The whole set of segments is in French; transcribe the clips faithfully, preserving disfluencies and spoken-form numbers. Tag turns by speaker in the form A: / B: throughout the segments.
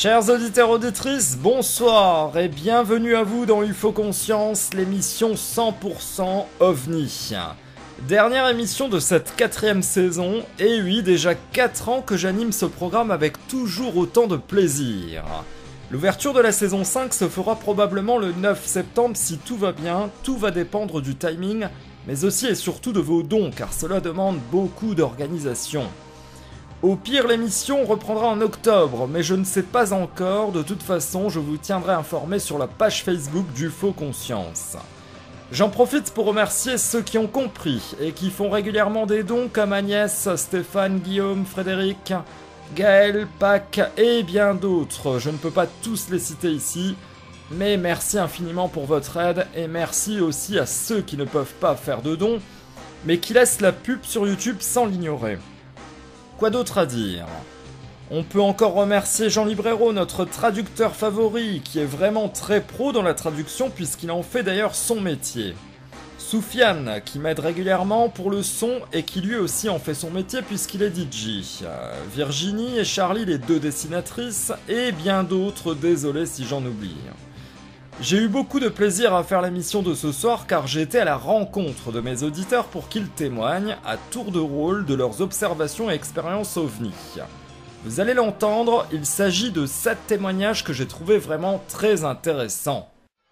A: Chers auditeurs auditrices, bonsoir et bienvenue à vous dans U F O Conscience, l'émission cent pour cent OVNI. Dernière émission de cette quatrième saison, et oui, déjà quatre ans que j'anime ce programme avec toujours autant de plaisir. L'ouverture de la saison cinq se fera probablement le neuf septembre si tout va bien, tout va dépendre du timing, mais aussi et surtout de vos dons, car cela demande beaucoup d'organisation. Au pire, l'émission reprendra en octobre, mais je ne sais pas encore, de toute façon, je vous tiendrai informé sur la page Facebook d'U F O Conscience. J'en profite pour remercier ceux qui ont compris et qui font régulièrement des dons comme Agnès, Stéphane, Guillaume, Frédéric, Gaël, Pâques et bien d'autres. Je ne peux pas tous les citer ici, mais merci infiniment pour votre aide et merci aussi à ceux qui ne peuvent pas faire de dons, mais qui laissent la pub sur YouTube sans l'ignorer. Quoi d'autre à dire? On peut encore remercier Jean Librero, notre traducteur favori, qui est vraiment très pro dans la traduction puisqu'il en fait d'ailleurs son métier. Soufiane, qui m'aide régulièrement pour le son et qui lui aussi en fait son métier puisqu'il est D J. Euh, Virginie et Charlie, les deux dessinatrices, et bien d'autres, désolé si j'en oublie. J'ai eu beaucoup de plaisir à faire l'émission de ce soir car j'ai été à la rencontre de mes auditeurs pour qu'ils témoignent, à tour de rôle, de leurs observations et expériences OVNI. Vous allez l'entendre, il s'agit de sept témoignages que j'ai trouvé vraiment très intéressants.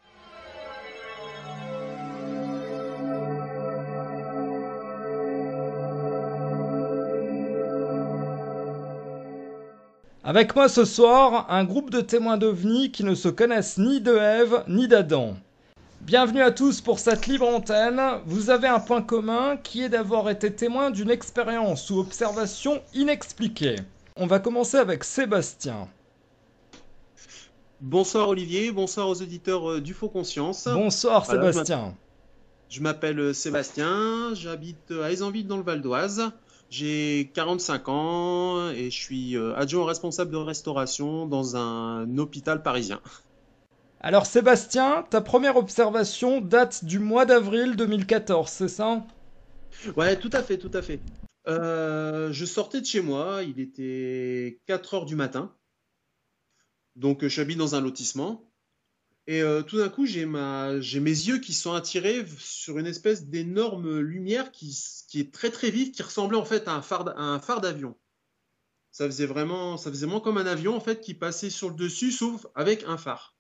A: Avec moi ce soir, un groupe de témoins d'OVNI qui ne se connaissent ni de Ève ni d'Adam. Bienvenue à tous pour cette libre antenne. Vous avez un point commun qui est d'avoir été témoin d'une expérience ou observation inexpliquée. On va commencer avec Sébastien.
B: Bonsoir Olivier, bonsoir aux auditeurs d'U F O Conscience.
A: Bonsoir
B: voilà,
A: Sébastien.
B: Je m'appelle Sébastien, j'habite à Aizenville dans le Val d'Oise. J'ai quarante-cinq ans et je suis adjoint responsable de restauration dans un hôpital parisien.
A: Alors Sébastien, ta première observation date du mois d'avril deux mille quatorze, c'est ça?
B: Ouais, tout à fait, tout à fait. Euh, je sortais de chez moi, il était quatre heures du matin. Donc j'habite dans un lotissement. Et euh, tout d'un coup, j'ai ma... j'ai mes yeux qui sont attirés sur une espèce d'énorme lumière qui... qui est très très vive, qui ressemblait en fait à un phare, à un phare d'avion. Ça faisait vraiment, ça faisait vraiment comme un avion en fait qui passait sur le dessus, sauf avec un phare.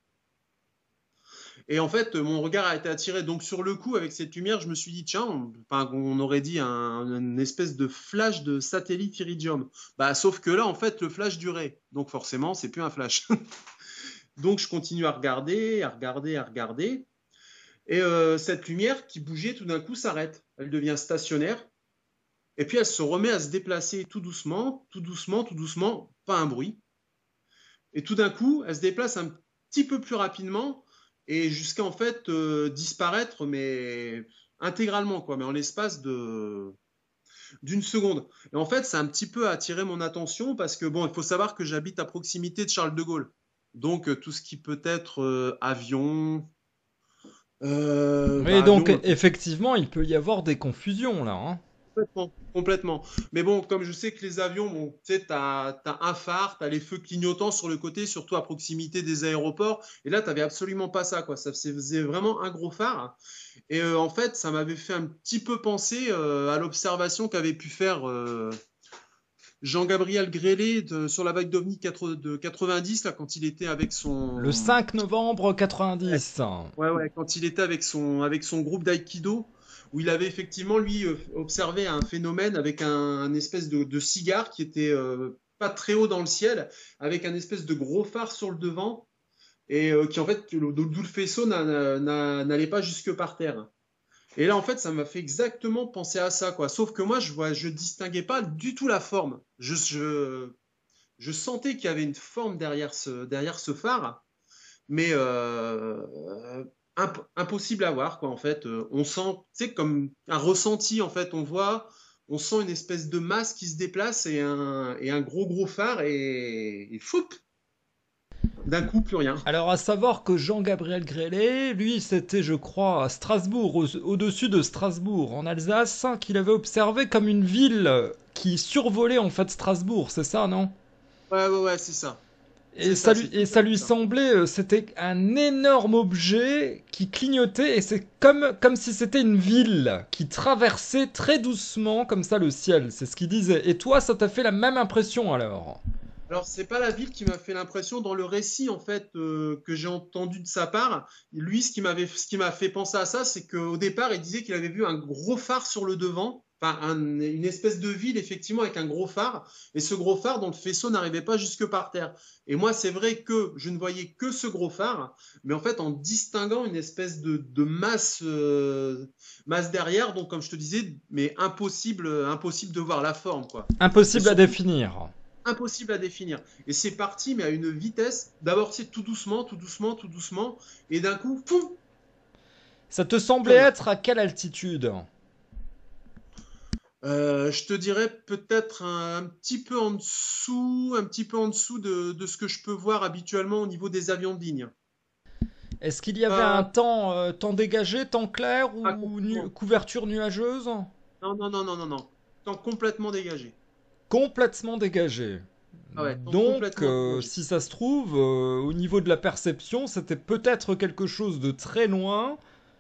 B: Et en fait, mon regard a été attiré donc sur le coup avec cette lumière. Je me suis dit tiens, on, enfin, on aurait dit un, une espèce de flash de satellite Iridium. Bah, sauf que là, en fait, le flash durait. Donc forcément, c'est plus un flash. Donc je continue à regarder, à regarder, à regarder. Et euh, cette lumière qui bougeait tout d'un coup s'arrête. Elle devient stationnaire. Et puis elle se remet à se déplacer tout doucement, tout doucement, tout doucement, pas un bruit. Et tout d'un coup, elle se déplace un petit peu plus rapidement et jusqu'à en fait euh, disparaître, mais intégralement, quoi, mais en l'espace de d'une seconde. Et en fait, ça a un petit peu attiré mon attention parce que bon, il faut savoir que j'habite à proximité de Charles de Gaulle. Donc euh, tout ce qui peut être euh, avion. Euh,
A: Oui,
B: bah,
A: donc
B: avion,
A: effectivement, il peut y avoir des confusions là. Hein.
B: Complètement, complètement. Mais bon, comme je sais que les avions, bon, tu sais, tu as un phare, tu as les feux clignotants sur le côté, surtout à proximité des aéroports. Et là, tu n'avais absolument pas ça, quoi. Ça faisait vraiment un gros phare. Et euh, en fait, ça m'avait fait un petit peu penser euh, à l'observation qu'avait pu faire euh, Jean-Gabriel Grélé de- sur la vague d'OVNI quatre- de quatre-vingt-dix, là, quand il était avec
A: Le
B: son...
A: cinq novembre quatre-vingt-dix.
B: Ouais, ouais, quand il était avec son, avec son groupe d'aïkido, où il avait effectivement, lui, euh, observé un phénomène avec un, un espèce de, de cigare qui était euh, pas très haut dans le ciel, avec un espèce de gros phare sur le devant, et euh, qui, en fait, le- d'où le faisceau n'a- n'a- n'allait pas jusque par terre. Et là, en fait, ça m'a fait exactement penser à ça, quoi. Sauf que moi, je vois, je distinguais pas du tout la forme. Je, je, je sentais qu'il y avait une forme derrière ce, derrière ce phare, mais euh, imp- impossible à voir, quoi, en fait. Euh, on sent, c'est comme un ressenti, en fait. On voit, on sent une espèce de masse qui se déplace et un, et un gros, gros phare et, et foup, d'un coup, plus rien.
A: Alors à savoir que Jean-Gabriel Grélé, lui c'était je crois à Strasbourg, au- au-dessus de Strasbourg, en Alsace, qu'il avait observé comme une ville qui survolait en fait Strasbourg, c'est ça non?
B: Ouais, ouais, ouais, c'est ça.
A: Et
B: C'est
A: ça
B: ça,
A: lui,
B: c'est
A: et
B: tout à
A: ça
B: fait
A: lui
B: ça.
A: semblait, euh, c'était un énorme objet qui clignotait et c'est comme, comme si c'était une ville qui traversait très doucement comme ça le ciel. C'est ce qu'il disait. Et toi, ça t'a fait la même impression alors?
B: Alors, c'est pas la ville qui m'a fait l'impression dans le récit en fait euh, que j'ai entendu de sa part. Lui, ce qui m'avait, ce qui m'a fait penser à ça, c'est qu'au départ, il disait qu'il avait vu un gros phare sur le devant, enfin un- une espèce de ville effectivement avec un gros phare, et ce gros phare dont le faisceau n'arrivait pas jusque par terre. Et moi, c'est vrai que je ne voyais que ce gros phare, mais en fait en distinguant une espèce de, de masse, euh, masse derrière, donc comme je te disais, mais impossible, impossible de voir la forme quoi. Et
A: Impossible à
B: surtout
A: définir.
B: impossible à définir. Et c'est parti, mais à une vitesse. D'abord, c'est tout doucement, tout doucement, tout doucement. Et d'un coup, poum,
A: Ça te
B: plus
A: semblait
B: rien.
A: être à quelle altitude?
B: Euh, je te dirais peut-être un, un petit peu en dessous, un petit peu en dessous de, de ce que je peux voir habituellement au niveau des avions de ligne.
A: Est-ce qu'il y avait un
B: Pas,
A: temps, euh, temps dégagé, temps clair
B: pas
A: ou nu-
B: complètement.
A: couverture nuageuse?
B: Non, non, non, non, non, non. Temps complètement dégagé.
A: Complètement dégagé.
B: Ah ouais, temps
A: Donc,
B: complètement
A: euh,
B: dégagé.
A: si ça se trouve, euh, au niveau de la perception, c'était peut-être quelque chose de très loin.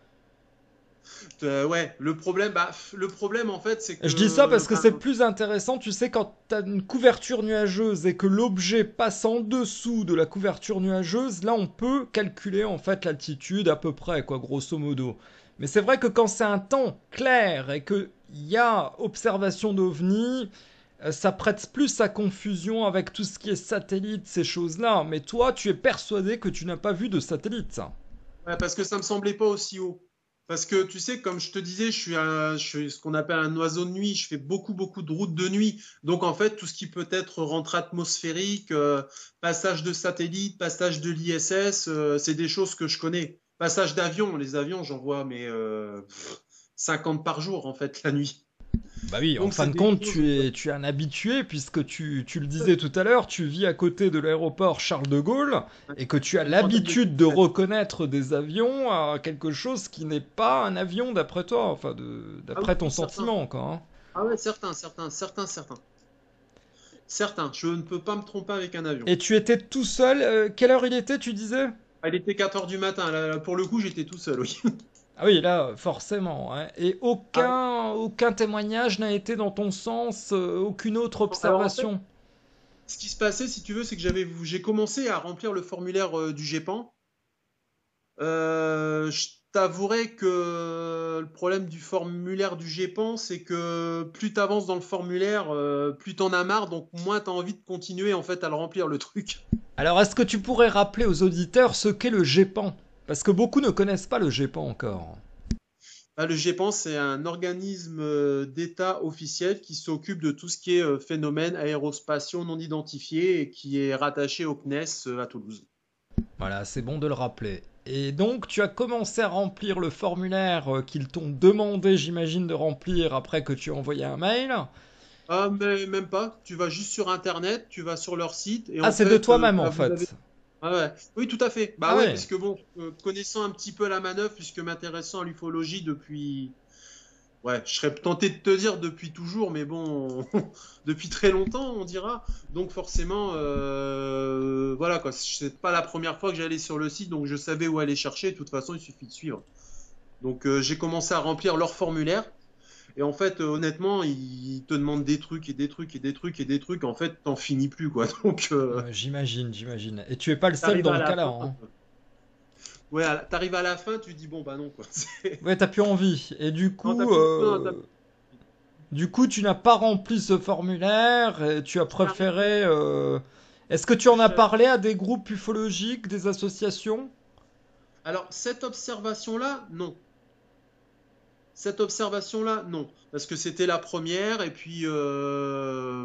B: Euh, ouais, le problème, bah, le problème en fait, c'est
A: Je dis ça
B: que,
A: parce que
B: ben,
A: c'est plus intéressant, tu sais, quand tu as une couverture nuageuse et que l'objet passe en dessous de la couverture nuageuse, là on peut calculer en fait l'altitude à peu près, quoi, grosso modo. Mais c'est vrai que quand c'est un temps clair et qu'il y a observation d'ovnis, euh, ça prête plus à confusion avec tout ce qui est satellite, ces choses-là. Mais toi, tu es persuadé que tu n'as pas vu de satellite, ça.
B: ouais, parce que ça me semblait pas aussi haut. Parce que tu sais, comme je te disais, je suis, un, je suis ce qu'on appelle un oiseau de nuit. Je fais beaucoup, beaucoup de routes de nuit. Donc en fait, tout ce qui peut être rentrée atmosphérique, euh, passage de satellite, passage de l'I S S, euh, c'est des choses que je connais. Passage d'avion, les avions, j'en vois mais euh, cinquante par jour en fait la nuit.
A: Bah oui, en
B: Donc
A: fin
B: c'est
A: de
B: des
A: compte,
B: choses.
A: tu es, tu es un habitué puisque tu, tu le disais tout à l'heure, tu vis à côté de l'aéroport Charles de Gaulle et que tu as
B: Une trentaine de
A: l'habitude de
B: kilomètres.
A: reconnaître des avions à quelque chose qui n'est pas un avion d'après toi, enfin de,
B: Ah
A: d'après ton
B: oui, certains.
A: sentiment, quoi, hein.
B: Ah ouais, certains, certains, certains, certains. Certains. Je ne peux pas me tromper avec un avion.
A: Et tu étais tout seul, euh, quelle heure il était, tu disais?
B: Ah, il était quatre heures du matin. Là, là, pour le coup, j'étais tout seul, oui.
A: Ah oui, là, forcément, hein. Et
B: Ah oui.
A: aucun, aucun témoignage n'a été dans ton sens, euh, aucune autre
B: Alors en fait,
A: observation.
B: ce qui se passait, si tu veux, c'est que j'avais, j'ai commencé à remplir le formulaire euh, du GEPAN. Euh, je t'avouerai que le problème du formulaire du GEPAN, c'est que plus tu avances dans le formulaire, euh, plus t'en as marre, donc moins tu as envie de continuer en fait à le remplir le truc.
A: Alors, est-ce que tu pourrais rappeler aux auditeurs ce qu'est le GEPAN? Parce que beaucoup ne connaissent pas le GEPAN encore.
B: Ah, le GEPAN, c'est un organisme euh, d'État officiel qui s'occupe de tout ce qui est euh, phénomènes aérospatiaux non identifiés et qui est rattaché au C N E S euh, à Toulouse.
A: Voilà, c'est bon de le rappeler. Et donc, tu as commencé à remplir le formulaire euh, qu'ils t'ont demandé, j'imagine, de remplir après que tu as envoyé un mail.
B: Ah, mais même pas. Tu vas juste sur Internet, tu vas sur leur site et
A: Ah,
B: en
A: c'est de
B: fait, euh,
A: toi-même en
B: bah, vous avez.
A: fait.
B: Ah ouais. Oui, tout à fait.
A: Ah
B: Bah ouais,
A: ouais.
B: parce que bon, euh, connaissant un petit peu la manœuvre, puisque m'intéressant à l'ufologie depuis. Ouais, je serais tenté de te dire depuis toujours, mais bon, depuis très longtemps, on dira. Donc forcément, euh, voilà quoi. C'est pas la première fois que j'allais sur le site, donc je savais où aller chercher. De toute façon, il suffit de suivre. Donc euh, j'ai commencé à remplir leur formulaire. Et en fait, euh, honnêtement, ils te demandent des trucs et des trucs et des trucs et des trucs. En fait, t'en finis plus, quoi. Donc, euh,
A: Ouais, j'imagine, j'imagine. Et tu es pas le seul
B: t'arrives
A: dans
B: à
A: le
B: la
A: cas là,
B: fin.
A: hein.
B: euh, Ouais, à la- t'arrives à la fin, tu dis bon, bah non, quoi. C'est-
A: Ouais, t'as plus envie. Et du
B: Non, t'as
A: coup,
B: plus. Non, t'as
A: euh, du coup, tu n'as pas rempli ce formulaire et tu as
B: c'est arrivé.
A: préféré. euh, Est-ce que tu
B: Je
A: en as
B: savais.
A: parlé à des groupes ufologiques, des associations?
B: Alors, cette observation-là, non. Cette observation-là, non. Parce que c'était la première, et puis, euh,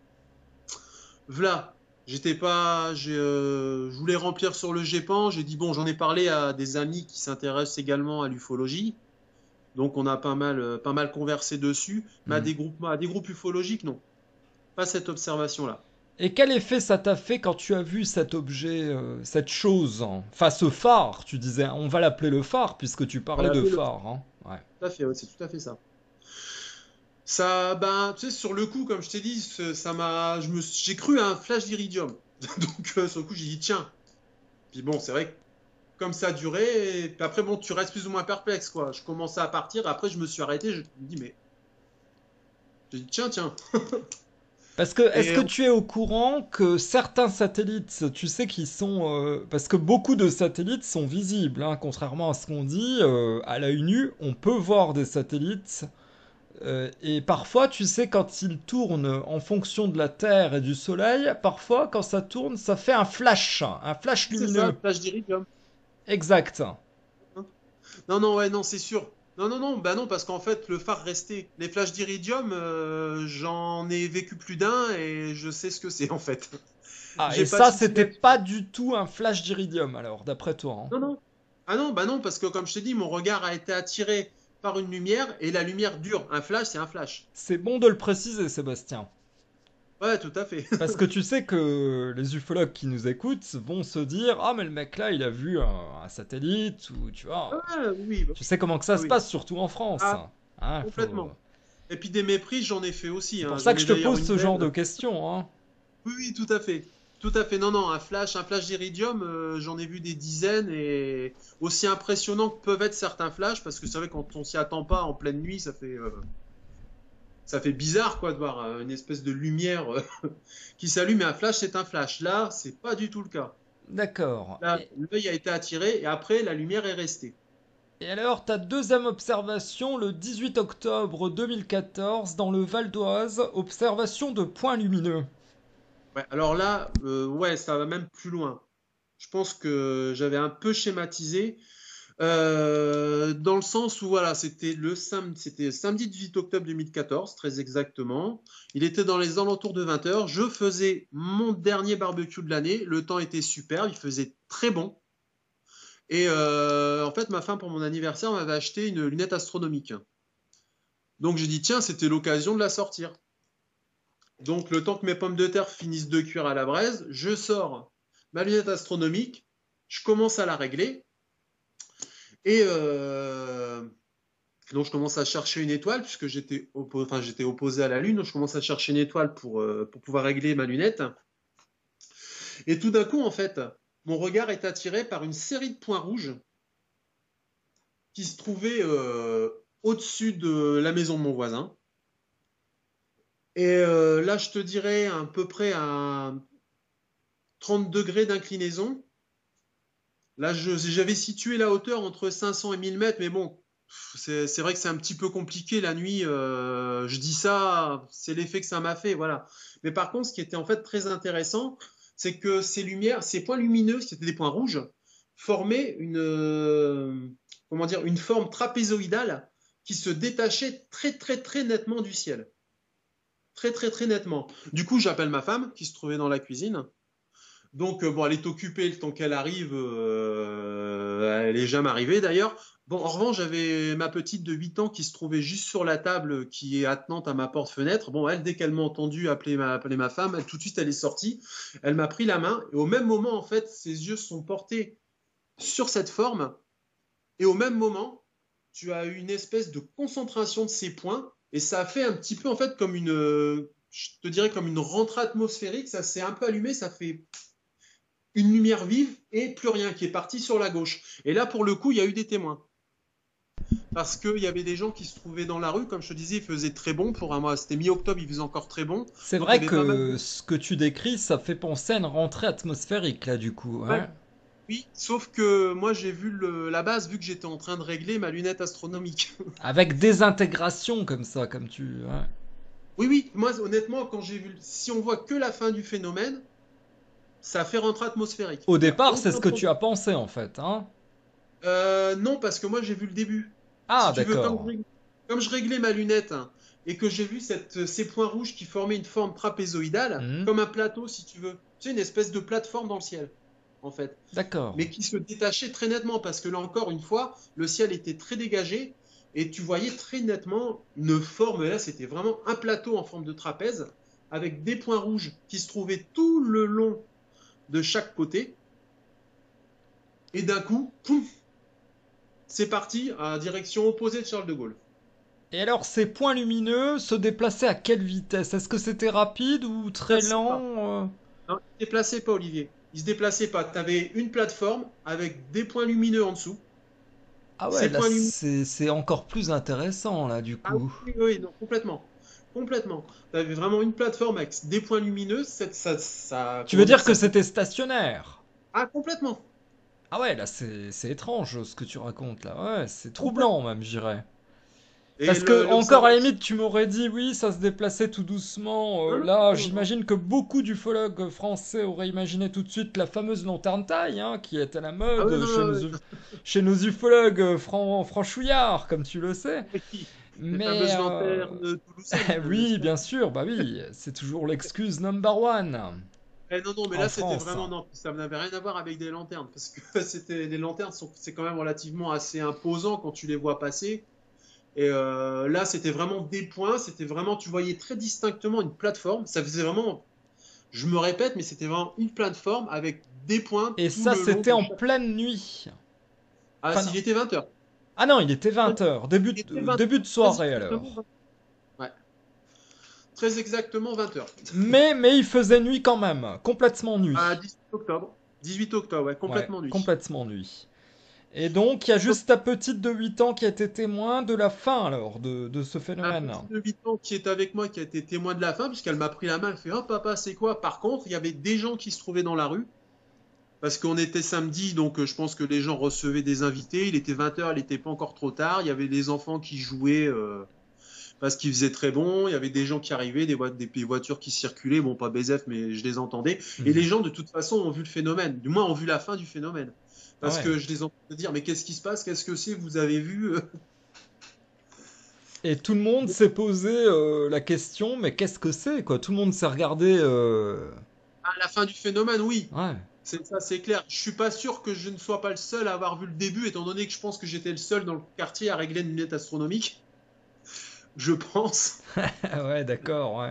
B: voilà. J'étais pas. j'ai, euh, Je voulais remplir sur le GEPAN. J'ai dit, bon, j'en ai parlé à des amis qui s'intéressent également à l'ufologie. Donc on a pas mal, euh, pas mal conversé dessus, mais à
A: Hmm.
B: des groupes, à des groupes ufologiques, non. Pas cette observation-là.
A: Et quel effet ça t'a fait quand tu as vu cet objet, euh, cette chose, hein, enfin ce phare, tu disais, hein, on va l'appeler le phare puisque tu parlais
B: Voilà,
A: de
B: appelé le
A: phare, hein. Ouais.
B: tout à fait, ouais, c'est tout à fait ça. Ça, ben, tu sais, sur le coup, comme je t'ai dit, ce- ça m'a, je me, j'ai cru à un flash d'iridium. Donc, euh, sur le coup, j'ai dit, tiens. Puis bon, c'est vrai que comme ça a duré, et puis après, bon, tu restes plus ou moins perplexe, quoi. Je commençais à partir, après, je me suis arrêté, je me dis, mais. J'ai dit, tiens, tiens.
A: Parce que, est-ce
B: Et
A: que tu es au courant que certains satellites, tu sais qu'ils sont... euh, parce que beaucoup de satellites sont visibles, hein, contrairement à ce qu'on dit, euh, à l'œil nu, on peut voir des satellites. Euh, et parfois, tu sais, quand ils tournent en fonction de la Terre et du Soleil, parfois, quand ça tourne, ça fait un flash, un flash
B: c'est ça,
A: lumineux.
B: le flash d'Iridium.
A: Exact.
B: Non, non, ouais, non, c'est sûr. Non, non, non, bah non, parce qu'en fait, le phare restait. Les flashs d'Iridium, euh, j'en ai vécu plus d'un et je sais ce que c'est, en fait.
A: Ah, et
B: J'ai pas de
A: ça,
B: souci
A: c'était
B: là-dessus.
A: pas du tout un flash d'iridium, alors, d'après toi, hein.
B: Non, non. Ah non, bah non, parce que comme je t'ai dit, mon regard a été attiré par une lumière et la lumière dure. Un flash, c'est un flash.
A: C'est bon de le préciser, Sébastien.
B: Ouais, tout à fait.
A: Parce que tu sais que les ufologues qui nous écoutent vont se dire, ah mais le mec là il a vu un, un satellite ou tu vois,
B: Ah oui, bah
A: tu sais comment que ça se
B: oui.
A: passe surtout en France.
B: Ah,
A: Hein, faut...
B: complètement. Et puis des méprises, j'en ai fait aussi,
A: C'est pour
B: hein.
A: ça
B: J'en
A: que
B: ai
A: je te
B: d'ailleurs
A: pose
B: une
A: ce genre
B: belle.
A: de questions. Hein.
B: Oui, oui, tout à fait. Tout à fait. Non, non, un flash, un flash d'Iridium, euh, j'en ai vu des dizaines et aussi impressionnants que peuvent être certains flashs, parce que c'est vrai quand on s'y attend pas en pleine nuit, ça fait euh, ça fait bizarre quoi de voir euh, une espèce de lumière euh, qui s'allume. Et un flash, c'est un flash. Là, c'est pas du tout le cas.
A: D'accord.
B: Là,
A: Et,
B: l'œil a été attiré et après la lumière est restée.
A: et alors ta deuxième observation le dix-huit octobre deux mille quatorze dans le Val d'Oise, observation de points lumineux.
B: Ouais, alors là, euh, ouais, ça va même plus loin. Je pense que j'avais un peu schématisé. Euh, dans le sens où voilà, c'était le samedi, c'était samedi dix-huit octobre deux mille quatorze, très exactement. Il était dans les alentours de vingt heures. Je faisais mon dernier barbecue de l'année. Le temps était superbe, il faisait très bon. Et euh, en fait, ma femme, pour mon anniversaire, m'avait acheté une lunette astronomique. Donc j'ai dit, tiens, c'était l'occasion de la sortir. Donc le temps que mes pommes de terre finissent de cuire à la braise, je sors ma lunette astronomique, je commence à la régler. Et euh, donc je commence à chercher une étoile, puisque j'étais oppo enfin, j'étais opposé à la Lune, donc je commence à chercher une étoile pour, euh, pour pouvoir régler ma lunette. Et tout d'un coup, en fait, mon regard est attiré par une série de points rouges qui se trouvaient euh, au-dessus de la maison de mon voisin. Et euh, là, je te dirais à peu près à trente degrés d'inclinaison. Là, j'avais situé la hauteur entre cinq cents et mille mètres, mais bon, c'est vrai que c'est un petit peu compliqué la nuit. Euh, je dis ça, c'est l'effet que ça m'a fait, voilà. Mais par contre, ce qui était en fait très intéressant, c'est que ces lumières, ces points lumineux, c'était des points rouges, formaient une, euh, comment dire, une forme trapézoïdale qui se détachait très très très nettement du ciel, très très très nettement. Du coup, j'appelle ma femme qui se trouvait dans la cuisine. Donc, euh, bon, elle est occupée le temps qu'elle arrive. Euh, elle est jamais arrivée d'ailleurs. Bon, en revanche, j'avais ma petite de huit ans qui se trouvait juste sur la table, qui est attenante à ma porte-fenêtre. Bon, elle, dès qu'elle m'a entendu appeler ma, appeler ma femme, elle, tout de suite, elle est sortie. Elle m'a pris la main. Et au même moment, en fait, ses yeux sont portés sur cette forme. Et au même moment, tu as eu une espèce de concentration de ces points. Et ça a fait un petit peu, en fait, comme une, je te dirais, comme une rentrée atmosphérique. Ça s'est un peu allumé. Ça fait une lumière vive et plus rien qui est parti sur la gauche. Et là, pour le coup, il y a eu des témoins. Parce qu'il y avait des gens qui se trouvaient dans la rue, comme je te disais, il faisait très bon. Pour un mois, c'était mi-octobre, il faisait encore très bon.
A: C'est
B: Donc il y
A: vrai
B: avait pas mal
A: que
B: de.
A: ce que tu décris, ça fait penser à une rentrée atmosphérique là du coup.
B: Ouais,
A: Hein.
B: oui, sauf que moi j'ai vu le, la base, vu que j'étais en train de régler ma lunette astronomique.
A: Avec des intégrations comme ça, comme tu. Hein.
B: Oui, oui, moi honnêtement, quand j'ai vu, si on voit que la fin du phénomène, ça fait rentrée atmosphérique.
A: Au
B: Il n'y a
A: départ, c'est ce
B: aucun
A: que tu
B: problème.
A: as pensé en fait. Hein.
B: Euh, non, parce que moi j'ai vu le début.
A: Ah,
B: Si tu veux, comme je,
A: d'accord.
B: rég- comme je réglais ma lunette hein, et que j'ai vu cette, ces points rouges qui formaient une forme trapézoïdale,
A: Hmm.
B: comme un plateau si tu veux, tu sais, une espèce de plateforme dans le ciel, en fait,
A: D'accord.
B: mais qui se détachait très nettement parce que là encore une fois, le ciel était très dégagé et tu voyais très nettement une forme, là c'était vraiment un plateau en forme de trapèze avec des points rouges qui se trouvaient tout le long de chaque côté et d'un coup, poum, c'est parti à direction opposée de Charles de Gaulle.
A: Et alors, ces points lumineux se déplaçaient à quelle vitesse? Est-ce que c'était rapide ou
B: Je ne
A: très
B: sais pas.
A: lent? euh
B: Non, il se déplaçait pas, Olivier. Il se déplaçait pas. Tu avais une plateforme avec des points lumineux en dessous.
A: Ah ouais,
B: Ces
A: là
B: points lumineux.
A: c'est c'est encore plus intéressant là du
B: Ah
A: coup.
B: oui, oui, oui, non, complètement. Complètement. Tu avais vraiment une plateforme avec des points lumineux. Ça, ça, ça-
A: Tu veux
B: comment dire
A: dire que
B: ça?
A: c'était stationnaire?
B: Ah, complètement.
A: Ah ouais, là c'est c'est étrange ce que tu racontes là. Ouais, c'est troublant
B: Complètement.
A: même, je dirais.
B: Et
A: Parce que
B: le-
A: encore à la
B: l'observation.
A: limite, tu m'aurais dit oui, ça se déplaçait tout doucement.
B: Non,
A: Euh,
B: non,
A: là,
B: non, non, non.
A: j'imagine que beaucoup d'ufologues français auraient imaginé tout de suite la fameuse lanterne taille, hein, qui est à la
B: Ah oui,
A: mode
B: non,
A: chez
B: non,
A: nos,
B: non,
A: uf- chez nos ufologues euh, fran- franchouillards, comme tu le sais.
B: oui. Les
A: Mais
B: fameuses
A: euh,
B: lanternes toulousaines, bien
A: oui,
B: sûr.
A: bien sûr, bah oui, c'est toujours l'excuse number one
B: Eh non, non, mais
A: en
B: là, c'était
A: France.
B: vraiment, non, ça n'avait rien à voir avec des lanternes, parce que c'était, les lanternes sont, c'est quand même relativement assez imposant quand tu les vois passer. Et euh, là, c'était vraiment des points, c'était vraiment, tu voyais très distinctement une plateforme. Ça faisait vraiment, je me répète, mais c'était vraiment une plateforme avec des points
A: Et
B: tout
A: ça,
B: le long
A: c'était
B: de
A: en
B: chaque.
A: pleine nuit.
B: Ah,
A: Enfin, non.
B: s'il était vingt heures.
A: Ah non, il était vingt heures, début,
B: Il était
A: de-
B: vingt
A: début de
B: heures. Très
A: soirée
B: exactement
A: alors.
B: vingt heures. Ouais, très exactement vingt heures.
A: Mais, mais il faisait nuit quand même, complètement
B: À
A: nuit.
B: dix-huit octobre. dix-huit octobre, ouais,
A: Ouais,
B: complètement nuit.
A: complètement nuit. Et donc, il y a juste ta petite de huit ans qui a été témoin de la fin alors de, de ce
B: Un
A: phénomène.
B: petit de huit ans qui est avec moi, qui a été témoin de la fin, puisqu'elle m'a pris la main, elle fait: Oh papa, c'est quoi? Par contre, il y avait des gens qui se trouvaient dans la rue, parce qu'on était samedi, donc euh, je pense que les gens recevaient des invités. Il était vingt heures, il n'était pas encore trop tard. Il y avait des enfants qui jouaient euh, parce qu'il faisait très bon. Il y avait des gens qui arrivaient, des, voi- des voitures qui circulaient. Bon, pas B Z F, mais je les entendais. Et les
A: Mhm.
B: gens, de toute façon, ont vu le phénomène. Du moins, ont vu la fin du phénomène.
A: Ah
B: Parce
A: ouais.
B: que je les entendais dire: Mais qu'est-ce qui se passe? Qu'est-ce que c'est? Vous avez vu?
A: Et tout le monde s'est posé euh, la question, mais qu'est-ce que c'est quoi? Tout le monde s'est regardé. euh,
B: À la fin du phénomène, oui.
A: Ouais.
B: C'est ça, c'est clair. Je suis pas sûr que je ne sois pas le seul à avoir vu le début, étant donné que je pense que j'étais le seul dans le quartier à régler une lunette astronomique. Je pense.
A: Ouais, d'accord, ouais.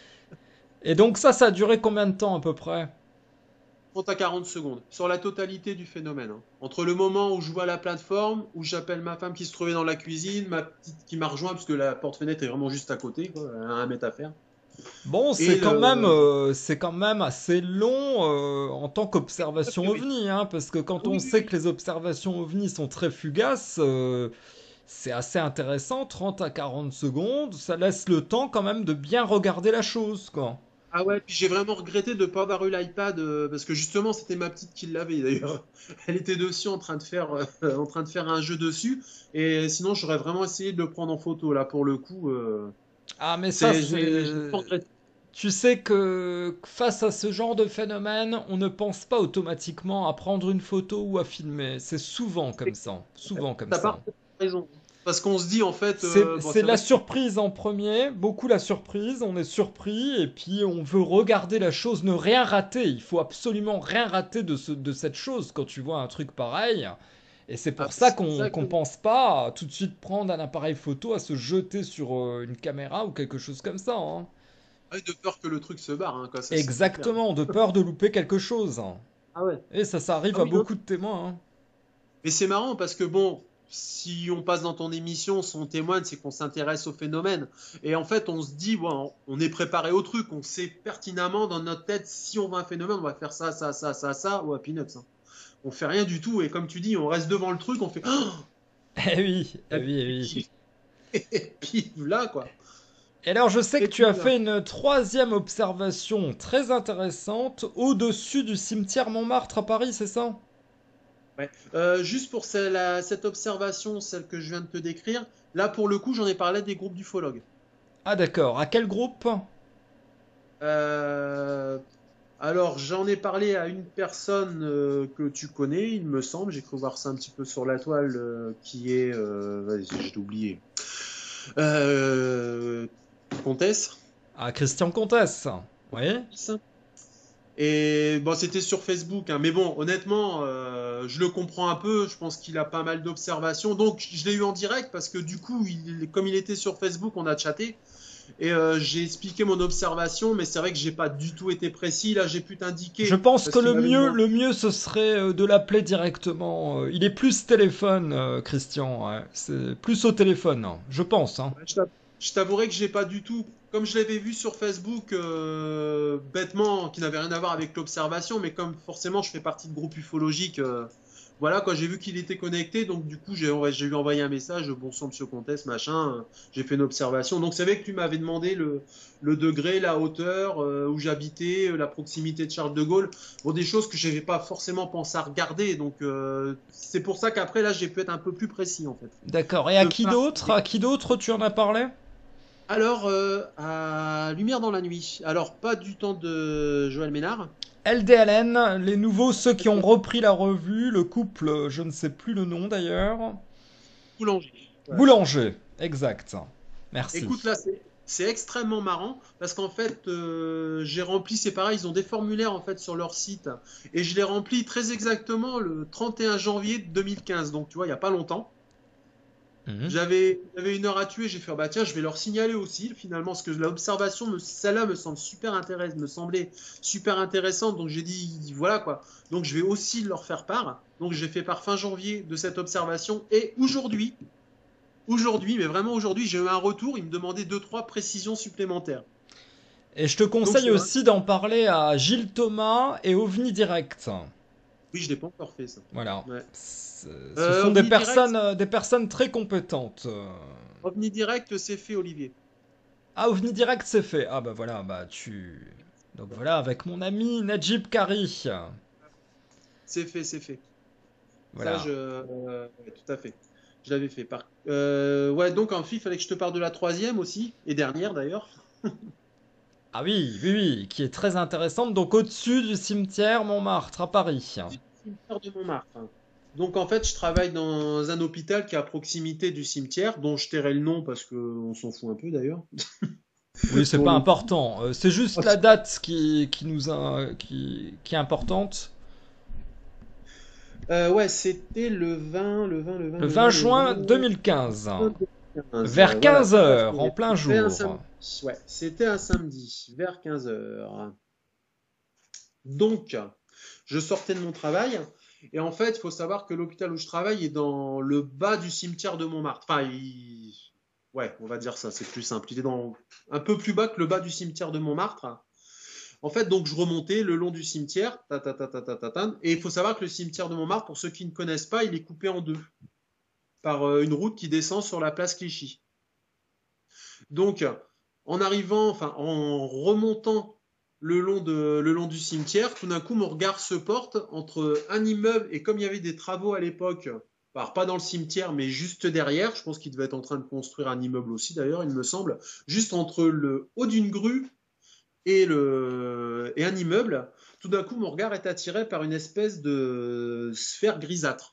A: Et donc ça, ça a duré combien de temps à peu près?
B: trente à quarante secondes sur la totalité du phénomène, hein. Entre le moment où je vois la plateforme, où j'appelle ma femme qui se trouvait dans la cuisine, ma petite qui m'a rejoint, puisque la porte-fenêtre est vraiment juste à côté, quoi, à un mètre à faire.
A: Bon,
B: Et
A: c'est quand même,
B: le...
A: euh, c'est quand même assez long euh, en tant qu'observation
B: Oui,
A: ovni, hein, parce que quand on
B: oui, oui,
A: sait
B: oui.
A: que les observations ovni sont très fugaces, euh, c'est assez intéressant, trente à quarante secondes, ça laisse le temps quand même de bien regarder la chose, quoi.
B: Ah ouais, puis j'ai vraiment regretté de ne pas avoir eu l'iPad, euh, parce que justement c'était ma petite qui l'avait d'ailleurs. Elle était dessus en train de faire, euh, en train de faire un jeu dessus, et sinon j'aurais vraiment essayé de le prendre en photo là pour le coup. euh,
A: Ah, mais ça,
B: c'est, j'ai, j'ai
A: c'est...
B: pas regretté.
A: Tu sais que face à ce genre de phénomène, on ne pense pas automatiquement à prendre une photo ou à filmer. C'est souvent comme ça, souvent comme
B: T'as
A: ça.
B: parfaitement raison. Parce qu'on se dit en fait,
A: C'est
B: euh, bon
A: c'est
B: c'est
A: la
B: vrai que
A: surprise en premier, beaucoup la surprise, on est surpris et puis on veut regarder la chose, ne rien rater. Il faut absolument rien rater de, ce, de cette chose quand tu vois un truc pareil. Et c'est
B: ah,
A: pour ça
B: c'est
A: qu'on qu'on
B: exactement.
A: pense pas à tout de suite prendre un appareil photo, à se jeter sur euh, une caméra ou quelque chose comme ça, hein.
B: Ah, de peur que le truc se barre, hein, quoi, ça c'est très clair.
A: Exactement, de peur de louper quelque chose.
B: Ah ouais.
A: Et ça, ça
B: Ah
A: arrive à
B: oui, non.
A: beaucoup de témoins, hein.
B: Mais c'est marrant parce que bon, si on passe dans ton émission, si on témoigne, c'est qu'on s'intéresse au phénomène. Et en fait, on se dit, bon, on est préparé au truc, on sait pertinemment dans notre tête, si on voit un phénomène, on va faire ça, ça, ça, ça, ça, ou à Peanuts, hein. On fait rien du tout, et comme tu dis, on reste devant le truc, on fait oh,
A: Eh oui, eh
B: et
A: oui, eh oui.
B: puis, et puis là, quoi.
A: Et alors, je sais que
B: Et
A: tu
B: puis
A: as
B: là.
A: fait une troisième observation très intéressante au-dessus du cimetière Montmartre à Paris, c'est ça?
B: Ouais. Euh, juste pour celle- la- cette observation, celle que je viens de te décrire, là, pour le coup, j'en ai parlé à des groupes d'ufologues.
A: Ah d'accord, à quel groupe?
B: Euh, Alors, j'en ai parlé à une personne euh, que tu connais, il me semble. J'ai cru voir ça un petit peu sur la toile, euh, qui est. Euh, vas-y, j'ai oublié. Euh, Comtesse.
A: À Christian Comtesse. Oui.
B: Et bon, c'était sur Facebook, hein. Mais bon, honnêtement, euh, je le comprends un peu. Je pense qu'il a pas mal d'observations. Donc, je l'ai eu en direct parce que du coup, il- comme il était sur Facebook, on a chatté. Et euh, j'ai expliqué mon observation, mais c'est vrai que j'ai pas du tout été précis. Là, j'ai pu
A: Je
B: t'indiquer
A: pense
B: parce
A: que
B: qu'il
A: le
B: m'avait
A: mieux,
B: demandé.
A: le mieux, ce serait euh, de l'appeler directement. Euh, Il est plus téléphone, euh, Christian. Ouais. C'est plus au téléphone, hein, je pense, hein.
B: Je t'av- je t'avouerai que j'ai pas du tout comme je l'avais vu sur Facebook, euh, bêtement, qui n'avait rien à voir avec l'observation, mais comme forcément je fais partie de groupe ufologique, euh, voilà, quand j'ai vu qu'il était connecté, donc du coup j'ai j'ai lui envoyé un message, bon sang monsieur Comtesse, machin, euh, j'ai fait une observation. Donc c'est vrai que tu m'avais demandé le, le degré, la hauteur, euh, où j'habitais, euh, la proximité de Charles de Gaulle, bon des choses que je n'avais pas forcément pensé à regarder, donc euh, c'est pour ça qu'après là j'ai pu être un peu plus précis en fait.
A: D'accord. Et à
B: De
A: qui
B: par-
A: d'autre? À qui d'autre tu en as parlé?
B: Alors, euh, à Lumière dans la nuit. Alors, pas du temps de Joël Ménard.
A: L D L N, les nouveaux, ceux qui ont repris la revue, le couple, je ne sais plus le nom d'ailleurs.
B: Boulanger. Voilà.
A: Boulanger, exact.
B: Écoute,
A: Merci.
B: là, c'est c'est extrêmement marrant parce qu'en fait, euh, j'ai rempli, c'est pareil, ils ont des formulaires en fait sur leur site et je les remplis très exactement le trente et un janvier deux mille quinze. Donc, tu vois, il n'y a pas longtemps.
A: Mhm.
B: J'avais j'avais une heure à tuer, j'ai fait, bah tiens, je vais leur signaler aussi, finalement, parce que l'observation, me- celle-là me semble super intéressante, me semblait super intéressante, donc j'ai dit, voilà quoi. Donc je vais aussi leur faire part. Donc j'ai fait part fin janvier de cette observation, et aujourd'hui, aujourd'hui, mais vraiment aujourd'hui, j'ai eu un retour, ils me demandaient deux, trois précisions supplémentaires.
A: Et je te
B: Donc
A: conseille
B: c'est vrai.
A: aussi d'en parler à Gilles Thomas et OVNI Direct.
B: Oui, je l'ai pas encore fait ça.
A: Voilà.
B: Ouais.
A: C'est- Ce
B: Euh,
A: sont des
B: OVNI Direct,
A: personnes, euh, des personnes très compétentes. euh.
B: OVNI Direct, c'est fait, Olivier.
A: Ah, OVNI Direct, c'est fait. Ah bah voilà, bah tu... Donc voilà, avec mon ami Najib Kari.
B: C'est fait, c'est fait. Ça, je,
A: Voilà.
B: euh, ouais, tout à fait. Je l'avais fait. Par... Euh, ouais, donc en fait, il fallait que je te parle de la troisième aussi, et dernière d'ailleurs.
A: Ah oui, oui, oui, qui est très intéressante. Donc au-dessus du cimetière Montmartre à Paris.
B: Du cimetière de Montmartre. Donc en fait, je travaille dans un hôpital qui est à proximité du cimetière, dont je tairai le nom parce qu'on s'en fout un peu d'ailleurs.
A: Oui, c'est
B: Pour
A: pas
B: le coup.
A: important. Euh, c'est juste la date qui, qui nous a, qui, qui est importante.
B: Euh, ouais, c'était le vingt, le vingt, le vingt,
A: Le
B: le
A: vingt
B: vingt, le
A: juin
B: vingt,
A: deux mille quinze,
B: deux mille quinze.
A: vers
B: Voilà,
A: quinze
B: tout à
A: heures, en
B: fait.
A: plein
B: C'était un
A: jour.
B: samedi. Ouais, c'était un samedi, vers quinze heures. Donc, je sortais de mon travail. Et en fait, il faut savoir que l'hôpital où je travaille est dans le bas du cimetière de Montmartre. Enfin, il... ouais, on va dire ça, c'est plus simple. Il est dans un peu plus bas que le bas du cimetière de Montmartre. En fait, donc je remontais le long du cimetière. Ta, ta, ta, ta, ta, ta, ta. Et il faut savoir que le cimetière de Montmartre, pour ceux qui ne connaissent pas, il est coupé en deux par euh, une route qui descend sur la place Clichy. Donc, en arrivant, enfin, en remontant le long, de, le long du cimetière, tout d'un coup, mon regard se porte entre un immeuble et comme il y avait des travaux à l'époque, alors pas dans le cimetière, mais juste derrière, je pense qu'il devait être en train de construire un immeuble aussi d'ailleurs, il me semble, juste entre le haut d'une grue et, le, et un immeuble, tout d'un coup, mon regard est attiré par une espèce de sphère grisâtre.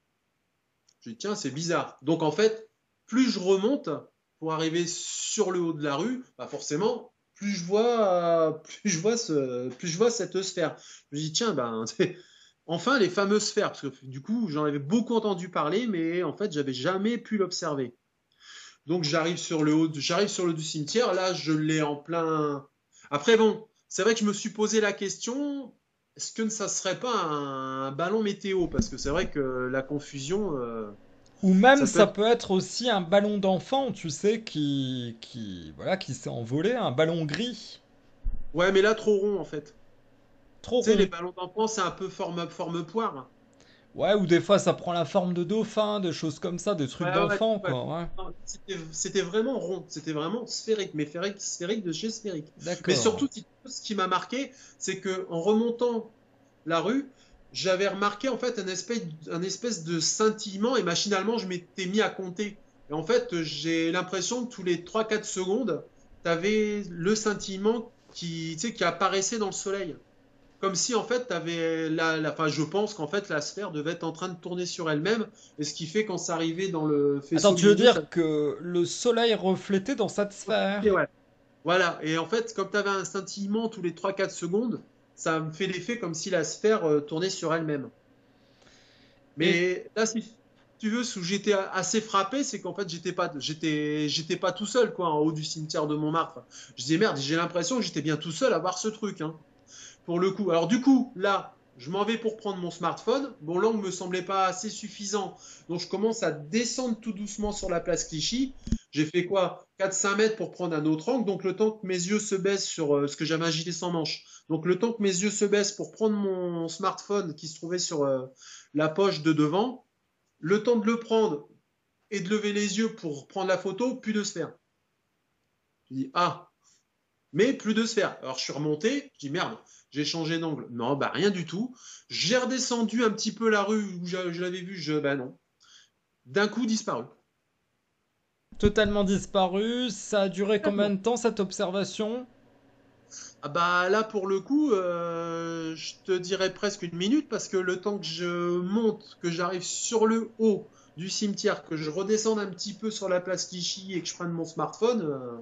B: Je dis, tiens, c'est bizarre. Donc, en fait, plus je remonte pour arriver sur le haut de la rue, bah forcément, plus je vois, plus je vois, ce, plus je vois cette sphère. Je me dis, tiens, ben, enfin, les fameuses sphères, parce que du coup, j'en avais beaucoup entendu parler, mais en fait, j'avais jamais pu l'observer. Donc, j'arrive sur le haut, j'arrive sur le haut du cimetière. Là, je l'ai en plein. Après, bon, c'est vrai que je me suis posé la question. Est-ce que ça serait pas un ballon météo? Parce que c'est vrai que la confusion, euh,
A: Ou même
B: ça peut
A: ça
B: être.
A: peut être aussi un ballon d'enfant, tu sais, qui, qui, voilà, qui s'est envolé, un ballon gris,
B: Ouais, mais là, trop rond, en fait.
A: trop
B: Tu sais, les
A: rond.
B: ballons d'enfant, c'est un peu forme, forme poire.
A: Ouais, ou des fois ça prend la forme de dauphin, des choses comme ça, des trucs
B: Ouais, ouais,
A: d'enfant,
B: ouais.
A: quoi, ouais.
B: Non, C'était c'était vraiment rond, c'était vraiment sphérique, mais sphérique, sphérique de chez sphérique. Mais
A: D'accord.
B: surtout, si tu veux, ce qui m'a marqué, c'est que en remontant la rue, j'avais remarqué en fait un espèce, un espèce de scintillement et machinalement, je m'étais mis à compter. Et en fait, j'ai l'impression que tous les trois quatre secondes, tu avais le scintillement qui, tu sais, qui apparaissait dans le soleil. Comme si en fait, t'avais la, la, enfin, je pense qu'en fait la sphère devait être en train de tourner sur elle-même, et ce qui fait quand ça arrivait dans le
A: Attends,
B: faisceau
A: tu veux
B: lumineux, ça
A: dire que le soleil reflétait dans cette
B: et
A: sphère?
B: ouais. Voilà. Et en fait, comme tu avais un scintillement tous les trois quatre secondes, ça me fait l'effet comme si la sphère euh, tournait sur elle-même.
A: Et
B: Mais là, si tu veux, où j'étais assez frappé, c'est qu'en fait, j'étais pas, j'étais, j'étais pas tout seul, quoi, en haut du cimetière de Montmartre. Je disais merde, j'ai l'impression que j'étais bien tout seul à voir ce truc, hein. Pour le coup. Alors du coup, là, Je m'en vais pour prendre mon smartphone. Bon, l'angle me semblait pas assez suffisant. Donc, je commence à descendre tout doucement sur la place Clichy. J'ai fait quoi? quatre cinq mètres pour prendre un autre angle. Donc, le temps que mes yeux se baissent sur euh, ce que j'avais un gilet sans manche. Donc, le temps que mes yeux se baissent pour prendre mon smartphone qui se trouvait sur euh, la poche de devant. Le temps de le prendre et de lever les yeux pour prendre la photo, plus de sphère. Je dis, ah, mais plus de sphère. Alors, je suis remonté. Je dis, merde. J'ai changé d'angle. Non, bah rien du tout. J'ai redescendu un petit peu la rue où je, je l'avais vu. Je, bah non. D'un coup, disparu.
A: Totalement disparu. Ça a duré combien de temps cette observation?
B: Ah bah là, pour le coup, euh, je te dirais presque une minute parce que le temps que je monte, que j'arrive sur le haut du cimetière, que je redescende un petit peu sur la place Clichy et que je prenne mon smartphone, euh,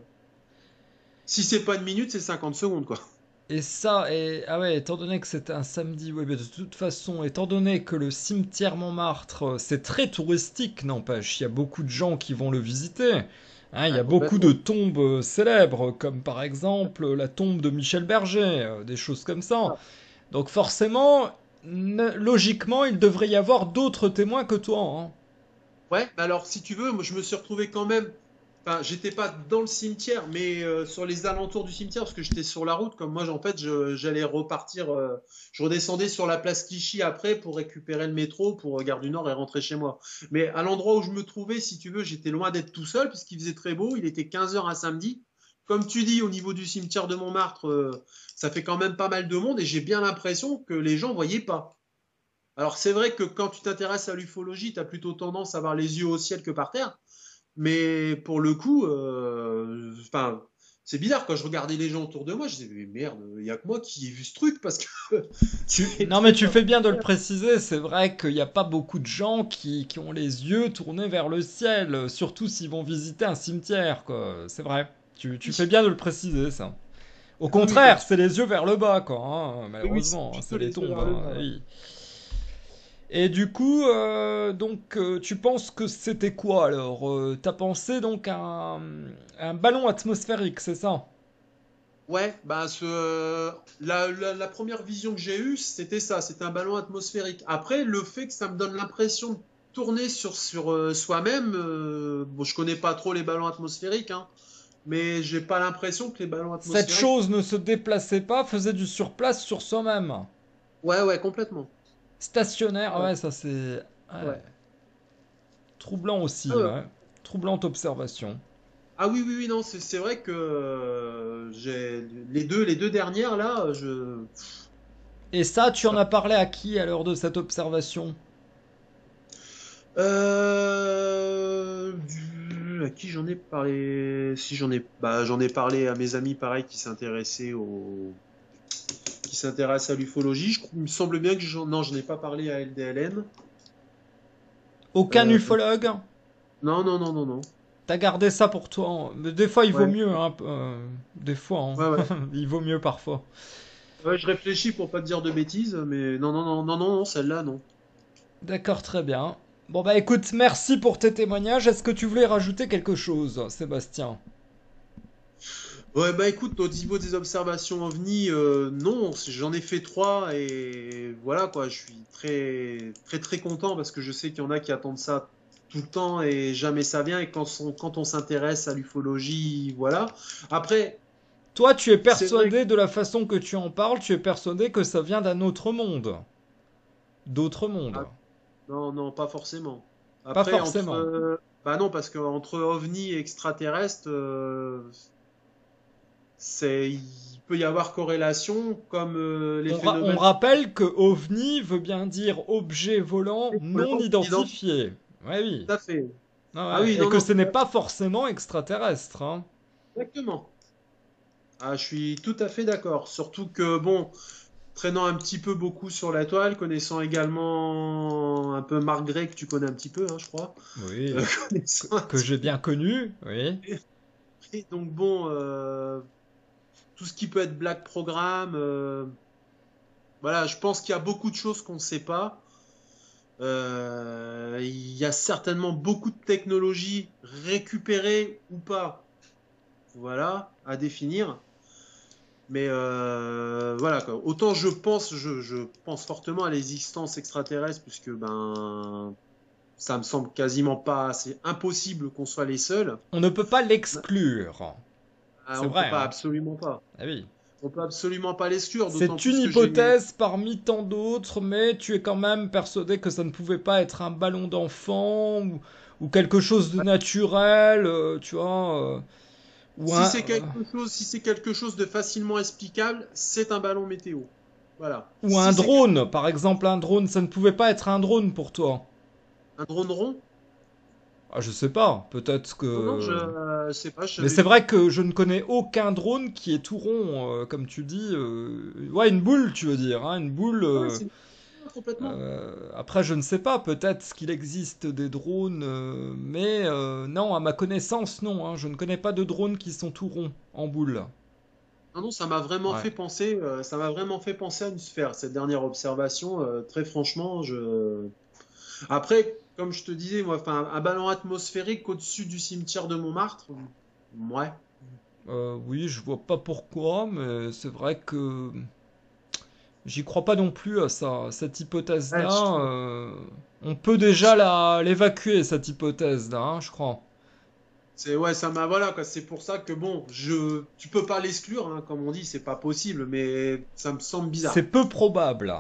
B: si c'est pas une minute, c'est cinquante secondes, quoi.
A: Et ça, et, ah ouais, étant donné que c'était un samedi, ouais, mais de toute façon, étant donné que le cimetière Montmartre, euh, c'est très touristique, n'empêche, il y a beaucoup de gens qui vont le visiter. Hein, il y
B: Ah,
A: a beaucoup de
B: complètement.
A: tombes euh, célèbres, comme par exemple la tombe de Michel Berger, euh, des choses comme ça.
B: Ah,
A: Donc forcément, ne- logiquement, il devrait y avoir d'autres témoins que toi. Hein.
B: ouais, bah alors si tu veux, moi je me suis retrouvé quand même. Enfin, j'étais pas dans le cimetière, mais euh, sur les alentours du cimetière, parce que j'étais sur la route. Comme moi, en fait, je- j'allais repartir. Euh, je redescendais sur la place Clichy après pour récupérer le métro pour euh, Gare du Nord et rentrer chez moi. Mais à l'endroit où je me trouvais, si tu veux, j'étais loin d'être tout seul, puisqu'il faisait très beau. Il était quinze heures un samedi. Comme tu dis, au niveau du cimetière de Montmartre, euh, ça fait quand même pas mal de monde et j'ai bien l'impression que les gens voyaient pas. Alors c'est vrai que quand tu t'intéresses à l'ufologie, tu as plutôt tendance à avoir les yeux au ciel que par terre. Mais pour le coup, euh, enfin, c'est bizarre quand je regardais les gens autour de moi, je disais mais merde, il y a que moi qui ai vu ce truc parce que
A: Tu... Non mais
B: c'était
A: tu
B: pas
A: fais bien de le
B: clair.
A: préciser, c'est vrai qu'il n'y a pas beaucoup de gens qui, qui ont les yeux tournés vers le ciel, surtout s'ils vont visiter un cimetière, quoi. C'est vrai. Tu, tu fais
B: Oui,
A: bien de le préciser, ça. Au
B: oui, oui, comme
A: contraire,
B: tu
A: c'est les yeux vers le bas, quoi, hein,
B: oui, oui, c'est
A: malheureusement, hein,
B: plutôt
A: c'est les
B: les yeux
A: tombes.
B: vers le
A: Hein,
B: bas. Ouais.
A: oui. Et du coup, euh, donc, euh, tu penses que c'était quoi alors? Euh, T'as pensé donc à un, un ballon atmosphérique, c'est ça?
B: Ouais, bah ce, la, la, la première vision que j'ai eue, c'était ça, c'était un ballon atmosphérique. Après, le fait que ça me donne l'impression de tourner sur, sur euh, soi-même, euh, bon, je connais pas trop les ballons atmosphériques, hein, mais j'ai pas l'impression que les ballons
A: Cette
B: atmosphériques.
A: chose ne se déplaçait pas, faisait du surplace sur soi-même.
B: Ouais, ouais, complètement.
A: Stationnaire,
B: Ouais,
A: ouais, ça c'est
B: ouais.
A: ouais, troublant
B: Ah,
A: aussi,
B: ouais.
A: ouais. Troublante observation.
B: Ah oui, oui, oui, non, c'est c'est vrai que euh, j'ai les deux, les deux dernières là, je
A: Et ça, tu en
B: ça.
A: as parlé à qui à l'heure de cette observation?
B: Euh, du- à qui j'en ai parlé? Si j'en ai, bah j'en ai parlé à mes amis pareil qui s'intéressaient au, qui s'intéressent à l'ufologie. Je- Il me semble bien que j'en, non, je n'ai pas parlé à L D L M.
A: Aucun
B: Euh,
A: ufologue?
B: non, non, non, non, non.
A: T'as gardé ça pour toi, hein. Mais des fois, il vaut
B: Ouais,
A: mieux, hein. euh, des fois,
B: ouais,
A: hein.
B: ouais.
A: Il vaut mieux parfois.
B: Ouais, je réfléchis pour pas te dire de bêtises, mais non, non, non, non, non, non, celle-là, non.
A: D'accord, très bien. Bon bah écoute, merci pour tes témoignages. Est-ce que tu voulais rajouter quelque chose, Sébastien?
B: Ouais, bah écoute, au niveau des observations ovni, euh, non, j'en ai fait trois et voilà quoi, je suis très très très content parce que je sais qu'il y en a qui attendent ça tout le temps et jamais ça vient et quand on, quand on s'intéresse à l'ufologie, voilà. Après,
A: Toi, tu es
B: c'est vrai que
A: persuadé de la façon que tu en parles, tu es persuadé que ça vient d'un autre monde. D'autres mondes.
B: ah, non, non, pas forcément.
A: Pas
B: Après, entre
A: forcément.
B: euh, bah non, parce que entre ovni et extraterrestre, euh, c'est il peut y avoir corrélation comme euh, les
A: On, ra- on
B: phénomènes
A: rappelle que OVNI veut bien dire objet volant non
B: volants identiques.
A: identifié. Ouais, oui.
B: Tout à fait.
A: Ah
B: Ah
A: ouais.
B: oui,
A: Et
B: non,
A: que
B: non,
A: ce n'est pas forcément extraterrestre. Hein.
B: exactement. Ah, je suis tout à fait d'accord. Surtout que, bon, traînant un petit peu beaucoup sur la toile, connaissant également un peu Marc Gray, que tu connais un petit peu, hein, je crois. Euh,
A: Oui. Que,
B: connaissant un
A: que j'ai
B: petit
A: bien connu. Oui.
B: peu. Et donc, bon, euh, tout ce qui peut être Black Programme, euh, voilà, je pense qu'il y a beaucoup de choses qu'on ne sait pas. Euh, il y a certainement beaucoup de technologies récupérées ou pas, voilà, à définir. Mais euh, voilà quoi. Autant je pense, je, je pense fortement à l'existence extraterrestre, puisque ben ça me semble quasiment pas, c'est impossible qu'on soit les seuls.
A: On ne peut pas l'exclure.
B: Ah,
A: C'est
B: on peut
A: vrai,
B: pas,
A: hein.
B: absolument pas.
A: Ah oui.
B: On peut absolument pas l'exclure, d'autant
A: C'est une
B: plus que j'ai.
A: hypothèse parmi tant d'autres, mais tu es quand même persuadé que ça ne pouvait pas être un ballon d'enfant ou, ou quelque chose de naturel, euh, tu vois, euh, ou
B: Si
A: un,
B: c'est
A: euh,
B: quelque chose, si c'est quelque chose de facilement explicable, c'est un ballon météo. Voilà.
A: ou un
B: Si c'est quelque-
A: drone, par exemple un drone, ça ne pouvait pas être un drone pour toi.
B: un drone rond,
A: Ah, je sais pas, peut-être
B: non, non, je
A: que.
B: euh, sais pas, je
A: Mais
B: savais
A: c'est
B: pas.
A: vrai que je ne connais aucun drone qui est tout rond, euh, comme tu dis. euh, Ouais, une boule, tu veux dire, hein, une boule.
B: Ouais,
A: euh,
B: c'est complètement.
A: Euh, après, je ne sais pas, peut-être qu'il existe des drones, euh, mais euh, non, à ma connaissance, non, hein, je ne connais pas de drones qui sont tout ronds, en boule.
B: Non, non, ça m'a vraiment
A: Ouais.
B: fait penser, euh, ça m'a vraiment fait penser à une sphère, cette dernière observation. Euh, très franchement, je. Après, comme je te disais, moi, enfin, un ballon atmosphérique au-dessus du cimetière de Montmartre, ouais.
A: Euh, oui, je vois pas pourquoi, mais c'est vrai que j'y crois pas non plus à ça. Cette
B: Ouais, je
A: hypothèse-là,
B: trouve-
A: euh, on peut déjà la, l'évacuer, cette hypothèse-là, hein, je crois.
B: C'est ouais, ça m'a voilà quoi. C'est pour ça que bon, je, tu peux pas l'exclure, hein, comme on dit, c'est pas possible, mais ça me semble
A: C'est
B: bizarre.
A: peu probable.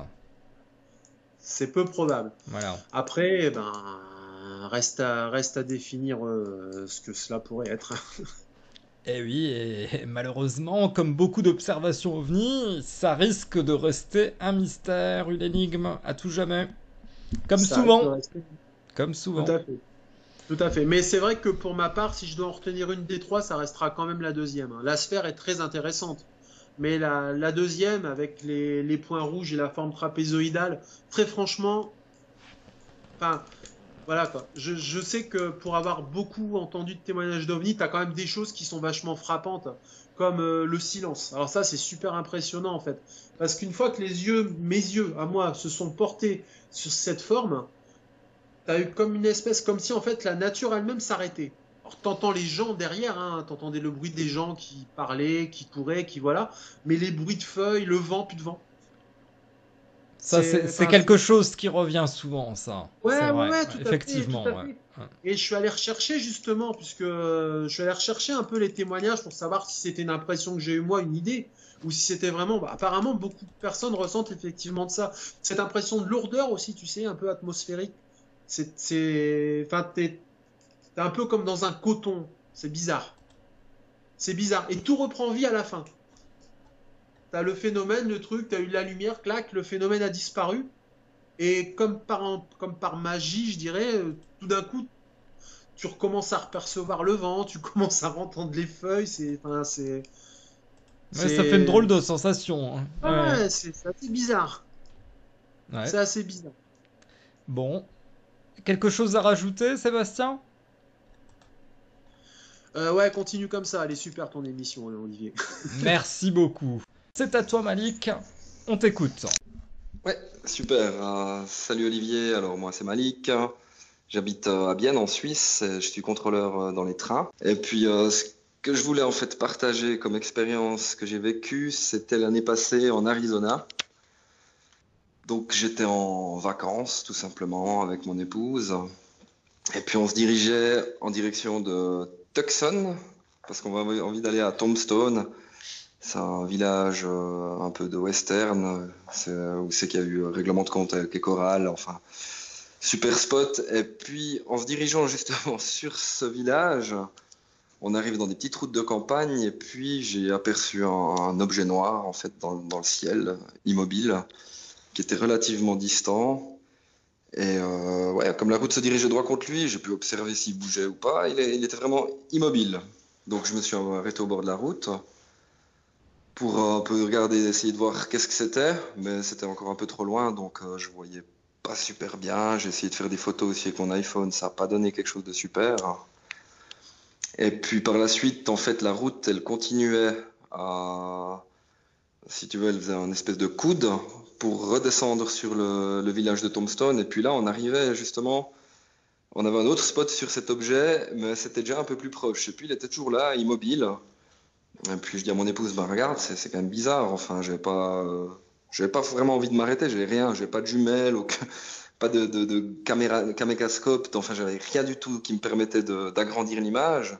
B: C'est peu probable.
A: Voilà.
B: Après, eh ben, reste à reste à définir euh, ce que cela pourrait être.
A: Et oui, et malheureusement, comme beaucoup d'observations ovni, ça risque de rester un mystère, une énigme, à tout jamais. Comme
B: Ça risque de
A: souvent.
B: rester.
A: Comme
B: Tout
A: souvent.
B: à fait. Tout à fait. Mais c'est vrai que pour ma part, si je dois en retenir une des trois, ça restera quand même la deuxième, hein. La sphère est très intéressante. Mais la, la deuxième, avec les, les points rouges et la forme trapézoïdale, très franchement, enfin, voilà quoi. Je, je sais que pour avoir beaucoup entendu de témoignages d'OVNI, tu as quand même des choses qui sont vachement frappantes, comme euh, le silence. Alors ça, c'est super impressionnant en fait. Parce qu'une fois que les yeux, mes yeux, à moi, se sont portés sur cette forme, tu as eu comme une espèce, comme si en fait la nature elle-même s'arrêtait. Alors t'entends les gens derrière, hein, t'entendais le bruit des gens qui parlaient, qui couraient, qui voilà, mais les bruits de feuilles, le vent, plus de vent.
A: Ça, c'est
B: C'est,
A: c'est
B: enfin,
A: quelque chose qui revient souvent, ça. C'est
B: ouais, ouais,
A: vrai.
B: ouais,
A: Ouais,
B: tout à fait, tout
A: effectivement,
B: à
A: ouais.
B: fait.
A: Ouais.
B: Et je suis allé rechercher justement, puisque euh, je suis allé rechercher un peu les témoignages pour savoir si c'était une impression que j'ai eu moi, une idée, ou si c'était vraiment. Bah, apparemment, beaucoup de personnes ressentent effectivement de ça. Cette impression de lourdeur aussi, tu sais, un peu atmosphérique. C'est, c'est, enfin, t'es, t'es un peu comme dans un coton. C'est bizarre. C'est bizarre. Et tout reprend vie à la fin. T'as le phénomène, le truc, t'as eu la lumière, clac, le phénomène a disparu. Et comme par, comme par magie, je dirais, euh, tout d'un coup, tu recommences à percevoir le vent, tu commences à entendre les feuilles, c'est, enfin, c'est,
A: Ouais, ça fait une drôle
B: c'est,
A: de sensation, hein. Ouais.
B: ouais, c'est c'est assez bizarre.
A: Ouais.
B: C'est assez bizarre.
A: Bon. Quelque chose à rajouter, Sébastien?
B: Euh, ouais, continue comme ça. Elle est super ton émission, Olivier.
A: Merci beaucoup. C'est à toi, Malik. On t'écoute.
C: Ouais, super. Euh, salut Olivier, alors moi c'est Malik. J'habite euh, à Bienne en Suisse, et je suis contrôleur euh, dans les trains. Et puis euh, ce que je voulais en fait partager comme expérience que j'ai vécue, c'était l'année passée en Arizona. Donc j'étais en vacances tout simplement avec mon épouse. Et puis on se dirigeait en direction de Tucson, parce qu'on avait envie d'aller à Tombstone. C'est un village euh, un peu de western, c'est, où c'est qu'il y a eu règlement de compte avec les chorales, enfin, super spot. Et puis, en se dirigeant justement sur ce village, on arrive dans des petites routes de campagne, et puis j'ai aperçu un, un objet noir, en fait, dans, dans le ciel, immobile, qui était relativement distant. Et euh, ouais, comme la route se dirigeait droit contre lui, j'ai pu observer s'il bougeait ou pas. Il, est- il était vraiment immobile. Donc je me suis arrêté au bord de la route pour euh, un peu regarder, essayer de voir qu'est-ce que c'était, mais c'était encore un peu trop loin, donc euh, je voyais pas super bien. J'ai essayé de faire des photos aussi avec mon iPhone, ça n'a pas donné quelque chose de super. Et puis par la suite, en fait, la route, elle continuait à, si tu veux, elle faisait un espèce de coude pour redescendre sur le, le village de Tombstone. Et puis là, on arrivait justement, on avait un autre spot sur cet objet, mais c'était déjà un peu plus proche. Et puis il était toujours là, immobile. Et puis je dis à mon épouse, ben regarde, c'est c'est quand même bizarre. Enfin, j'avais pas, euh, j'avais pas vraiment envie de m'arrêter. J'avais rien, j'avais pas de jumelles, aucun- pas de, de, de caméra, caméscope. Enfin, j'avais rien du tout qui me permettait de- d'agrandir l'image.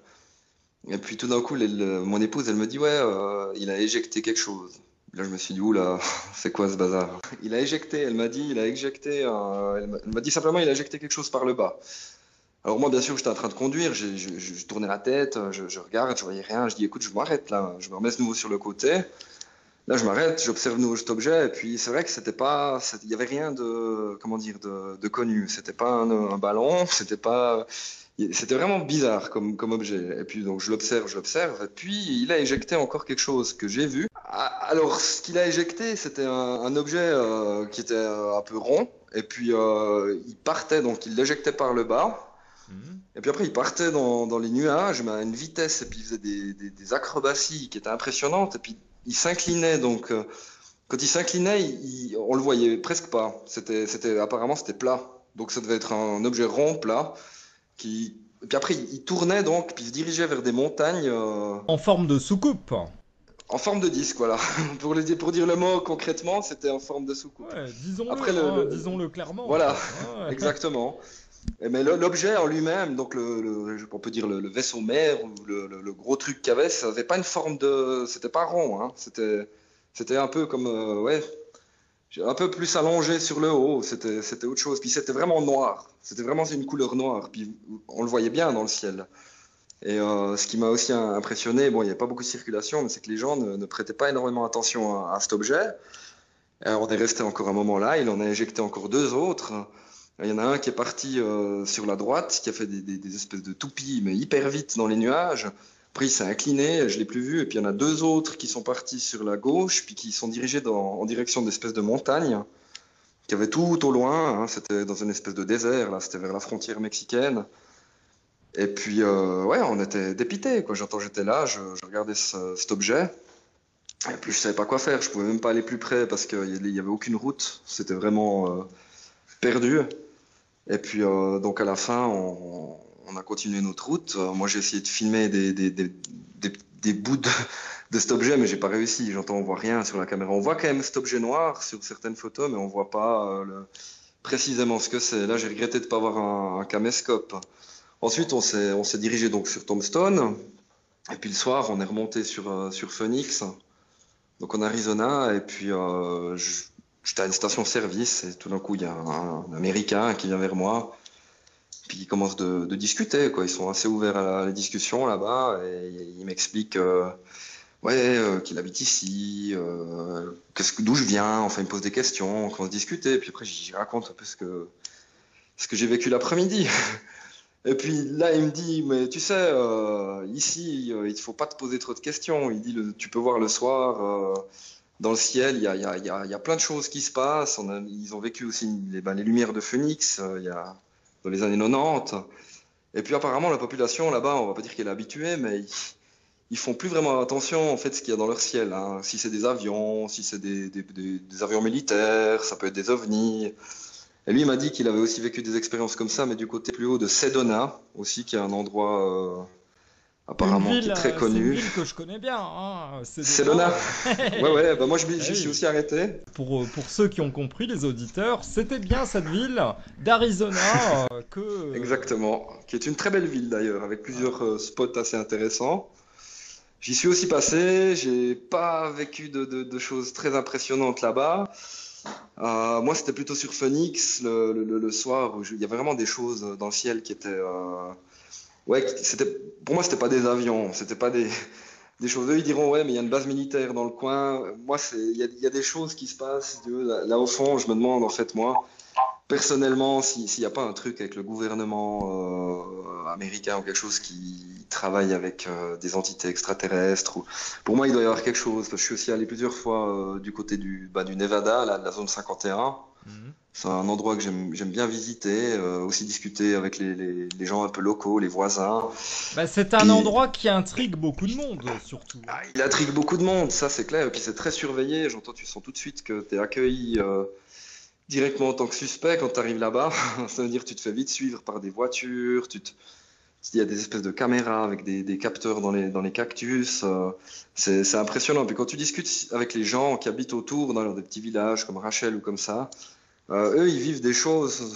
C: Et puis tout d'un coup, le- le- mon épouse, elle me dit, ouais, euh, il a éjecté quelque chose. Là, je me suis dit, oula, c'est quoi ce bazar? Il a éjecté, elle m'a dit, il a éjecté, un- elle m'a elle m'a dit simplement, il a éjecté quelque chose par le bas. Alors moi, bien sûr, j'étais en train de conduire, j'ai- je, je- je tournais la tête, je, je regarde, je voyais rien, je dis, écoute, je m'arrête là, je me remets de nouveau sur le côté. Là, je m'arrête, j'observe de nouveau cet objet, et puis c'est vrai que c'était pas, c'est- il y avait rien de, comment dire, de, de connu. C'était pas un, un ballon, c'était pas, c'était vraiment bizarre comme, comme objet. Et puis donc je l'observe, je l'observe, et puis il a éjecté encore quelque chose que j'ai vu. Ah, alors ce qu'il a éjecté, c'était un, un objet euh, qui était euh, un peu rond, et puis euh, il partait, donc il l'éjectait par le bas.
A: Mhm.
C: Et puis après, il partait dans, dans les nuages, mais à une vitesse, et puis il faisait des, des- des acrobaties qui étaient impressionnantes. Et puis il s'inclinait, donc euh, quand il s'inclinait, il- il- on le voyait presque pas. C'était, c'était, apparemment, c'était plat. Donc ça devait être un, objet rond, plat. Qui... Et puis après, il, il tournait donc, puis il se dirigeait vers des montagnes euh,
A: En forme de soucoupe.
C: en forme de disque, voilà. Pour, le dire- pour dire le mot concrètement, c'était en forme de soucoupe.
A: Ouais,
C: Après,
A: disons-le,
C: le,
A: hein,
C: le-
A: disons-le clairement,
C: voilà,
A: quoi. Ouais.
C: exactement. Et mais le- l'objet en lui-même, donc le, le- on peut dire le, le vaisseau mère ou le, le- le gros truc qu'il y avait, ça n'avait pas une forme de, c'était pas rond, hein. C'était, c'était un peu comme, euh, ouais, un peu plus allongé sur le haut. C'était, c'était autre chose. Puis c'était vraiment noir. C'était vraiment une couleur noire. Puis on le voyait bien dans le ciel. Et euh, ce qui m'a aussi impressionné, bon, il n'y avait pas beaucoup de circulation, mais c'est que les gens ne, ne prêtaient pas énormément attention à, à cet objet. Alors, on est resté encore un moment là, il en a éjecté encore deux autres. Il y en a un qui est parti euh, sur la droite, qui a fait des, des- des espèces de toupies, mais hyper vite dans les nuages. Après, il s'est incliné, je l'ai plus vu. Et puis, il y en a deux autres qui sont partis sur la gauche, puis qui sont dirigés dans- en direction d'espèces de montagnes, qui avaient tout au loin. Hein, c'était dans une espèce de désert, là, c'était vers la frontière mexicaine. Et puis, euh, ouais, on était dépités, quoi. J'entends, j'étais là, je, je regardais ce- cet objet. Et puis, je savais pas quoi faire. Je pouvais même pas aller plus près parce qu'il y avait aucune route. C'était vraiment euh, perdu. Et puis, euh, donc à la fin, on, on a continué notre route. Euh, moi, j'ai essayé de filmer des, des, des, des, des bouts de, de cet objet, mais j'ai pas réussi. J'entends, on voit rien sur la caméra. On voit quand même cet objet noir sur certaines photos, mais on voit pas euh, le- précisément ce que c'est. Là, j'ai regretté de pas avoir un, un caméscope. Ensuite, on s'est, on s'est dirigé donc sur Tombstone. Et puis le soir, on est remonté sur, euh, sur Phoenix, donc en Arizona. Et puis, euh, je- j'étais à une station-service et tout d'un coup, il y a un, un Américain qui vient vers moi. Puis ils commencent de, de discuter, quoi. Ils sont assez ouverts à la, à la discussion là-bas et ils m'expliquent euh, ouais, euh, qu'il habite ici, euh, qu'est-ce que- d'où je viens. Enfin, ils me posent des questions, on commence à discuter. Puis après, j'y raconte un peu ce que, ce que j'ai vécu l'après-midi. Et puis là, il me dit, mais tu sais, euh, ici, euh, il ne faut pas te poser trop de questions. Il dit, le- tu peux voir le soir, euh, dans le ciel, il y a, il y a- il y a- il y a plein de choses qui se passent. On a- ils ont vécu aussi les, ben, les lumières de Phoenix, euh, il y a, dans les années quatre-vingt-dix. Et puis apparemment, la population là-bas, on va pas dire qu'elle est habituée, mais ils, ils font plus vraiment attention en fait ce qu'il y a dans leur ciel, hein. Si c'est des avions, si c'est des, des- des- des avions militaires, ça peut être des ovnis. Et lui, il m'a dit qu'il avait aussi vécu des expériences comme ça, mais du côté plus haut de Sedona, aussi, qui est un endroit euh,
A: Une
C: apparemment qui
A: ville,
C: est très
A: euh, c'est une
C: connu.
A: ville que je connais bien, hein, c'est
C: Sedona, ouais,
A: Sedona.
C: ouais, bah moi je m'y-
A: Ah
C: j'y suis
A: oui.
C: aussi arrêté.
A: Pour, euh, pour ceux qui ont compris, les auditeurs, c'était bien cette ville d'Arizona euh, que... euh,
C: Exactement, qui est une très belle ville d'ailleurs, avec plusieurs euh, spots assez intéressants. J'y suis aussi passé, j'ai pas vécu de, de- de choses très impressionnantes là-bas. Euh, moi, c'était plutôt sur Phoenix le, le- le- le soir où je- il y avait vraiment des choses dans le ciel qui étaient, euh, ouais, qui- c'était, pour moi, c'était pas des avions, c'était pas des, des choses. Eux, ils diront, ouais, mais il y a une base militaire dans le coin. Moi, c'est, il y a, il y a des choses qui se passent. Si tu veux, là, là, au fond, je me demande en fait moi. Personnellement, si- s'il n'y a pas un truc avec le gouvernement euh, américain ou quelque chose qui travaille avec euh, des entités extraterrestres, ou... pour moi, il doit y avoir quelque chose. Parce que je suis aussi allé plusieurs fois euh, du côté du, bah, du Nevada, là, de la zone cinquante et un.
A: mhm.
C: C'est un endroit que j'aime j'aime bien visiter, euh, aussi discuter avec les, les- les gens un peu locaux, les voisins.
A: Bah, c'est un
C: Puis,
A: endroit qui intrigue beaucoup de monde, surtout, hein.
C: il intrigue beaucoup de monde, ça c'est clair. Et puis c'est très surveillé. J'entends, tu sens tout de suite que tu es accueilli euh, directement en tant que suspect quand tu arrives là-bas. Ça veut dire que tu te fais vite suivre par des voitures, tu te, Il y a des espèces de caméras avec des, des capteurs dans les, dans les cactus. euh, c'est, c'est impressionnant. Puis quand tu discutes avec les gens qui habitent autour, dans des petits villages comme Rachel ou comme ça, euh, eux, ils vivent des choses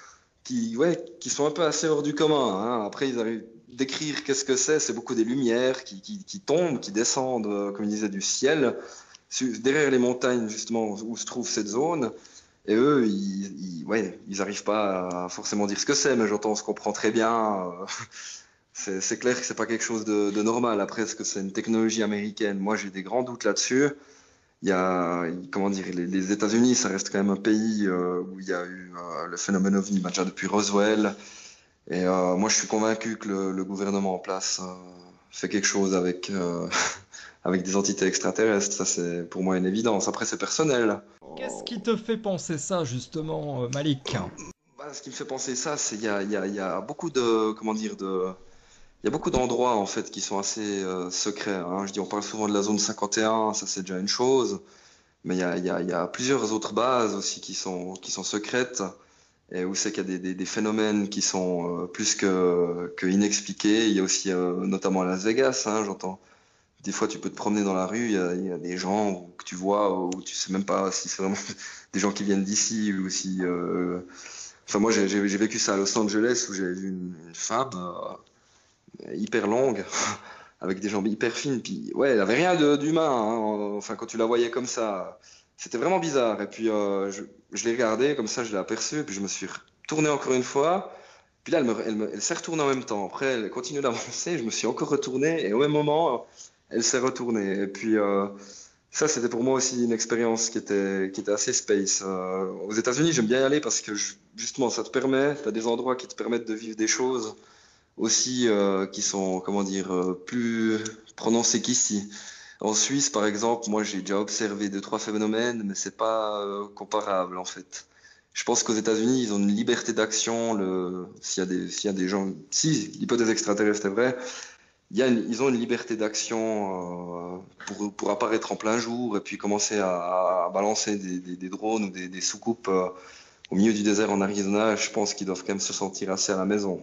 C: qui, ouais, qui sont un peu assez hors du commun, hein. Après, ils arrivent à décrire qu'est-ce que c'est. C'est beaucoup des lumières qui, qui, qui tombent, qui descendent, euh, comme ils disaient, du ciel, su- derrière les montagnes, justement, où se trouve cette zone. Et eux, ils, ils, ouais, ils arrivent pas à forcément dire ce que c'est, mais j'entends, on se comprend très bien. euh, c'est, c'est clair que c'est pas quelque chose de, de normal. Après, est-ce que c'est une technologie américaine? Moi, j'ai des grands doutes là-dessus. Il y a, comment dire, les, les États-Unis, ça reste quand même un pays euh, où il y a eu euh, le phénomène OVNI, bah, déjà depuis Roswell. Et euh, moi, je suis convaincu que le, le gouvernement en place euh, fait quelque chose avec, euh, avec des entités extraterrestres. Ça, c'est pour moi une évidence. Après, c'est personnel.
A: Qu'est-ce qui te fait penser ça, justement, euh, Malik?
C: Bah, ce qui me fait penser ça, c'est il y a, il y a, il y a beaucoup de, comment dire, de, il y a beaucoup d'endroits en fait qui sont assez euh, secrets, hein. Je dis, on parle souvent de la zone cinquante et un, ça c'est déjà une chose, mais il y a, il y a, il y a plusieurs autres bases aussi qui sont, qui sont secrètes et où c'est qu'il y a des, des, des phénomènes qui sont euh, plus que, que inexpliqués. Il y a aussi euh, notamment à Las Vegas, hein, j'entends. Des fois, tu peux te promener dans la rue, il y a, il y a des gens que tu vois où tu sais même pas si c'est vraiment des gens qui viennent d'ici ou si. euh, Enfin, moi, j'ai j'ai- j'ai vécu ça à Los Angeles où j'avais vu une, une femme euh, hyper longue, avec des jambes hyper fines. Puis, ouais, elle avait rien de- d'humain, hein. Enfin, quand tu la voyais comme ça, c'était vraiment bizarre. Et puis, euh, je, je l'ai regardée, comme ça, je l'ai aperçue. Puis, je me suis retourné encore une fois. Puis là, elle, me- elle, me- elle s'est retournée en même temps. Après, elle continue d'avancer. Je me suis encore retourné. Et au même moment, elle s'est retournée. Et puis, euh, ça, c'était pour moi aussi une expérience qui était, qui était assez space. Euh, aux États-Unis, j'aime bien y aller parce que ju- justement, ça te permet, tu as des endroits qui te permettent de vivre des choses aussi euh, qui sont, comment dire, euh, plus prononcées qu'ici. En Suisse, par exemple, moi, j'ai déjà observé deux, trois phénomènes, mais c'est pas euh, comparable en fait. Je pense qu'aux États-Unis, ils ont une liberté d'action. Le... S'il y a des, s'il y a des gens, si l'hypothèse extraterrestre est vraie, il y a une- ils ont une liberté d'action euh, pour, pour apparaître en plein jour et puis commencer à, à balancer des, des- des drones ou des, des soucoupes euh, au milieu du désert en Arizona. Je pense qu'ils doivent quand même se sentir assez à la maison.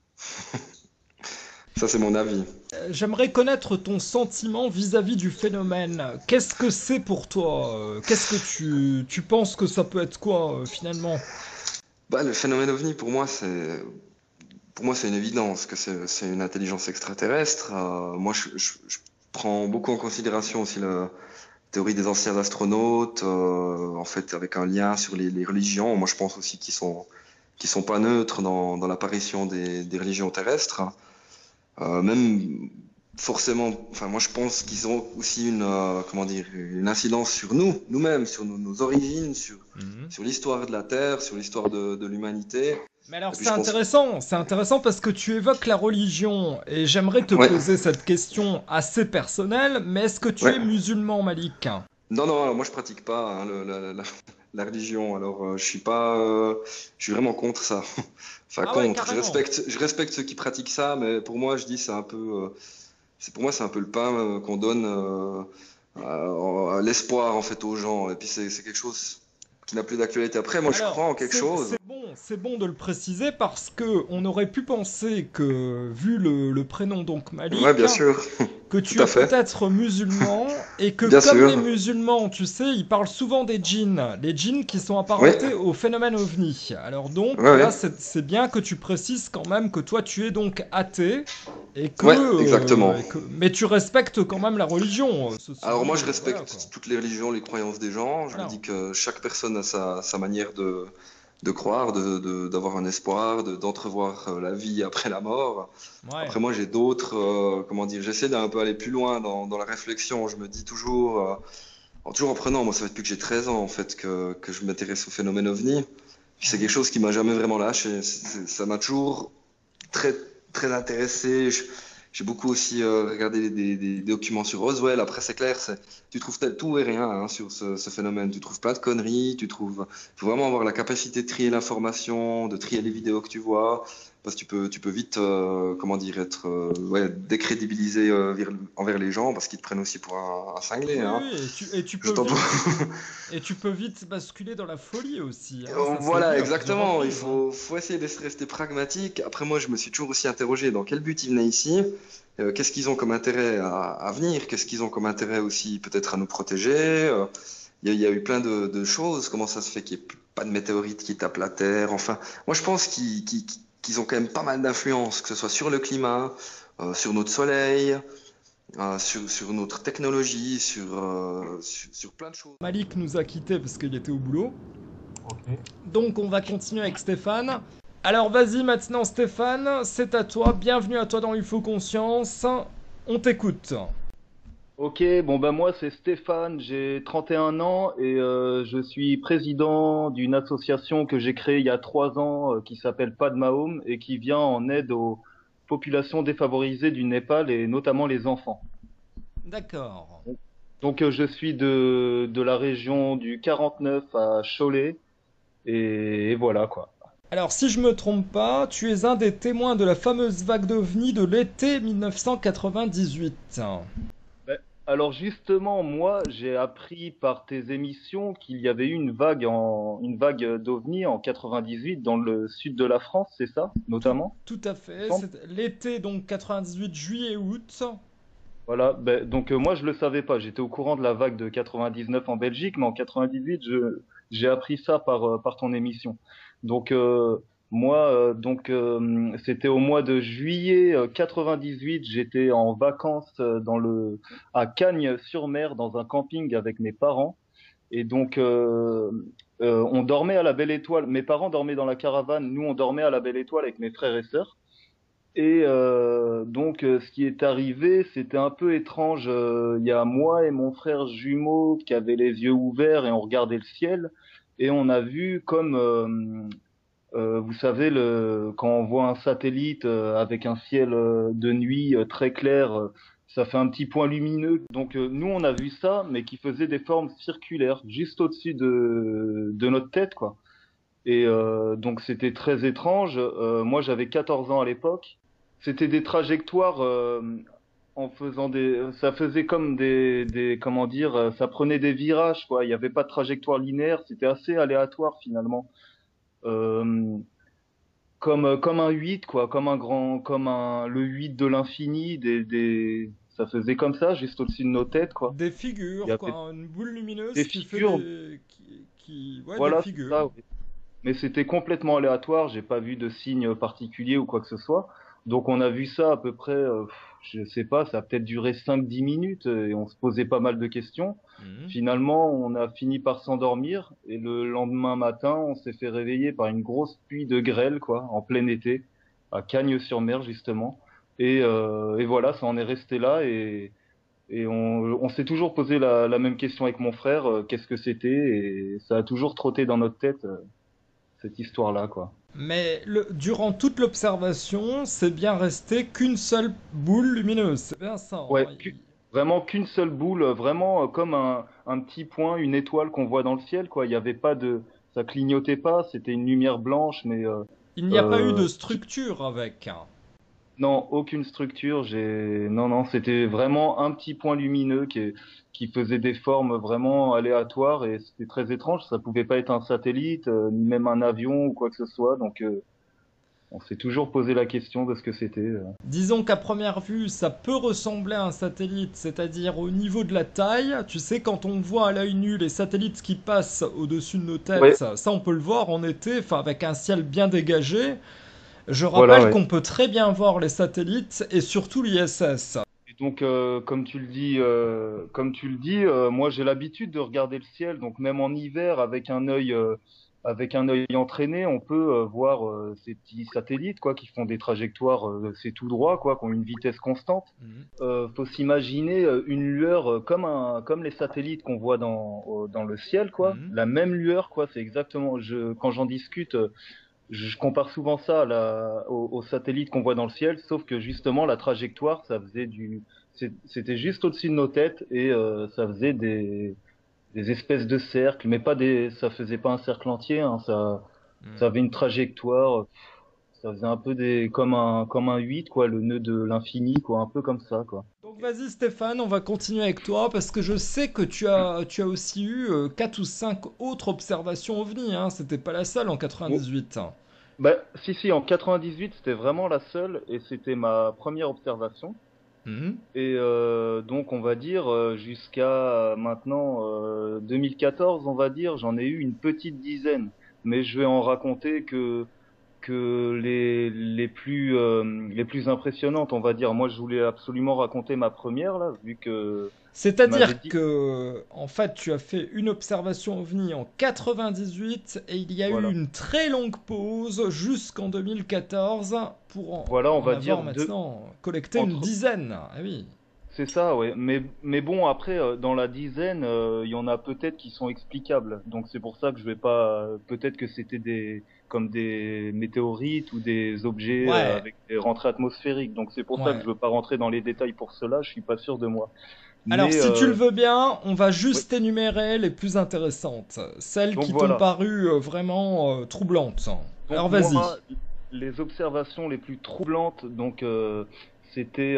C: Ça, c'est mon avis.
A: Euh, J'aimerais connaître ton sentiment vis-à-vis du phénomène. Qu'est-ce que c'est pour toi? euh, Qu'est-ce que tu, tu penses que ça peut être quoi, euh, finalement?
C: Bah, le phénomène OVNI, pour moi, c'est pour moi, c'est une évidence que c'est c'est une intelligence extraterrestre. Euh, moi, je, je- je prends beaucoup en considération aussi la théorie des anciens astronautes, euh, en fait, avec un lien sur les, les religions. Moi, je pense aussi qu'ils sont qui sont pas neutres dans, dans l'apparition des, des religions terrestres. Euh, même forcément, enfin moi je pense qu'ils ont aussi une euh, comment dire une incidence sur nous, nous-mêmes, sur nos, nos origines, sur
A: Mhm.
C: sur l'histoire de la Terre, sur l'histoire de, de l'humanité.
A: Mais alors
C: Et puis
A: c'est
C: je pense,
A: intéressant, c'est intéressant parce que tu évoques la religion et j'aimerais te
C: ouais,
A: poser cette question assez personnelle, mais est-ce que tu
C: ouais.
A: es musulman, Malik?
C: Non, non, alors moi je pratique pas hein, le- la, la- la religion. Alors euh, je suis pas, euh, je suis vraiment contre ça. Enfin
A: Ah ouais,
C: contre. Je
A: carrément.
C: respecte, je respecte ceux qui pratiquent ça, mais pour moi je dis c'est un peu, euh, c'est pour moi c'est un peu le pain euh, qu'on donne. euh, euh, l'espoir en fait aux gens et puis c'est c'est quelque chose qui n'a plus d'actualité. Après moi je crois
A: Alors,
C: en quelque
A: c'est
C: chose.
A: c'est bon, c'est bon de le préciser parce que on aurait pu penser que, vu le, le prénom donc
C: Ouais,
A: Malik,
C: bien sûr.
A: que
C: Tout
A: tu
C: à
A: es
C: fait,
A: peut-être musulman et que
C: bien
A: comme les
C: sûr.
A: musulmans, tu sais, ils parlent souvent des djinns, les djinns qui sont
C: Oui,
A: apparentés au phénomène ovni. Alors donc
C: ouais,
A: là,
C: ouais,
A: c'est c'est bien que tu précises quand même que toi tu es donc athée et que,
C: ouais,
A: euh,
C: exactement.
A: et que- mais tu respectes quand même la religion. euh, Ceci
C: Alors moi
A: dit,
C: je
A: euh, voilà quoi.
C: respecte toutes les religions, les croyances des gens. Je me
A: Voilà.
C: dis que chaque personne a sa, sa manière de, de croire, de, de- d'avoir un espoir, de, d'entrevoir euh, la vie après la mort.
A: Ouais.
C: Après moi j'ai d'autres, euh, comment dire, j'essaie d'un peu aller plus loin dans, dans la réflexion. Je me dis toujours, euh, en- toujours en prenant, moi ça fait depuis que j'ai treize ans en fait que, que je m'intéresse au phénomène OVNI. Puis c'est quelque
A: Mhm.
C: chose qui m'a jamais vraiment lâché. C'est- c'est- Ça m'a toujours très très intéressé. Je- J'ai beaucoup aussi euh, regardé des, des- des documents sur Roswell. Après, c'est clair, c'est- tu trouves tel- tout et rien hein, sur ce, ce phénomène. Tu trouves plein de conneries. Tu trouves. Il faut vraiment avoir la capacité de trier l'information, de trier les vidéos que tu vois. parce que tu peux, tu peux vite, euh, comment dire, être euh, ouais, décrédibilisé euh, vir- envers les gens parce qu'ils te prennent aussi pour un, un cinglé.
A: Oui,
C: Hein.
A: oui, et tu, et tu
C: Je
A: peux
C: t'en
A: vite,
C: prie.
A: et tu peux vite basculer dans la folie aussi, hein.
C: Euh,
A: Ça s'est
C: Voilà,
A: vu à plusieurs
C: exactement. Il
A: reprises, hein.
C: faut, faut essayer de rester pragmatique. Après, moi, je me suis toujours aussi interrogé dans quel but ils venaient ici. Euh, qu'est-ce qu'ils ont comme intérêt à, à venir? Qu'est-ce qu'ils ont comme intérêt aussi peut-être à nous protéger? Euh, Il y, a il y a eu plein de, de choses. Comment ça se fait qu'il n'y ait pas de météorites qui tapent la Terre? Enfin, moi, je pense qu'ils qu'ils- qu'ils ont quand même pas mal d'influence, que ce soit sur le climat, euh, sur notre soleil, euh, sur, sur notre technologie, sur, euh, sur, sur plein de choses.
A: Malik nous a quittés parce qu'il était au boulot.
D: Ok.
A: Donc on va continuer avec Stéphane. Alors vas-y maintenant Stéphane, c'est à toi, bienvenue à toi dans U F O Conscience. On t'écoute.
D: Ok, bon bah moi c'est Stéphane, j'ai trente et un ans et euh, je suis président d'une association que j'ai créée il y a trois ans euh, qui s'appelle Padma Home et qui vient en aide aux populations défavorisées du Népal et notamment les enfants.
A: D'accord.
D: Donc euh, je suis de, de la région du quarante-neuf à Cholet et, et voilà quoi.
A: Alors si je me trompe pas, tu es un des témoins de la fameuse vague d'OVNI de l'été mille neuf cent quatre-vingt-dix-huit.
D: Ben, alors justement, moi, j'ai appris par tes émissions qu'il y avait eu une vague en une vague d'ovnis en quatre-vingt-dix-huit dans le sud de la France, c'est ça,
A: Tout,
D: notamment,
A: tout à
D: il me
A: fait,
D: semble.
A: c'est l'été donc quatre-vingt-dix-huit, juillet-août.
D: Voilà. Ben, donc euh, moi, je le savais pas. J'étais au courant de la vague de quatre-vingt-dix-neuf en Belgique, mais en quatre-vingt-dix-huit, je j'ai appris ça par euh, par ton émission. Donc euh, moi, euh, donc euh, c'était au mois de juillet euh, quatre-vingt-dix-huit. J'étais en vacances euh, dans le à Cagnes-sur-Mer dans un camping avec mes parents. Et donc, euh, euh, on dormait à la Belle Étoile. Mes parents dormaient dans la caravane. Nous, on dormait à la Belle Étoile avec mes frères et sœurs. Et euh, donc, euh, ce qui est arrivé, c'était un peu étrange. Euh, Il y a moi et mon frère jumeau qui avaient les yeux ouverts et on regardait le ciel. Et on a vu comme, euh, euh, vous savez, le, quand on voit un satellite euh, avec un ciel euh, de nuit euh, très clair, euh, ça fait un petit point lumineux. Donc euh, nous, on a vu ça, mais qui faisait des formes circulaires, juste au-dessus de, de notre tête, quoi. Et euh, donc c'était très étrange. Euh, moi, j'avais quatorze ans à l'époque. C'était des trajectoires euh, en faisant des, ça faisait comme des, des, comment dire, euh, ça prenait des virages, quoi. Il n'y avait pas de trajectoire linéaire. C'était assez aléatoire finalement. Euh, comme euh, comme un huit quoi, comme un grand comme un le huit de l'infini des des ça faisait comme ça juste au-dessus de nos têtes quoi.
A: Des
D: Il y
A: figures,
D: avait
A: quoi, une boule
D: des
A: lumineuse qui fait
D: figures,
A: des... qui... qui- Ouais, des
D: voilà, c'est
A: figures.
D: ça. Oui. Mais c'était complètement aléatoire, j'ai pas vu de signe particulier ou quoi que ce soit. Donc on a vu ça à peu près euh, pff, je sais pas, ça a peut-être duré cinq dix minutes euh, et on se posait pas mal de questions.
A: Mhm.
D: Finalement, on a fini par s'endormir et le lendemain matin, on s'est fait réveiller par une grosse pluie de grêle, quoi, en plein été, à Cagnes-sur-Mer, justement. Et, euh, et voilà, ça en est resté là et, et on, on s'est toujours posé la, la même question avec mon frère, euh, qu'est-ce que c'était? Et ça a toujours trotté dans notre tête, euh, cette histoire-là, quoi.
A: Mais le... durant toute l'observation, c'est bien resté qu'une seule boule lumineuse. C'est bien ça,
D: Ouais,
A: hein.
D: qu'u-
A: Il-
D: vraiment qu'une seule boule, euh, vraiment euh, comme un, un petit point, une étoile qu'on voit dans le ciel, quoi. Il y avait pas de, ça clignotait pas, c'était une lumière blanche, mais euh,
A: Il n'y a pas eu
D: euh,
A: de structure avec, hein.
D: non, aucune structure. J'ai, non, non, c'était vraiment un petit point lumineux qui, qui faisait des formes vraiment aléatoires et c'était très étrange. Ça pouvait pas être un satellite, euh, ni même un avion ou quoi que ce soit. Donc, euh, on s'est toujours posé la question de ce que c'était. euh.
A: Disons qu'à première vue, ça peut ressembler à un satellite, c'est-à-dire au niveau de la taille. Tu sais, quand on voit à l'œil nu les satellites qui passent au-dessus de nos têtes,
D: Ouais,
A: ça on peut le voir en été, enfin avec un ciel bien dégagé. Je
D: voilà,
A: rappelle
D: ouais.
A: qu'on peut très bien voir les satellites et surtout l'I S S.
D: Et donc, euh, comme tu le dis, euh, comme tu le dis, euh, moi j'ai l'habitude de regarder le ciel. Donc même en hiver, avec un œil, euh, avec un œil entraîné, on peut euh, voir euh, ces petits satellites, quoi, qui font des trajectoires, euh, c'est tout droit, quoi, qui ont une vitesse constante.
A: Mhm.
D: Euh, faut s'imaginer euh, une lueur euh, comme un, comme les satellites qu'on voit dans, au- dans le ciel, quoi.
A: Mhm.
D: La même lueur, quoi. C'est exactement. Je, quand j'en discute. euh, je compare souvent ça à la, aux, aux satellites qu'on voit dans le ciel, sauf que justement la trajectoire, ça faisait du, c'est- c'était juste au-dessus de nos têtes et euh, ça faisait des, des espèces de cercles, mais pas des, ça faisait pas un cercle entier, hein, ça,
A: Mhm.
D: ça avait une trajectoire, Ça faisait un peu des comme un comme un huit quoi, le nœud de l'infini quoi, un peu comme ça quoi.
A: Donc vas-y Stéphane, on va continuer avec toi parce que je sais que tu as, tu as aussi eu euh, quatre ou cinq autres observations ovni, hein. C'était pas la seule en
D: Bon.
A: quatre-vingt-dix-huit.
D: Bah si si, en quatre-vingt-dix-huit c'était vraiment la seule et c'était ma première observation.
A: Mhm.
D: Et euh, donc on va dire euh, jusqu'à maintenant euh, deux mille quatorze on va dire, j'en ai eu une petite dizaine, mais je vais en raconter que que les les plus euh, les plus impressionnantes on va dire. Moi je voulais absolument raconter ma première là vu que tu m'avais
A: C'est-à-dire
D: dit
A: que, en fait, tu as fait une observation ovni en quatre-vingt-dix-huit et il y a eu
D: voilà
A: une très longue pause jusqu'en deux mille quatorze pour en,
D: voilà on
A: en
D: va
A: avoir
D: dire deux
A: maintenant collecté une
D: entre
A: dizaine. Ah oui.
D: c'est ça ouais mais mais bon après euh, dans la dizaine euh, il y en a peut-être qui sont explicables donc c'est pour ça que je vais pas euh, peut-être que c'était des comme des météorites ou des objets euh,
A: Ouais,
D: avec des rentrées atmosphériques donc c'est pour ça que
A: ouais.
D: je veux pas rentrer dans les détails pour cela je suis pas sûr de moi
A: Alors,
D: mais
A: si tu le
D: euh,
A: veux bien, on va
D: oui
A: juste énumérer les plus intéressantes, celles
D: donc
A: qui t'ont
D: voilà
A: paru euh, vraiment euh, troublantes.
D: donc
A: Alors, vas-y.
D: moi les observations les plus troublantes donc euh, c'était en,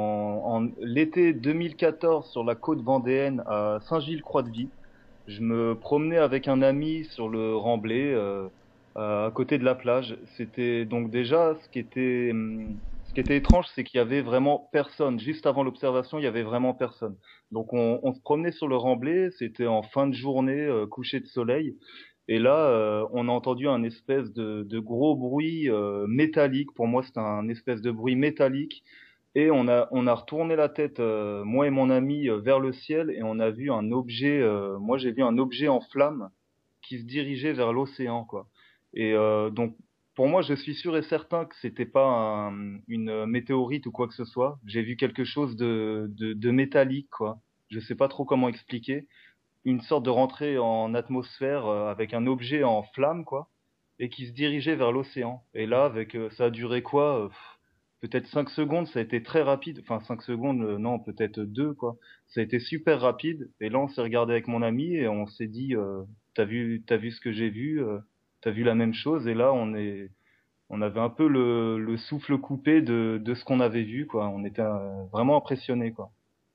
D: en l'été deux mille quatorze sur la côte vendéenne à Saint-Gilles-Croix-de-Vie. Je me promenais avec un ami sur le Remblai, euh, à côté de la plage. C'était donc déjà ce qui était, hum, ce qui était étrange, c'est qu'il y avait vraiment personne. Juste avant l'observation, il y avait vraiment personne. Donc on, on se promenait sur le Remblai. C'était en fin de journée, euh, coucher de soleil. Et là, euh, on a entendu un espèce de, de gros bruit euh, métallique. Pour moi, c'était un espèce de bruit métallique et on a on a retourné la tête, euh, moi et mon ami, euh, vers le ciel et on a vu un objet. Euh, moi, j'ai vu un objet en flammes qui se dirigeait vers l'océan, quoi. Et euh, donc, pour moi, je suis sûr et certain que c'était pas un- une météorite ou quoi que ce soit. J'ai vu quelque chose de, de de métallique, quoi. Je sais pas trop comment expliquer. Une sorte de rentrée en atmosphère euh, avec un objet en flammes, quoi, et qui se dirigeait vers l'océan. Et là, avec euh, ça a duré quoi? euh, pff, peut-être cinq secondes, ça a été très rapide. Enfin, cinq secondes, euh, non, peut-être deux, quoi. Ça a été super rapide. Et là, on s'est regardé avec mon ami et on s'est dit, euh, t'as vu, t'as vu ce que j'ai vu, euh, t'as vu la même chose. Et là, on est, on avait un peu le, le souffle coupé de, de ce qu'on avait vu, quoi. On était euh, vraiment impressionnés, quoi.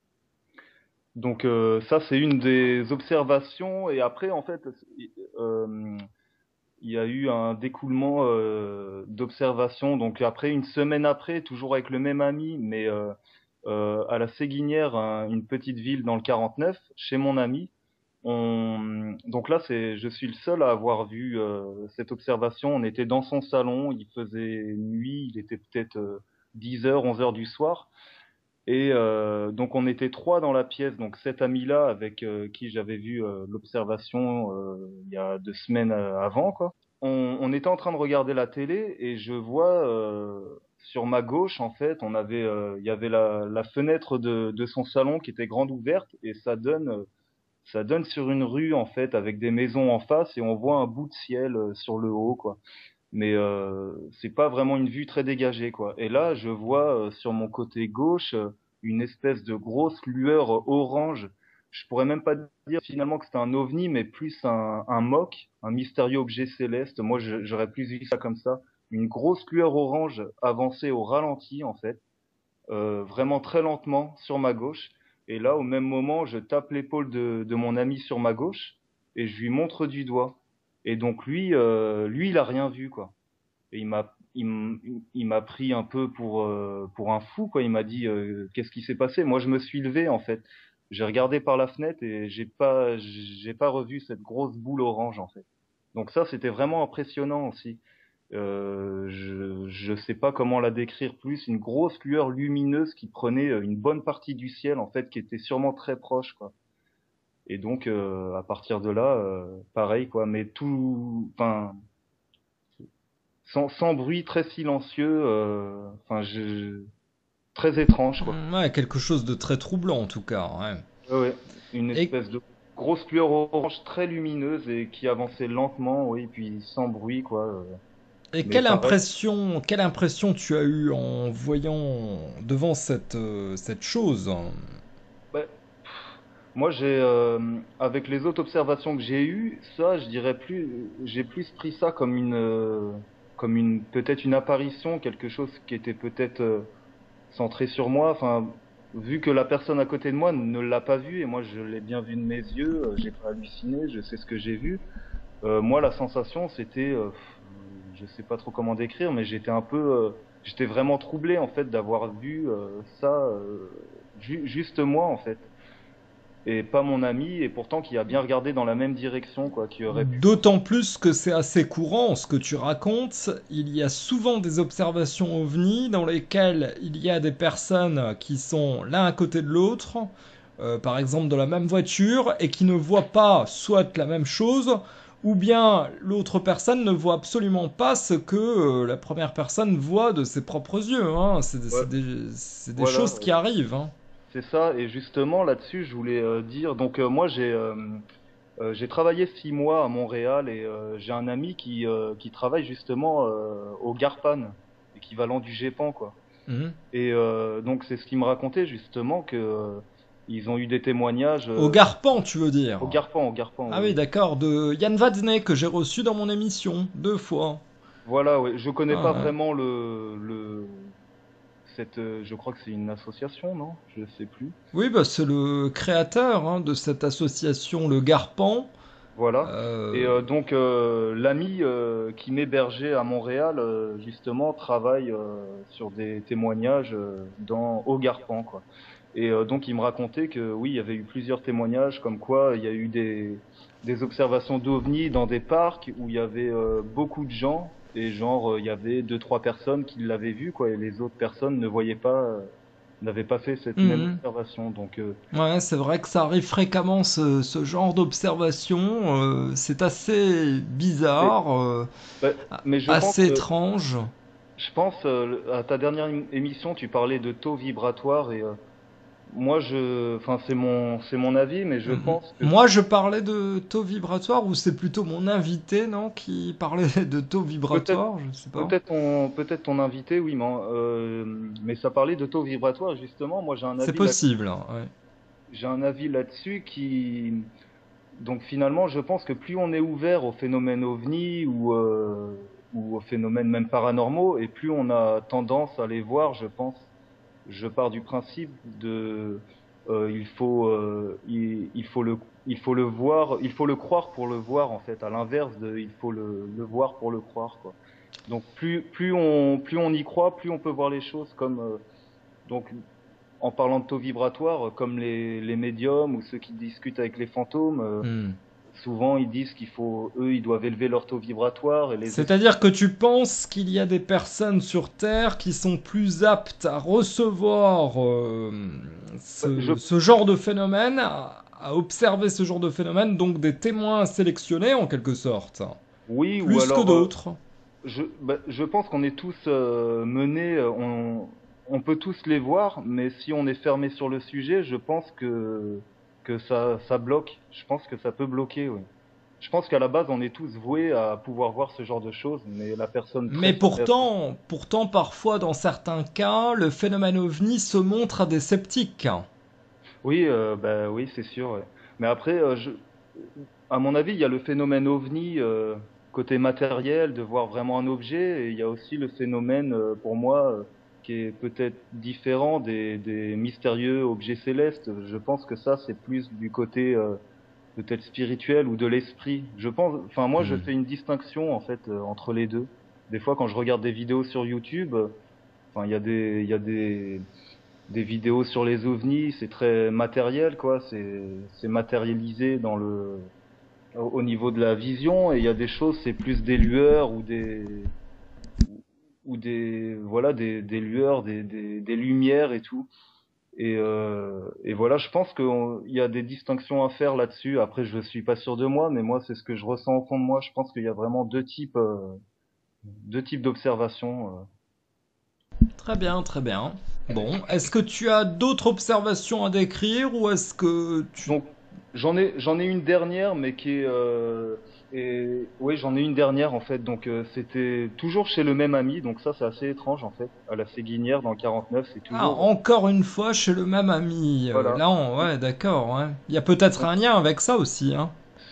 D: Donc euh, ça, c'est une des observations. Et après, en fait, euh, il y a eu un découlement euh, d'observations. Donc après, une semaine après, toujours avec le même ami, mais euh, euh, à la Séguinière, un- une petite ville dans le quarante-neuf, chez mon ami. On... Donc là, c'est, je suis le seul à avoir vu euh, cette observation. On était dans son salon, il faisait nuit, il était peut-être euh, dix heures, onze heures du soir. Et euh, donc on était trois dans la pièce, donc cet ami-là avec euh, qui j'avais vu euh, l'observation euh, il y a deux semaines euh, avant, quoi. On, on était en train de regarder la télé et je vois euh, sur ma gauche en fait, on avait, euh, il y avait la, la fenêtre de, de son salon qui était grande ouverte et ça donne, euh, ça donne sur une rue en fait avec des maisons en face et on voit un bout de ciel euh, sur le haut, quoi. Mais euh, c'est pas vraiment une vue très dégagée, quoi. Et là, je vois euh, sur mon côté gauche euh, une espèce de grosse lueur euh, orange. Je pourrais même pas dire finalement que c'était un ovni, mais plus un, un M O C, un mystérieux objet céleste. Moi, je- j'aurais plus vu ça comme ça. Une grosse lueur orange avançait au ralenti, en fait, euh, vraiment très lentement sur ma gauche. Et là, au même moment, je tape l'épaule de, de mon ami sur ma gauche et je lui montre du doigt. Et donc lui, euh, lui, il a rien vu, quoi. Et il m'a, il, m- il m'a pris un peu pour euh, pour un fou, quoi. Il m'a dit euh, qu'est-ce qui s'est passé? Moi, je me suis levé, en fait. J'ai regardé par la fenêtre et j'ai pas, j'ai pas revu cette grosse boule orange, en fait. Donc ça, c'était vraiment impressionnant aussi. Euh, je je sais pas comment la décrire plus. Une grosse lueur lumineuse qui prenait euh, une bonne partie du ciel, en fait, qui était sûrement très proche, quoi. Et donc euh, à partir de là, euh, pareil, quoi. Mais tout, enfin sans, sans bruit, très silencieux, euh, enfin, je, très étrange, quoi.
A: Mm, ouais, quelque chose de très troublant en tout cas. Ouais.
D: Ouais, ouais. Une
A: Et,
D: espèce de grosse lueur orange très lumineuse et qui avançait lentement, oui, puis sans bruit, quoi. euh.
A: et
D: Mais
A: quelle
D: pareil.
A: impression, quelle impression tu as eu en voyant devant cette, euh, cette chose?
D: Ouais. Moi, j'ai, euh, avec les autres observations que j'ai eues, ça, je dirais plus, j'ai plus pris ça comme une, euh, comme une peut-être une apparition, quelque chose qui était peut-être euh, centré sur moi. Enfin, vu que la personne à côté de moi ne l'a pas vu et moi je l'ai bien vu de mes yeux, euh, j'ai pas halluciné, je sais ce que j'ai vu. Euh, moi, la sensation, c'était, euh, je sais pas trop comment décrire, mais j'étais un peu, euh, j'étais vraiment troublé en fait d'avoir vu euh, ça, euh, ju- juste moi en fait, et pas mon ami, et pourtant qui a bien regardé dans la même direction, quoi, qui aurait pu.
A: D'autant plus que c'est assez courant ce que tu racontes. Il y a souvent des observations ovnis dans lesquelles il y a des personnes qui sont l'un à côté de l'autre, euh, par exemple dans la même voiture, et qui ne voient pas soit la même chose, ou bien l'autre personne ne voit absolument pas ce que euh, la première personne voit de ses propres yeux. Hein. C'est
D: Ouais,
A: c'est des, c'est des
D: voilà,
A: choses qui arrivent. Hein.
D: c'est ça. Et justement là-dessus, je voulais euh, dire, donc euh, moi j'ai euh, euh, j'ai travaillé six mois à Montréal et euh, j'ai un ami qui euh, qui travaille justement euh, au Garpan, équivalent du GEPAN, quoi.
A: Mhm.
D: Et euh, donc c'est ce qu'il me racontait justement que euh, ils ont eu des témoignages
A: Au
D: euh,
A: Garpan, tu veux dire?
D: au Garpan, au Garpan,
A: Ah
D: oui.
A: oui, d'accord, de Yann Vadzne que j'ai reçu dans mon émission, deux fois.
D: Voilà, oui. Je connais pas
A: Ah, ouais.
D: vraiment le le cette euh, je crois que c'est une association, non? Je sais plus.
A: Oui, bah, c'est le créateur hein, de cette association, le Garpan.
D: Voilà. Et
A: Euh,
D: euh, donc euh, l'ami euh, qui m'hébergeait à Montréal euh, justement travaille euh, sur des témoignages euh, dans au Garpan, quoi. Et euh, donc il me racontait que oui, il y avait eu plusieurs témoignages comme quoi il y a eu des des observations d'ovnis dans des parcs où il y avait euh, beaucoup de gens et genre euh, il y avait deux trois personnes qui l'avaient vu, quoi, et les autres personnes ne voyaient pas euh, n'avaient pas fait cette même
A: mhm.
D: observation. Donc euh,
A: Ouais, c'est vrai que ça arrive fréquemment, ce, ce genre d'observation. Euh, c'est assez
D: mais
A: bizarre, euh,
D: bah, mais je pense
A: assez
D: que
A: étrange.
D: je pense euh, à ta dernière ém- émission, tu parlais de taux vibratoire et euh, moi je enfin c'est mon c'est mon avis, mais je
A: Mhm.
D: pense que
A: Moi, je parlais de taux vibratoire, ou c'est plutôt mon invité, non, qui parlait de taux
D: peut-être
A: vibratoire, je sais pas.
D: peut-être ton peut-être ton invité, oui, mais euh, mais ça parlait de taux vibratoire justement. Moi j'ai un
A: C'est
D: avis là
A: possible, hein, ouais.
D: j'ai un avis là-dessus qui donc finalement je pense que plus on est ouvert aux phénomènes ovni ou euh, ou aux phénomènes même paranormaux et plus on a tendance à les voir, je pense. Je pars du principe de euh, il faut euh, il, il faut le il faut le voir, il faut le croire pour le voir, en fait, à l'inverse de il faut le, le voir pour le croire, quoi. Donc plus plus on plus on y croit, plus on peut voir les choses comme euh, donc en parlant de taux vibratoire, comme les les médiums ou ceux qui discutent avec les fantômes, euh,
A: Hmm.
D: souvent ils disent qu'il faut eux ils doivent élever leur taux vibratoire et les esprits.
A: C'est-à-dire que tu penses qu'il y a des personnes sur Terre qui sont plus aptes à recevoir euh,
D: Je
A: ce, ce genre de phénomène, à, à observer ce genre de phénomène, donc des témoins sélectionnés en quelque sorte,
D: oui, ou
A: plus que
D: alors euh,
A: d'autres.
D: Je, bah, je pense qu'on est tous euh, menés, euh, on, on peut tous les voir, mais si on est fermé sur le sujet, je pense que que ça ça bloque. Je pense que ça peut bloquer, oui. Je pense qu'à la base, on est tous voués à pouvoir voir ce genre de choses, mais la personne très
A: Mais
D: fermée.
A: pourtant, pourtant, parfois, dans certains cas, le phénomène ovni se montre à des sceptiques.
D: Oui, euh, bah oui, c'est sûr, ouais. Mais après, euh, je, à mon avis, il y a le phénomène ovni euh, côté matériel, de voir vraiment un objet, et il y a aussi le phénomène, euh, pour moi, euh, qui est peut-être différent des, des mystérieux objets célestes. Je pense que ça, c'est plus du côté euh, peut-être spirituel ou de l'esprit. Je pense, enfin moi, je
A: Hmm.
D: fais une distinction en fait euh, entre les deux. Des fois, quand je regarde des vidéos sur YouTube, euh, enfin il y a des, il y a des des vidéos sur les ovnis, c'est très matériel, quoi. C'est c'est matérialisé dans le au au niveau de la vision, et il y a des choses, c'est plus des lueurs ou des ou des voilà des des lueurs, des des, des lumières et tout. Et euh, et voilà, je pense qu'il y a des distinctions à faire là-dessus. Après, je suis pas sûr de moi, mais moi, c'est ce que je ressens au fond de moi. Je pense qu'il y a vraiment deux types euh, deux types d'observations. euh.
A: Très bien, très bien. Bon, est-ce que tu as d'autres observations à décrire ou est-ce que tu...
D: Donc j'en ai j'en ai une dernière, mais qui est euh, et oui, j'en ai une dernière en fait. Donc euh, c'était toujours chez le même ami. Donc ça, c'est assez étrange en fait. À la Séguinière dans le quarante-neuf, c'est
A: Ah,
D: toujours
A: encore une fois chez le même ami. Euh,
D: voilà.
A: là, on... ouais, d'accord, ouais. Il y a peut-être
D: Donc
A: un lien avec ça aussi, hein.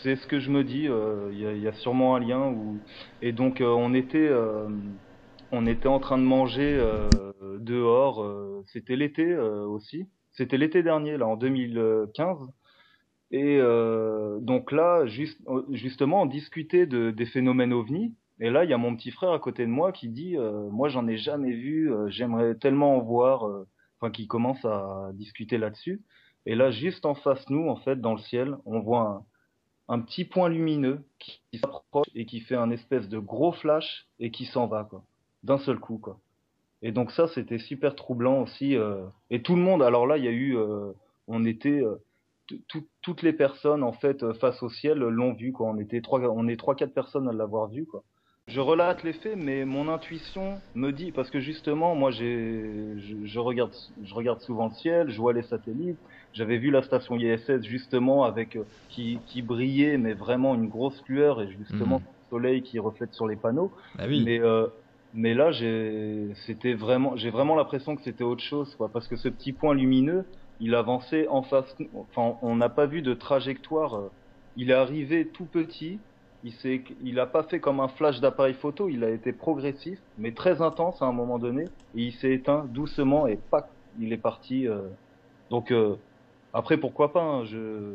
D: c'est ce que je me dis. euh, Il y a, il y a sûrement un lien. Où... Et donc, euh, on était, euh, on était en train de manger euh, dehors. euh, C'était l'été euh, aussi. C'était l'été dernier, là, en deux mille quinze. Et euh, donc là, juste, justement, on discutait de, des phénomènes ovnis. Et là, il y a mon petit frère à côté de moi qui dit, euh, moi, j'en ai jamais vu. euh, J'aimerais tellement en voir. euh, Enfin, qui commence à discuter là-dessus. Et là, juste en face nous, en fait, dans le ciel, on voit un, un petit point lumineux qui, qui s'approche et qui fait un espèce de gros flash et qui s'en va, quoi, d'un seul coup, quoi. Et donc ça, c'était super troublant aussi. euh, Et tout le monde, alors là, il y a eu, euh, on était, euh, t- tout- toutes les personnes en fait euh, face au ciel euh, l'ont vu, quoi. On était trois, on est trois, quatre personnes à l'avoir vu, quoi. Je relate les faits, mais mon intuition me dit, parce que justement, moi, j'ai, je, je regarde, je regarde souvent le ciel, je vois les satellites. J'avais vu la station I S S justement avec euh, qui, qui brillait, mais vraiment une grosse lueur et justement
A: Mhm.
D: le soleil qui reflète sur les panneaux.
A: Bah oui.
D: Mais euh, mais là, j'ai, c'était vraiment, j'ai vraiment l'impression que c'était autre chose, quoi, parce que ce petit point lumineux, il avançait en face. Enfin, on n'a pas vu de trajectoire. euh, Il est arrivé tout petit. Il s'est, il a pas fait comme un flash d'appareil photo. Il a été progressif, mais très intense à un moment donné. Et il s'est éteint doucement et pac, il est parti. euh. Donc euh, après, pourquoi pas, hein, je,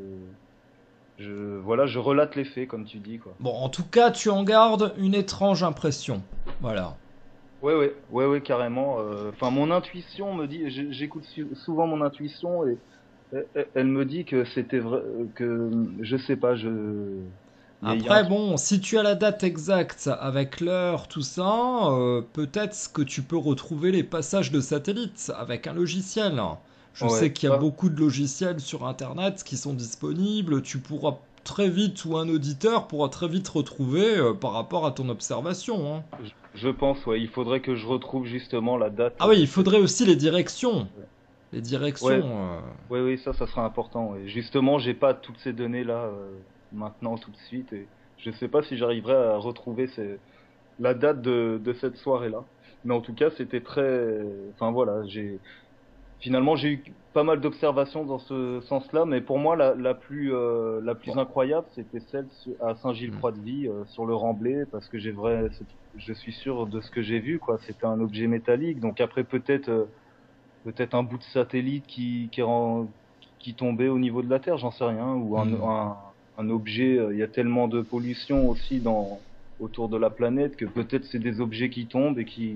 D: je, voilà, je relate les faits, comme tu dis, quoi.
A: Bon, en tout cas, tu en gardes une étrange impression. Voilà.
D: Ouais, ouais, ouais, ouais, carrément. euh, Enfin, mon intuition me dit, j'ai- j'écoute su- souvent mon intuition et elle, elle- elle me dit que c'était vrai, que je sais pas, je, il y a, il y a un
A: Après,
D: truc.
A: bon, si tu as la date exacte avec l'heure, tout ça, euh, peut-être que tu peux retrouver les passages de satellites avec un logiciel. Je sais
D: Ouais,
A: qu'il y a
D: bah,
A: beaucoup de logiciels sur Internet qui sont disponibles. Tu pourras très vite, ou un auditeur pourra très vite retrouver euh, par rapport à ton observation, hein.
D: je, je pense, ouais, il faudrait que je retrouve justement la date
A: Ah oui,
D: de
A: il
D: cette.
A: faudrait aussi les directions. Les
D: Ouais,
A: directions. euh,
D: ouais, oui, ça, ça sera important. Ouais. Justement, j'ai pas toutes ces données-là euh, maintenant, tout de suite, et je sais pas si j'arriverai à retrouver ces... la date de, de cette soirée-là. Mais en tout cas, c'était très. Enfin voilà, j'ai finalement j'ai eu pas mal d'observations dans ce sens-là, mais pour moi, la, la plus euh, la plus
A: Bon.
D: incroyable, c'était celle su- à
A: Hmm.
D: Saint-Gilles-Croix-de-Vie euh, sur le Remblai, parce que j'ai vrai, c'est- je suis sûr de ce que j'ai vu, quoi. C'était un objet métallique, donc après peut-être. euh, Peut-être un bout de satellite qui, qui, rend, qui tombait au niveau de la Terre, j'en sais rien, ou un,
A: Hmm.
D: un, un objet. euh, Il y a tellement de pollution aussi dans, autour de la planète que peut-être c'est des objets qui tombent et qui.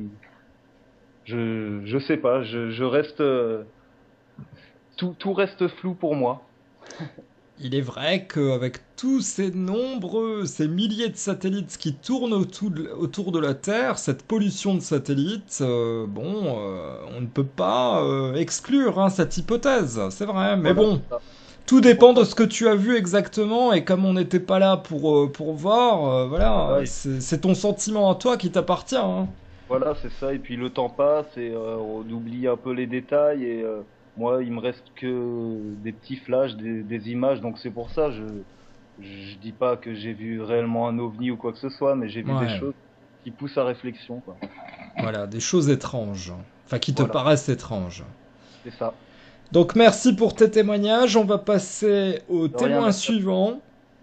D: Je, je sais pas, je, je reste. euh, Tout, tout reste flou pour moi.
A: Il est vrai qu'avec tous ces nombreux, ces milliers de satellites qui tournent autour de, autour de la Terre, cette pollution de satellites, euh, bon, euh, on ne peut pas euh, exclure hein, cette hypothèse, c'est vrai. Mais
D: Voilà,
A: bon,
D: c'est ça.
A: tout
D: C'est pour
A: dépend de
D: ça.
A: ce que tu as vu exactement, et comme on n'était pas là pour, euh, pour voir, euh, voilà,
D: Voilà, et-
A: c'est c'est ton sentiment à toi qui t'appartient, hein.
D: voilà, c'est ça. Et puis le temps passe et euh, on oublie un peu les détails. Et euh, moi, il me reste que des petits flashs, des, des images. Donc c'est pour ça, je, je dis pas que j'ai vu réellement un ovni ou quoi que ce soit, mais j'ai vu des
A: Ouais,
D: choses qui poussent à réflexion, quoi.
A: voilà, des choses étranges, enfin qui te
D: Voilà,
A: paraissent étranges.
D: c'est ça.
A: Donc merci pour tes témoignages, on va passer au
D: De rien,
A: témoin
D: merci à toi.
A: suivant.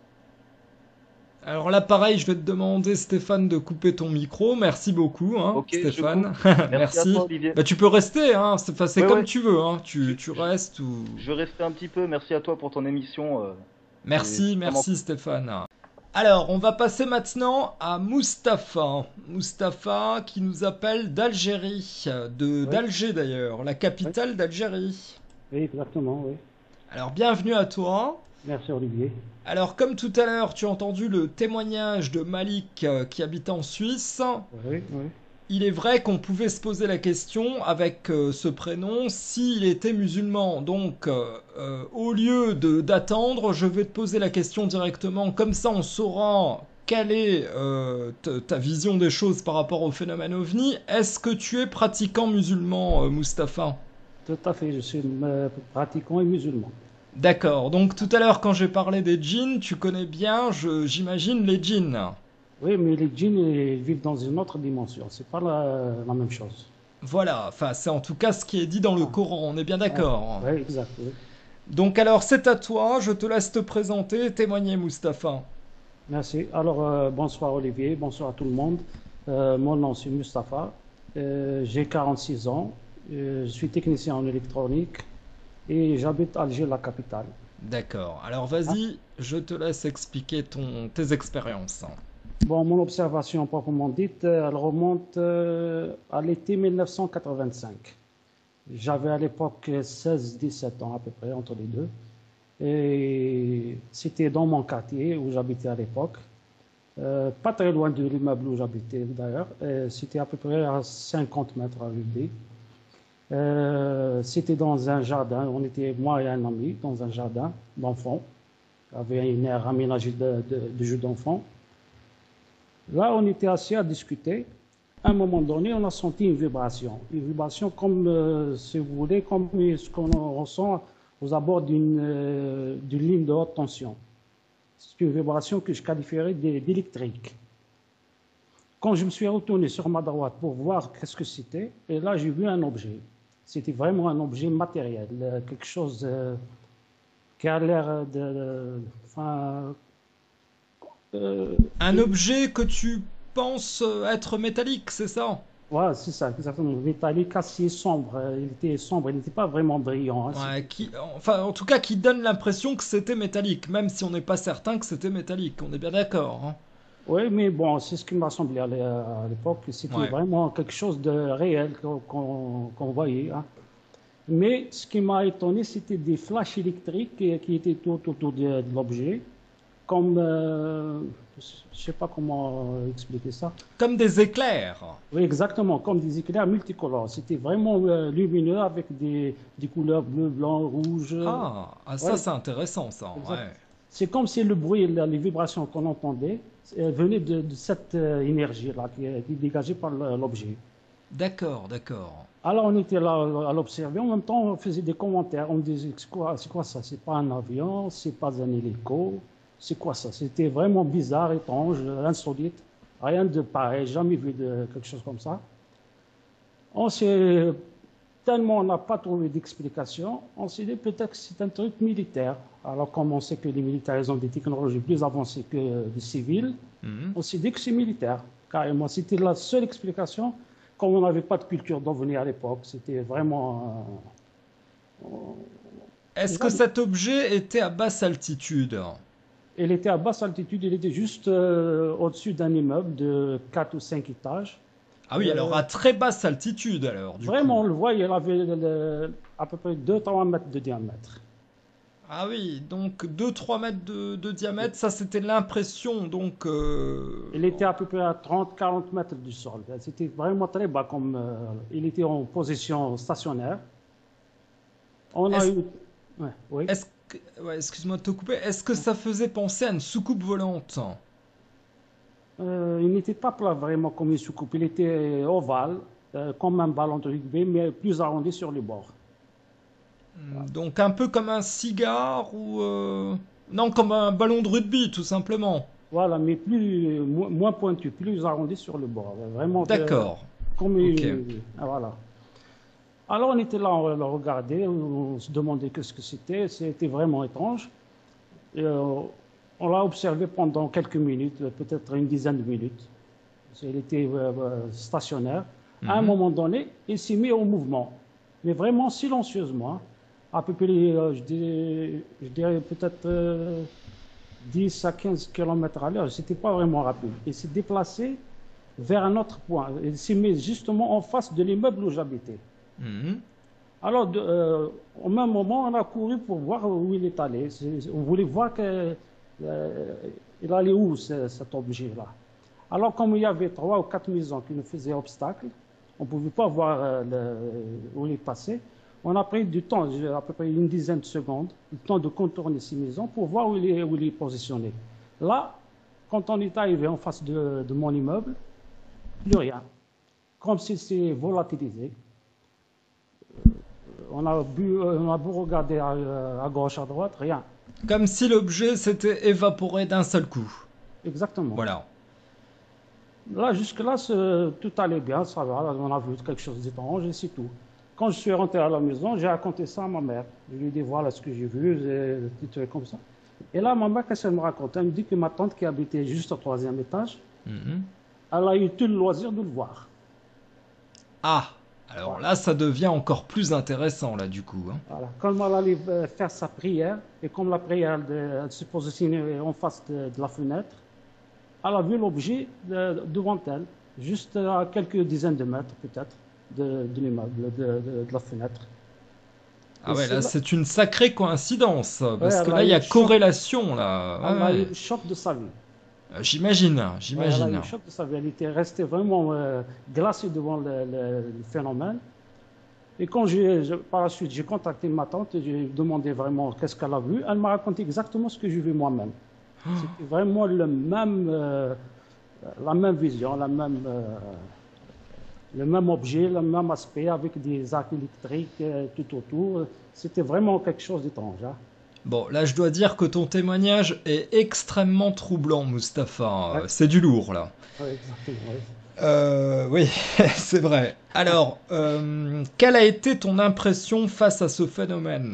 A: Alors là, pareil, je vais te demander, Stéphane, de couper ton micro. Merci beaucoup, hein,
D: Ok, je coupe.
A: Stéphane.
D: Merci à toi,
A: Merci.
D: Olivier.
A: Bah, tu peux rester, hein. C'est, enfin, c'est
D: Ouais,
A: comme
D: ouais.
A: tu veux, hein.
D: Je,
A: Tu, tu
D: je,
A: restes ou...
D: je restais un petit peu. Merci à toi pour ton émission. euh, c'est
A: Merci,
D: c'est vraiment
A: merci,
D: cool.
A: Stéphane. Alors, on va passer maintenant à Mustapha. Mustapha qui nous appelle d'Algérie, de
E: Oui,
A: d'Alger d'ailleurs, la
E: oui,
A: capitale d'Algérie.
E: oui, exactement, oui.
A: Alors, bienvenue à toi.
E: Merci Olivier.
A: Alors, comme tout à l'heure, tu as entendu le témoignage de Malik euh, qui habite en Suisse.
E: Oui, oui.
A: Il est vrai qu'on pouvait se poser la question avec euh, ce prénom s'il était musulman. Donc, euh, euh, au lieu de d'attendre, je vais te poser la question directement. Comme ça, on saura quelle est euh, t- ta vision des choses par rapport au phénomène ovni. Est-ce que tu es pratiquant musulman, euh, Mustapha?
E: Tout à fait, je suis euh, pratiquant et musulman.
A: D'accord. Donc, tout à l'heure, quand j'ai parlé des djinns, tu connais bien, je- j'imagine, les djinns.
E: Oui, mais les djinns ils vivent dans une autre dimension, c'est pas la, la même chose.
A: Voilà. Enfin, c'est en tout cas ce qui est dit dans le
E: Ah,
A: Coran. On est bien
E: ah,
A: d'accord.
E: oui, exact, oui.
A: Donc alors c'est à toi, je te laisse te présenter et témoigner Mustapha.
E: Merci. Alors, euh, bonsoir Olivier, bonsoir à tout le monde. Euh, mon nom c'est Mustapha, euh, j'ai quarante-six ans, euh, je suis technicien en électronique et j'habite Alger, la capitale.
A: D'accord, alors
E: Ah,
A: vas-y, je te laisse expliquer ton, tes expériences.
E: Bon, mon observation proprement dite, euh, elle remonte euh, à l'été mille neuf cent quatre-vingt-cinq. J'avais à l'époque seize dix-sept ans à peu près, entre les deux. Et c'était dans mon quartier où j'habitais à l'époque. Euh, pas très loin de l'immeuble où j'habitais d'ailleurs. Euh, C'était à peu près à cinquante mètres à l'U B. Euh, c'était dans un jardin. On était, moi et un ami, dans un jardin d'enfants. Il y avait une aire aménagée de, de, de jeux d'enfants. Là, on était assis à discuter. À un moment donné, on a senti une vibration. Une vibration comme, euh, si vous voulez, comme ce qu'on ressent aux abords d'une euh, d'une ligne de haute tension. C'est une vibration que je qualifierais d'é- d'électrique. Quand je me suis retourné sur ma droite pour voir qu'est-ce que c'était, et là, j'ai vu un objet. C'était vraiment un objet matériel, euh, quelque chose euh, qui a l'air de... Enfin, euh,
A: Un objet que tu penses euh, être métallique, c'est ça?
E: voilà, c'est ça, exactement. Métallique, assez sombre. Euh, Il était sombre, il n'était pas vraiment brillant, hein.
A: Ouais,
E: C'était-
A: qui, enfin, en tout cas, qui donne l'impression que c'était métallique, même si on n'est pas certain que c'était métallique, on est bien d'accord, hein.
E: Oui, mais bon, c'est ce qui m'a semblé à l'é- à l'époque. C'était
A: Ouais.
E: vraiment quelque chose de réel qu'on qu'on- qu'on voyait, hein. Mais ce qui m'a étonné, c'était des flashs électriques qui, qui étaient tout autour de, de l'objet, comme, euh, je ne sais pas comment euh, expliquer ça.
A: Comme des éclairs.
E: Oui, exactement, comme des éclairs multicolores. C'était vraiment euh, lumineux avec des, des couleurs bleu, blanc, rouge.
A: Ah, ah, ça
E: Ouais,
A: c'est intéressant, ça,
E: exact.
A: ouais.
E: C'est comme si le bruit, la- les vibrations qu'on entendait euh, venaient de, de cette euh, énergie-là qui est, qui est dégagée par le- l'objet.
A: D'accord, d'accord.
E: Alors on était là euh, à l'observer, en même temps on faisait des commentaires, on disait c'est quoi, c'est quoi ça? C'est pas un avion, c'est pas un hélico, c'est quoi ça? C'était vraiment bizarre, étrange, euh, insolite, rien de pareil, jamais vu de quelque chose comme ça. On s'est tellement on n'a pas trouvé d'explication, on s'est dit peut-être que c'est un truc militaire. Alors comme on sait que les militaires ils ont des technologies plus avancées que les civils,
A: Mhm.
E: on s'est dit que c'est militaire, carrément. C'était la seule explication. Comme on n'avait pas de culture d'OVNI à l'époque, c'était vraiment... euh,
A: Est-ce que
E: euh,
A: cet objet était à basse altitude?
E: il était à basse altitude, il était juste euh, au-dessus d'un immeuble de quatre ou cinq étages.
A: Ah oui, alors
E: Euh,
A: à très basse altitude, alors, du
E: Vraiment, on
A: coup.
E: le voit, il avait le- à peu près deux à trois mètres de diamètre.
A: Ah oui, donc deux trois mètres de, de diamètre, ça c'était l'impression, donc... euh,
E: Il était à peu près à trente à quarante mètres du sol. C'était vraiment très bas, comme euh, il était en position stationnaire. On a
A: Est-ce,
E: eu... Ouais, oui.
A: est-ce que... Ouais, excuse-moi de te couper, est-ce que ça faisait penser à une soucoupe volante?
E: Euh, il n'était pas plat vraiment comme une soucoupe, il était ovale, euh, comme un ballon de rugby, mais plus arrondi sur les bords.
A: Hmm, donc un peu comme un cigare ou... euh, Non, comme un ballon de rugby, tout simplement.
E: Voilà, mais plus, mo- moins pointu, plus arrondi sur le bord. Vraiment euh,
A: D'accord,
E: comme
A: ok.
E: une- ah, voilà. Alors on était là, on le regardait, on se demandait qu'est-ce que c'était. C'était vraiment étrange. Et, euh, on l'a observé pendant quelques minutes, peut-être une dizaine de minutes. Il était euh, euh, stationnaire. À un
A: Mhm.
E: moment donné, il s'est mis en mouvement, mais vraiment silencieusement, hein. À peu près, euh, je dirais, je dirais peut-être euh, dix à quinze kilomètres à l'heure. C'était pas vraiment rapide. Il s'est déplacé vers un autre point. Il s'est mis justement en face de l'immeuble où j'habitais.
A: Mhm.
E: Alors, de- euh, au même moment, on a couru pour voir où il est allé. C'est- On voulait voir que, euh, il allait où ce- cet objet-là. Alors, comme il y avait trois ou quatre maisons qui nous faisaient obstacle, on ne pouvait pas voir euh, le- où il est passé. On a pris du temps, j'ai à peu près une dizaine de secondes, le temps de contourner ces maisons pour voir où il est, où il est positionné. Là, quand on est arrivé en face de, de mon immeuble, plus rien. Comme si c'est volatilisé. On a, bu, on a beau regarder à, à gauche, à droite, rien.
A: Comme si l'objet s'était évaporé d'un seul coup.
E: Exactement.
A: Voilà.
E: Là, jusque-là, ce- tout allait bien, ça va. On a vu quelque chose d'étrange et c'est tout. Quand je suis rentré à la maison, j'ai raconté ça à ma mère. Je lui ai dit, voilà ce que j'ai vu, des petits trucs comme ça. Et là, ma mère, qu'est-ce qu'elle me raconte? Elle me dit que ma tante qui habitait juste au troisième étage,
A: Mhm.
E: elle a eu tout le loisir de le voir.
A: Ah, alors là, ça devient encore plus intéressant, là, du coup. Hein.
E: Voilà. Comme elle allait euh, faire sa prière, et comme la prière, elle, elle se positionnait en face de, de la fenêtre, elle a vu l'objet de- devant elle, juste à quelques dizaines de mètres peut-être de, de l'immeuble, de, de- de la fenêtre.
A: Ah
E: Et
A: ouais,
E: c'est
A: là,
E: là-
A: c'est une sacrée coïncidence, parce
E: elle
A: que
E: a
A: là, il y
E: eu
A: a
E: le choc.
A: corrélation, là.
E: Elle
A: Ouais,
E: a eu
A: ouais.
E: le choc de sa vie.
A: Euh, J'imagine,
E: Ouais, elle a eu
A: j'imagine.
E: le choc de sa vie. Elle était restée vraiment euh, glacée devant le, le- le phénomène. Et quand j'ai, je- par la suite, j'ai contacté ma tante et j'ai demandé vraiment qu'est-ce qu'elle a vu, elle m'a raconté exactement ce que j'ai vu moi-même. C'était vraiment le même, euh, la même vision, la même, euh, le même objet, le même aspect avec des arcs électriques euh, tout autour. C'était vraiment quelque chose d'étrange. Hein.
A: Bon, là, je dois dire que ton témoignage est extrêmement troublant, Mustapha.
E: Ouais.
A: Euh, C'est du lourd, là.
E: Ouais, exactement. Ouais.
A: Euh, oui, c'est vrai. Alors, euh, quelle a été ton impression face à ce phénomène?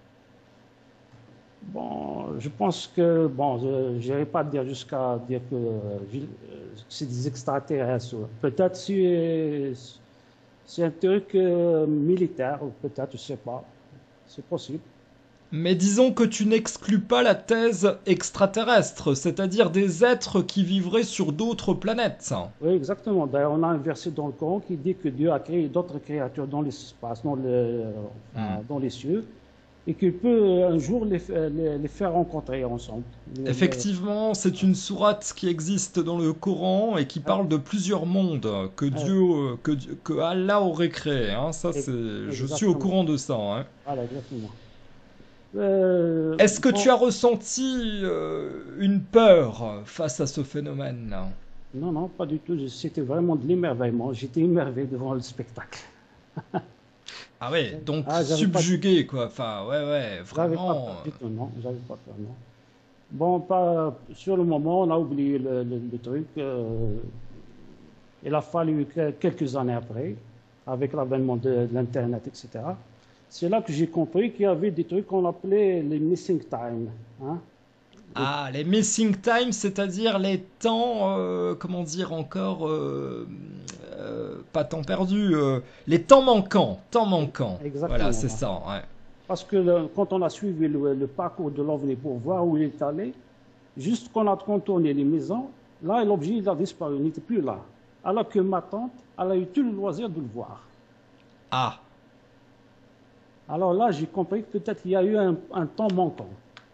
E: Bon, je pense que, bon, je n'irai pas dire jusqu'à dire que euh, vi- euh, c'est des extraterrestres. Peut-être c'est c'est un truc euh, militaire, ou peut-être, je ne sais pas. C'est possible.
A: Mais disons que tu n'exclus pas la thèse extraterrestre, c'est-à-dire des êtres qui vivraient sur d'autres planètes.
E: Oui, exactement. D'ailleurs, on a un verset dans le Coran qui dit que Dieu a créé d'autres créatures dans l'espace, dans, le, enfin,
A: Hmm.
E: dans les cieux, et qu'il peut un jour les, fa- les- les faire rencontrer ensemble. Les-
A: Effectivement, c'est une sourate qui existe dans le Coran et qui parle de plusieurs mondes que Dieu, euh, que, Dieu- que Allah aurait créé. Hein. Ça,
E: Ex-
A: c'est, je suis au
E: exactement.
A: courant de ça. Hein.
E: Voilà, exactement. Euh,
A: Est-ce que
E: bon,
A: tu as ressenti euh, une peur face à ce phénomène-là?
E: Non, non, pas du tout. C'était vraiment de l'émerveillement. J'étais émerveillé devant le spectacle.
A: Ah ouais, donc
E: Ah, j'avais pas-
A: subjugué, quoi. Enfin, ouais, ouais,
E: J'avais pas
A: vraiment.
E: peur du tout, non. J'avais pas peur, non. Bon, pas, sur le moment, on a oublié le, le- le truc. euh, il a fallu que- quelques années après, avec l'avènement de, de l'Internet, et cetera. C'est là que j'ai compris qu'il y avait des trucs qu'on appelait les missing time. Hein.
A: Ah, les missing time, c'est-à-dire les temps, euh, comment dire encore, euh, euh, pas temps perdu, euh, les temps manquants, temps manquants.
E: Exactement,
A: Voilà, c'est
E: ouais.
A: ça, ouais.
E: Parce que le- quand on a suivi le, le parcours de l'OVNI pour voir où il est allé, juste qu'on a contourné les maisons, là, l'objet il a disparu, il n'était plus là. Alors que ma tante, elle a eu tout le loisir de le voir.
A: Ah,
E: Alors là, j'ai compris que peut-être il y a eu un, un temps manquant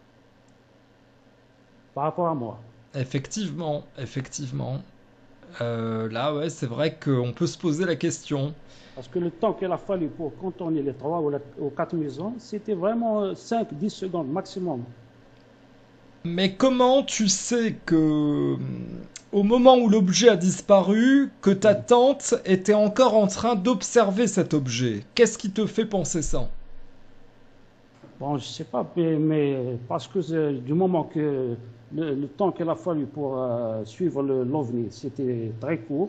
E: par rapport à moi.
A: effectivement, effectivement. Euh, là, ouais, c'est vrai qu'on peut se poser la question.
E: Parce que le temps qu'il a fallu pour contourner les trois ou, la- ou quatre maisons, c'était vraiment cinq dix secondes maximum.
A: Mais comment tu sais que, hum, au moment où l'objet a disparu, que ta tante était encore en train d'observer cet objet? Qu'est-ce qui te fait penser ça?
E: Bon, je ne sais pas, mais, mais parce que c'est- du moment que le, le temps qu'il a fallu pour euh, suivre le- l'OVNI, c'était très court,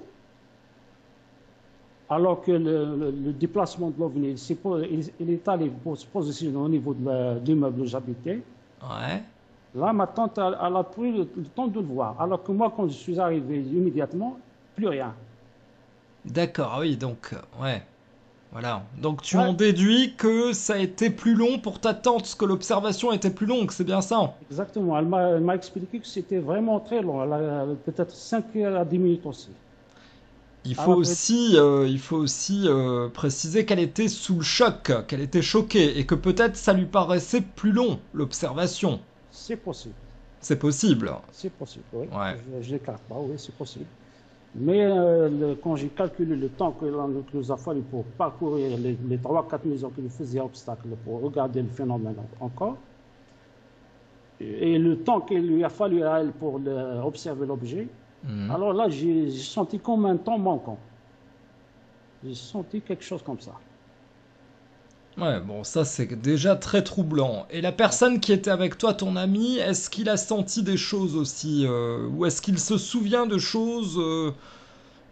E: alors que le, le- le déplacement de l'OVNI, c'est pour- il, il est allé pour se positionner au niveau de la- de l'immeuble où j'habitais.
A: Ouais.
E: Là, ma tante, elle, elle a pris le, le temps de le voir, alors que moi, quand je suis arrivé immédiatement, plus rien.
A: D'accord, ah oui, donc, euh, ouais. Voilà. Donc tu
E: Ouais.
A: en déduis que ça a été plus long pour ta tante, que l'observation était plus longue, c'est bien ça?
E: Exactement, elle m'a elle m'a expliqué que c'était vraiment très long, elle a peut-être cinq à dix minutes aussi.
A: Il
E: Ah,
A: faut
E: bah,
A: aussi, euh, il faut aussi euh, préciser qu'elle était sous le choc, qu'elle était choquée, et que peut-être ça lui paraissait plus long, l'observation.
E: C'est possible.
A: C'est possible.
E: C'est possible, oui.
A: Ouais.
E: Je ne l'écarte pas, oui, c'est possible. Mais euh, le- quand j'ai calculé le temps que l'on que nous a fallu pour parcourir les, les trois quatre maisons qui nous faisaient obstacle pour regarder le phénomène en- encore, et, et le temps qu'il lui a fallu à elle pour le- observer l'objet,
A: Mhm.
E: alors là, j'ai j'ai senti comme un temps manquant. J'ai senti quelque chose comme ça.
A: Ouais, bon, ça c'est déjà très troublant. Et la personne qui était avec toi, ton ami, est-ce qu'il a senti des choses aussi, euh, ou est-ce qu'il se souvient de choses euh,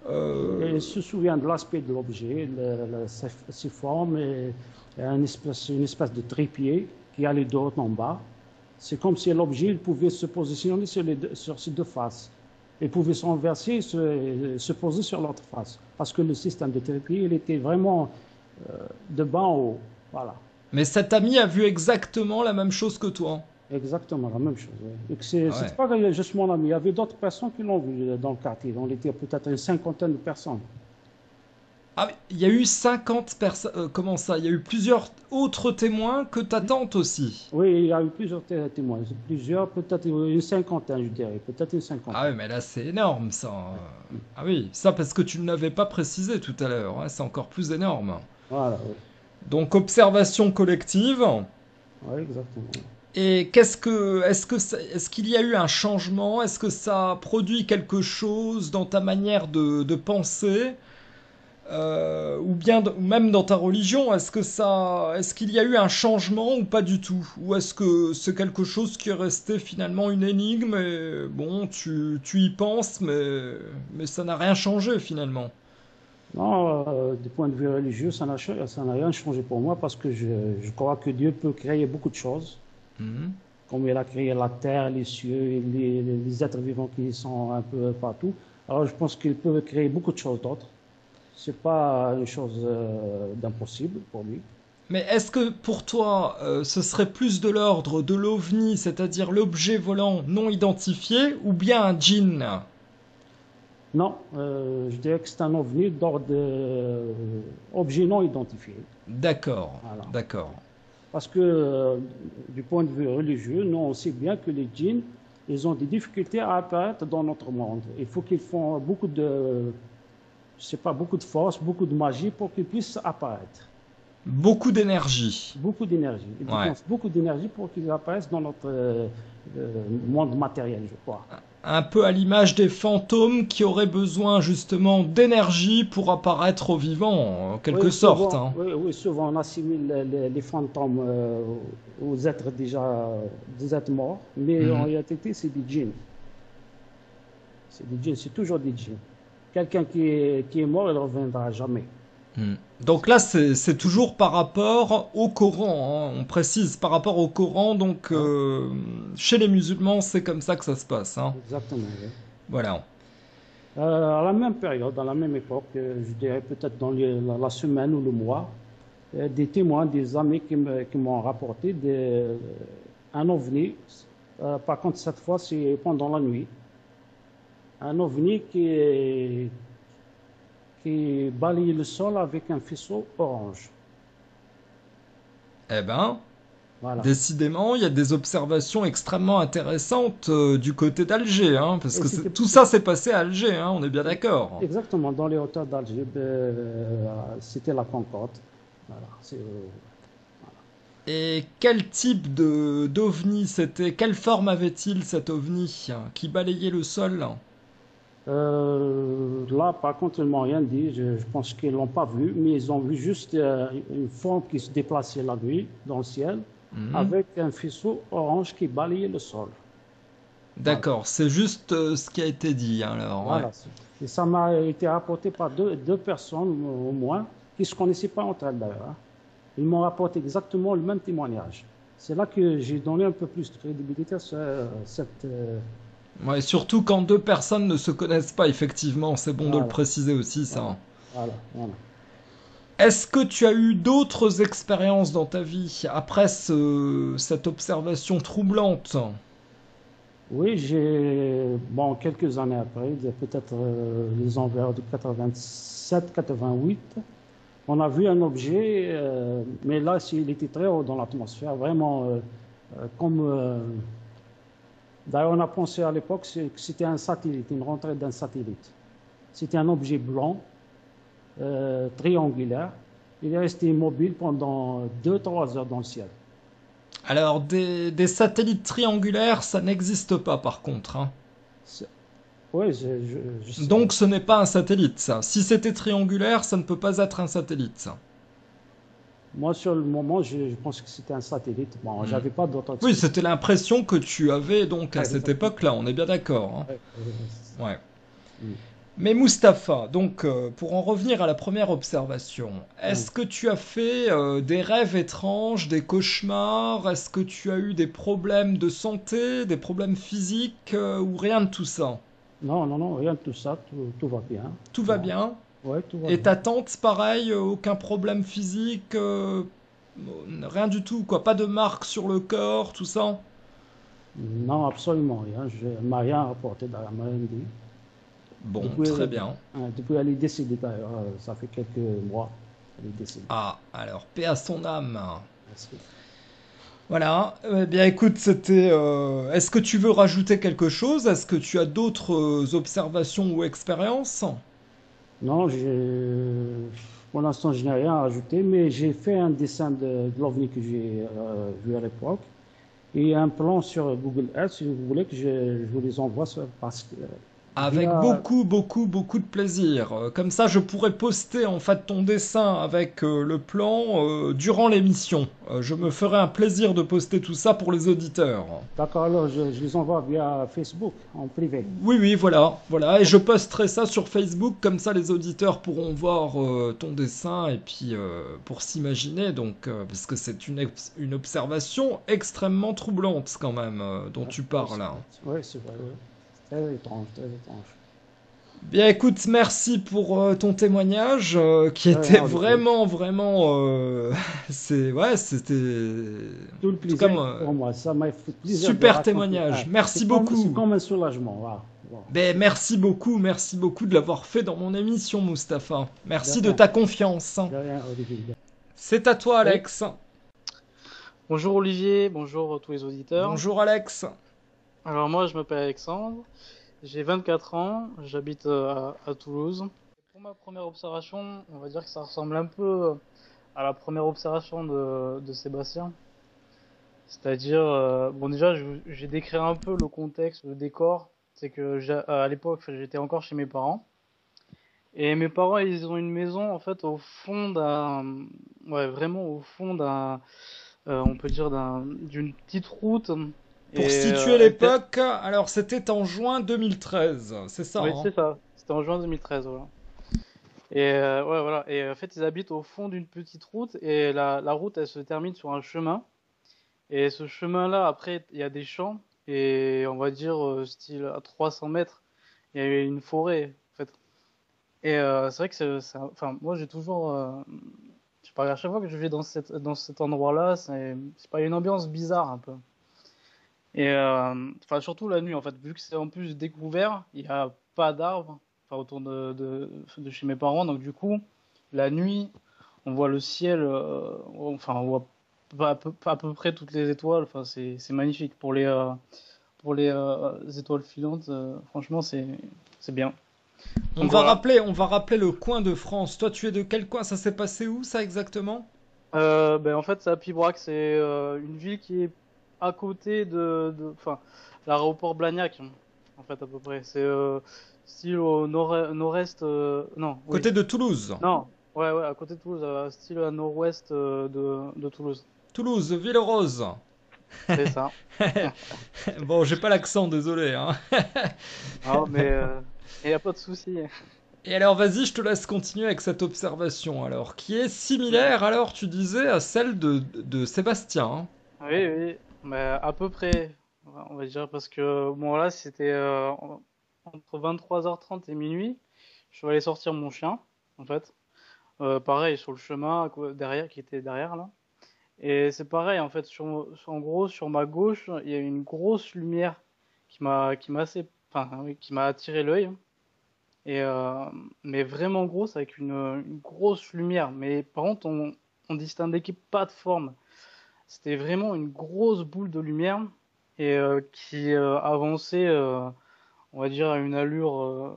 A: Euh,
E: Et il se souvient de l'aspect de l'objet, le- le- ses, ses formes, et, et une, espèce, une espèce de trépied qui allait de haut en bas. C'est comme si l'objet il pouvait se positionner sur, les deux, sur ses deux faces. Il pouvait se renverser et se, se poser sur l'autre face. Parce que le système de trépied, il était vraiment euh, de bas en haut. Voilà.
A: Mais cet ami a vu exactement la même chose que toi.
E: Exactement la même chose. Oui. Et que c'est
A: Ouais.
E: c'est pas juste mon ami. Il y avait d'autres personnes qui l'ont vu dans le quartier. On était peut-être une cinquantaine de personnes.
A: Ah, mais il y a eu cinquante personnes. euh, comment ça? Il y a eu plusieurs autres témoins que ta tante aussi.
E: Oui, il y a eu plusieurs té- témoins. Plusieurs, peut-être une cinquantaine, je dirais. Peut-être une cinquantaine.
A: Ah oui, mais là c'est énorme ça. Ah oui, ça parce que tu ne l'avais pas précisé tout à l'heure, hein, c'est encore plus énorme.
E: Voilà, oui.
A: Donc observation collective.
E: Oui, exactement.
A: Et qu'est-ce que, est-ce que, ça- est-ce qu'il y a eu un changement? Est-ce que ça a produit quelque chose dans ta manière de, de penser? Euh, ou bien, d- ou même dans ta religion? Est-ce que ça, est-ce qu'il y a eu un changement ou pas du tout? Ou est-ce que c'est quelque chose qui est resté finalement une énigme et bon, tu, tu y penses, mais, mais ça n'a rien changé finalement?
E: Non, euh, du point de vue religieux, ça n'a cha- ça n'a rien changé pour moi parce que je, je crois que Dieu peut créer beaucoup de choses.
A: Mhm.
E: Comme il a créé la terre, les cieux, et les, les- les êtres vivants qui sont un peu partout. Alors je pense qu'il peut créer beaucoup de choses d'autres. C'est pas une chose euh, d'impossible pour lui.
A: Mais est-ce que pour toi, euh, ce serait plus de l'ordre de l'ovni, c'est-à-dire l'objet volant non identifié, ou bien un djinn?
E: Non, euh, je dirais que c'est un ovni d'ordre euh, objet non identifié.
A: D'accord,
E: Voilà.
A: d'accord.
E: Parce que euh, du point de vue religieux, nous on sait bien que les djinns, ils ont des difficultés à apparaître dans notre monde. Il faut qu'ils font beaucoup de, je sais pas, beaucoup de force, beaucoup de magie pour qu'ils puissent apparaître.
A: Beaucoup d'énergie.
E: Beaucoup d'énergie. Ils
A: Ouais.
E: dépensent beaucoup d'énergie pour qu'ils apparaissent dans notre euh, euh, monde matériel, je crois.
A: Un peu à l'image des fantômes qui auraient besoin justement d'énergie pour apparaître aux vivants, en quelque
E: Oui,
A: sorte.
E: souvent,
A: hein.
E: oui, oui, souvent on assimile les, les- les fantômes euh, aux êtres déjà des êtres morts, mais
A: Mhm.
E: en réalité c'est des djinns. C'est des djinns, c'est toujours des djinns. Quelqu'un qui est, qui est mort, il ne reviendra jamais.
A: Hmm. Donc là, c'est c'est toujours par rapport au Coran, hein. On précise par rapport au Coran, donc euh, chez les musulmans, c'est comme ça que ça se passe. hein.
E: Exactement. Oui.
A: Voilà.
E: Euh, à la même période, à la même époque, euh, je dirais peut-être dans les- la, la semaine ou le mois, euh, des témoins, des amis qui me- qui m'ont rapporté des, un ovni. Euh, par contre, cette fois, c'est pendant la nuit. Un ovni qui, est- qui balaye le sol avec un faisceau orange.
A: Eh ben,
E: Voilà.
A: décidément, il y a des observations extrêmement intéressantes euh, du côté d'Alger, hein, parce
E: Et
A: que
E: c'était-
A: c'est- tout ça s'est passé à Alger, hein, on est bien d'accord.
E: Exactement, dans les hauteurs d'Alger, euh, c'était la Concorde. Voilà, c'est, euh,
A: Et quel type de d'ovni c'était? Quelle forme avait-il cet ovni hein, qui balayait le sol?
E: Euh, là, par contre, ils m'ont rien dit. Je, je pense qu'ils l'ont pas vu, mais ils ont vu juste euh, une forme qui se déplaçait la nuit dans le ciel,
A: Mhm.
E: avec un faisceau orange qui balayait le sol.
A: D'accord, c'est juste euh, ce qui a été dit, hein, alors.
E: Voilà.
A: ouais.
E: Et ça m'a été rapporté par deux, deux personnes euh, au moins, qui se connaissaient pas entre elles d'ailleurs, hein. Ils m'ont rapporté exactement le même témoignage. C'est là que j'ai donné un peu plus de crédibilité à ce- cette. euh,
A: Ouais, surtout quand deux personnes ne se connaissent pas, effectivement, c'est bon de
E: Voilà.
A: le préciser aussi, ça.
E: Voilà. Voilà, voilà.
A: Est-ce que tu as eu d'autres expériences dans ta vie après ce- cette observation troublante?
E: Oui, j'ai, bon, quelques années après, de- peut-être euh, les envers de quatre-vingt-sept quatre-vingt-huit, on a vu un objet, euh, mais là, c'est- il était très haut dans l'atmosphère, vraiment euh, euh, comme... euh, d'ailleurs, on a pensé à l'époque c'est- que c'était un satellite, une rentrée d'un satellite. C'était un objet blanc, euh, triangulaire. Il est resté immobile pendant deux trois heures dans le ciel.
A: Alors, des, des satellites triangulaires, ça n'existe pas par contre, hein.
E: C'est- Oui, je, je- je sais.
A: Donc ce n'est pas un satellite, ça. Si c'était triangulaire, ça ne peut pas être un satellite, ça.
E: Moi, sur le moment, je, je pense que c'était un satellite. Bon,
A: Mm.
E: j'avais pas d'autre
A: Oui, c'était l'impression que tu avais donc à
E: Ouais,
A: cette
E: exactement.
A: époque-là, on est bien d'accord. hein.
E: Ouais, ouais,
A: Ouais.
E: Mm.
A: Mais Mustapha, donc euh, pour en revenir à la première observation,
E: Oui.
A: est-ce que tu as fait euh, des rêves étranges, des cauchemars? Est-ce que tu as eu des problèmes de santé, des problèmes physiques euh, ou rien de tout ça?
E: Non, non, non, rien de tout ça, tout, tout va bien.
A: Tout va
E: Non,
A: bien?
E: ouais, tout va
A: Et
E: bien.
A: ta tante, pareil, euh, aucun problème physique, euh, rien du tout, quoi, pas de marques sur le corps, tout ça?
E: Non, absolument rien. Je ne m'a rien rapporté dans la maladie.
A: Bon,
E: Depuis,
A: très
E: euh,
A: bien.
E: depuis elle est décédée d'ailleurs, euh, ça fait quelques mois, elle est décédée.
A: Ah, alors, paix à son âme.
E: Merci.
A: Voilà, eh bien écoute, c'était... euh, Est-ce que tu veux rajouter quelque chose? Est-ce que tu as d'autres euh, observations ou expériences?
E: Non, j'ai- pour l'instant, je n'ai rien à ajouter, mais j'ai fait un dessin de, de l'OVNI que j'ai euh, vu à l'époque et un plan sur Google Earth, si vous voulez que je, je vous les envoie sur- parce que, euh,
A: Avec
E: via...
A: beaucoup, beaucoup, beaucoup de plaisir. Euh, Comme ça, je pourrais poster en fait ton dessin avec euh, le plan euh, durant l'émission. Euh, je me ferai un plaisir de poster tout ça pour les auditeurs.
E: D'accord, alors je, je les envoie via Facebook en privé.
A: Oui, oui, voilà, voilà. Et
E: Ok,
A: je posterai ça sur Facebook, comme ça les auditeurs pourront voir euh, ton dessin et puis euh, pour s'imaginer, donc, euh, parce que c'est une, ex- une observation extrêmement troublante quand même euh, dont
E: ouais,
A: tu
E: ouais,
A: parles,
E: c'est
A: hein.
E: ouais, c'est vrai, ouais. Très étrange, très étrange.
A: Bien, écoute, merci pour euh, ton témoignage euh, qui
E: De
A: était
E: rien, Olivier.
A: vraiment, vraiment, euh, c'est, ouais, c'était,
E: Tout le
A: en tout cas,
E: plaisir était
A: moi,
E: pour moi. Ça m'a fait plaisir de
A: super
E: raconter.
A: témoignage.
E: Ah,
A: Merci
E: c'est comme, c'est
A: beaucoup.
E: comme un soulagement. Voilà. Bon,
A: Ben,
E: c'est comme
A: merci beaucoup, merci beaucoup de l'avoir fait dans mon émission, Mustapha.
E: de
A: Merci de
E: rien,
A: ta confiance.
E: de rien, Olivier.
A: C'est à toi,
F: Oui.
A: Alex.
F: Bonjour Olivier, bonjour à tous les auditeurs.
A: Bonjour, Alex.
F: Alors moi je m'appelle Alexandre, j'ai vingt-quatre ans, j'habite euh, à, à Toulouse. Pour ma première observation, on va dire que ça ressemble un peu à la première observation de, de Sébastien. C'est-à-dire, euh, bon déjà je, je vais décrire un peu le contexte, le décor. C'est que j'ai- à l'époque j'étais encore chez mes parents. Et mes parents ils ont une maison en fait au fond d'un... Ouais vraiment au fond d'un... euh, on peut dire d'un, d'une petite route.
A: Pour
F: Et
A: situer
F: euh, elle était...
A: l'époque, alors c'était en juin deux mille treize, c'est ça,
F: Oui,
A: hein?
F: c'est ça. C'était en juin deux mille treize, voilà. Et euh, ouais, voilà. Et en fait, ils habitent au fond d'une petite route et la, la route, elle se termine sur un chemin. Et ce chemin-là, après, il y a des champs et on va dire euh, style à trois cents mètres, il y a une forêt, en fait. Et euh, c'est vrai que c'est, c'est un- enfin, moi, j'ai toujours, euh, je sais pas, à chaque fois que je vais dans cette, dans cet endroit-là, c'est, c'est pas une ambiance bizarre un peu. Et euh, enfin, surtout la nuit, en fait, vu que c'est en plus découvert, il n'y a pas d'arbres, enfin, autour de, de, de chez mes parents. Donc, du coup, la nuit, on voit le ciel, euh, enfin, on voit pas à peu, à peu près toutes les étoiles. Enfin, c'est, c'est magnifique. Pour les, euh, pour les euh, étoiles filantes, euh, franchement, c'est, c'est bien.
A: On
F: Donc,
A: va
F: voilà.
A: rappeler, on va rappeler le coin de France. Toi, tu es de quel coin? Ça s'est passé où, ça, exactement?
F: Euh, ben, en fait, c'est à Pibrac, c'est euh, une ville qui est à côté de, de, enfin, l'aéroport Blagnac, en fait, à peu près. C'est euh, style au nord, nord-est, euh, non, oui,
A: Côté de Toulouse.
F: non, ouais, ouais, à côté de Toulouse, euh, style à nord-ouest euh, de, de Toulouse.
A: Toulouse, Ville-Rose.
F: C'est ça.
A: Bon, j'ai pas l'accent, désolé, hein.
F: Ah, mais il n'y a pas de souci.
A: Et alors, vas-y, je te laisse continuer avec cette observation, alors, qui est similaire, alors, tu disais, à celle de, de Sébastien, hein.
F: Oui, oui, mais à peu près, on va dire, parce que bon là, c'était euh, en- entre vingt-trois heures trente et minuit. Je suis allé sortir mon chien, en fait. Euh, pareil sur le chemin à co- derrière qui était derrière là. Et c'est pareil en fait sur, sur- en gros sur ma gauche il y a une grosse lumière qui m'a qui m'a assez enfin oui, qui m'a attiré l'œil et euh, mais vraiment grosse avec une, une grosse lumière. Mais par contre on on distinguait pas de forme. C'était vraiment une grosse boule de lumière et euh, qui euh, avançait euh, on va dire à une allure euh,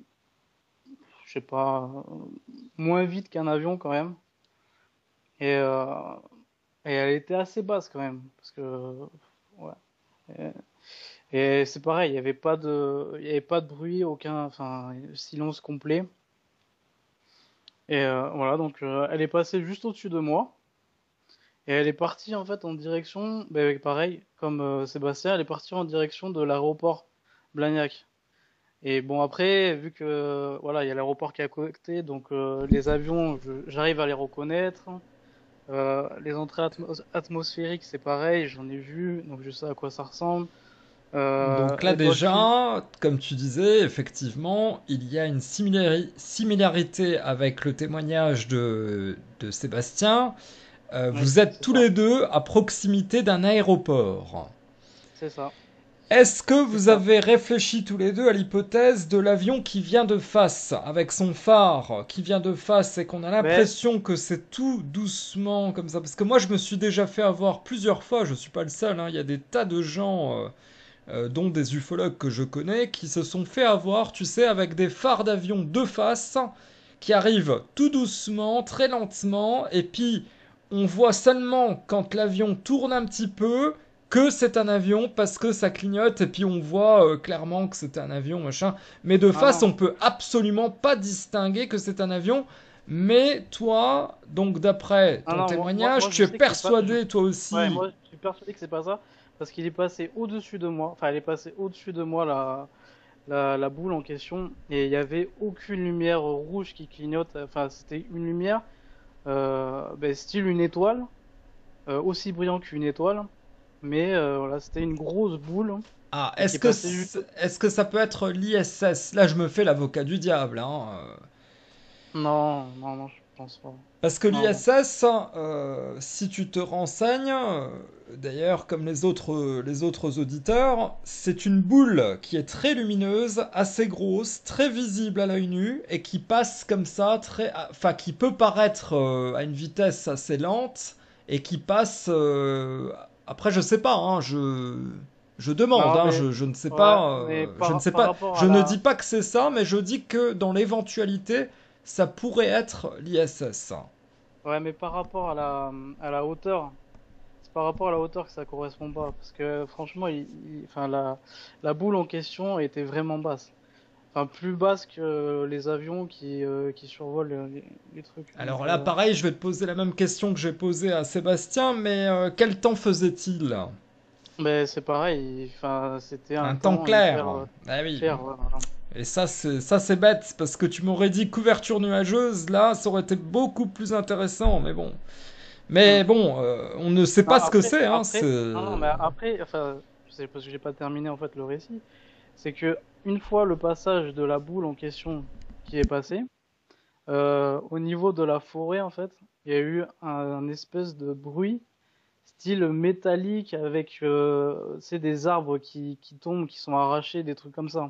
F: je sais pas euh, moins vite qu'un avion quand même. Et, euh, et elle était assez basse quand même, parce que ouais. Et, et c'est pareil, il y avait pas de, il y avait pas de bruit, aucun, enfin silence complet. Et euh, voilà, donc euh, elle est passée juste au-dessus de moi et elle est partie en fait en direction, ben, pareil comme euh, Sébastien, elle est partie en direction de l'aéroport Blagnac. Et bon, après, vu que voilà, il y a l'aéroport qui est à côté, donc euh, les avions, je- j'arrive à les reconnaître. Euh, les entrées atmos- atmosphériques, c'est pareil, j'en ai vu, donc je sais à quoi ça ressemble. Euh,
A: Donc là
F: les toitures,
A: déjà, comme tu disais, effectivement, il y a une similari- similarité avec le témoignage de, de Sébastien. Euh,
F: oui,
A: vous êtes
F: c'est
A: tous
F: ça,
A: les deux à proximité d'un aéroport.
F: c'est ça,
A: Est-ce que
F: c'est
A: vous
F: ça.
A: avez réfléchi tous les deux à l'hypothèse de l'avion qui vient de face, avec son phare qui vient de face et qu'on a
F: Mais
A: l'impression que c'est tout doucement comme ça? Parce que moi je me suis déjà fait avoir plusieurs fois, je suis pas le seul, hein, il y a des tas de gens, euh, euh, dont des ufologues que je connais, qui se sont fait avoir, tu sais, avec des phares d'avion de face, qui arrivent tout doucement, très lentement, et puis on voit seulement quand l'avion tourne un petit peu que c'est un avion parce que ça clignote et puis on voit euh, clairement que c'est un avion machin, mais de
F: non,
A: face
F: non,
A: on peut absolument pas distinguer que c'est un avion. Mais toi, donc d'après
F: non,
A: ton
F: non, moi, moi,
A: témoignage,
F: moi,
A: tu
F: je
A: es
F: sais que c'est pas, je-
A: persuadé toi
F: ouais,
A: aussi.
F: moi, je suis persuadé que c'est pas ça, parce qu'il est passé au-dessus de moi, enfin, il est passé au-dessus de moi la, la, la boule en question, et il y avait aucune lumière rouge qui clignote, enfin, c'était une lumière, euh, ben, style une étoile, euh, aussi brillant qu'une étoile, mais euh, voilà, c'était une grosse boule
A: Ah,
F: et qui
A: est-ce
F: est
A: que
F: passée
A: c-
F: juste.
A: est-ce que ça peut être l'I S S? Là, je me fais l'avocat du diable, hein. euh.
F: Non, non, non, je pense pas.
A: Parce que
F: Non, non.
A: l'I S S, euh, si tu te renseignes, euh, d'ailleurs, comme les autres, les autres auditeurs, c'est une boule qui est très lumineuse, assez grosse, très visible à l'œil nu, et qui passe comme ça, très, enfin, qui peut paraître euh, à une vitesse assez lente, et qui passe. euh, Après, je sais pas, hein, je, je demande,
F: Non,
A: hein,
F: mais
A: je, je ne sais
F: ouais,
A: pas,
F: mais
A: euh, je ne
F: par,
A: sais
F: par
A: pas,
F: rapport
A: je
F: à
A: ne dis
F: la.
A: pas que c'est ça, mais je dis que dans l'éventualité, ça pourrait être l'I S S.
F: Ouais, mais par rapport à la à la hauteur, c'est par rapport à la hauteur que ça correspond pas, parce que franchement, il, il- enfin la la boule en question était vraiment basse, enfin plus basse que les avions qui euh, qui survolent les, les trucs. Donc
A: Alors là,
F: euh,
A: pareil, je vais te poser la même question que j'ai posée à Sébastien, mais euh, quel temps faisait-il?
F: mais c'est pareil, enfin c'était un
A: Un temps
F: temps
A: clair.
F: hyper euh,
A: Ah oui.
F: clair, ouais, voilà.
A: Et ça, c'est ça, c'est bête, parce que tu m'aurais dit couverture nuageuse, là, ça aurait été beaucoup plus intéressant, mais bon.
F: Hmm.
A: Mais bon, euh, on ne sait
F: Non,
A: pas ce que
F: après
A: c'est, hein.
F: après
A: c'est-
F: non non mais après enfin je sais parce que j'ai pas terminé en fait le récit. C'est que une fois le passage de la boule en question qui est passé, euh, au niveau de la forêt en fait, il y a eu un, un espèce de bruit style métallique avec euh, c'est des arbres qui, qui tombent, qui sont arrachés, des trucs comme ça.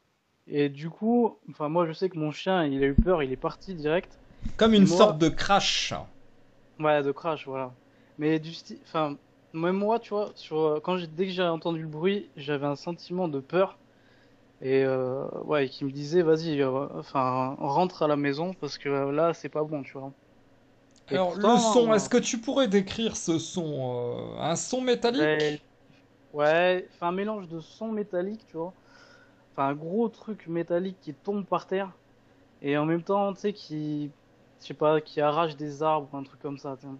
F: Et du coup, enfin moi je sais que mon chien il a eu peur, il est parti direct.
A: Comme
F: Et
A: une sorte
F: moi,
A: de crash.
F: ouais de crash voilà. Mais du style, enfin même moi tu vois, sur quand j'ai dès que j'ai entendu le bruit, j'avais un sentiment de peur. Et euh, ouais, qui me disait, vas-y, euh, enfin, rentre à la maison parce que euh, là, c'est pas bon, tu vois. Et
A: Alors, le son, est-ce
F: pourtant,
A: que tu pourrais décrire ce son? euh, un son
F: euh, ben,
A: métallique?
F: ouais, enfin, un mélange de son métallique, tu vois. Enfin, un gros truc métallique qui tombe par terre et en même temps, tu sais, qui, je sais pas, qui arrache des arbres, un truc comme ça. tu sais.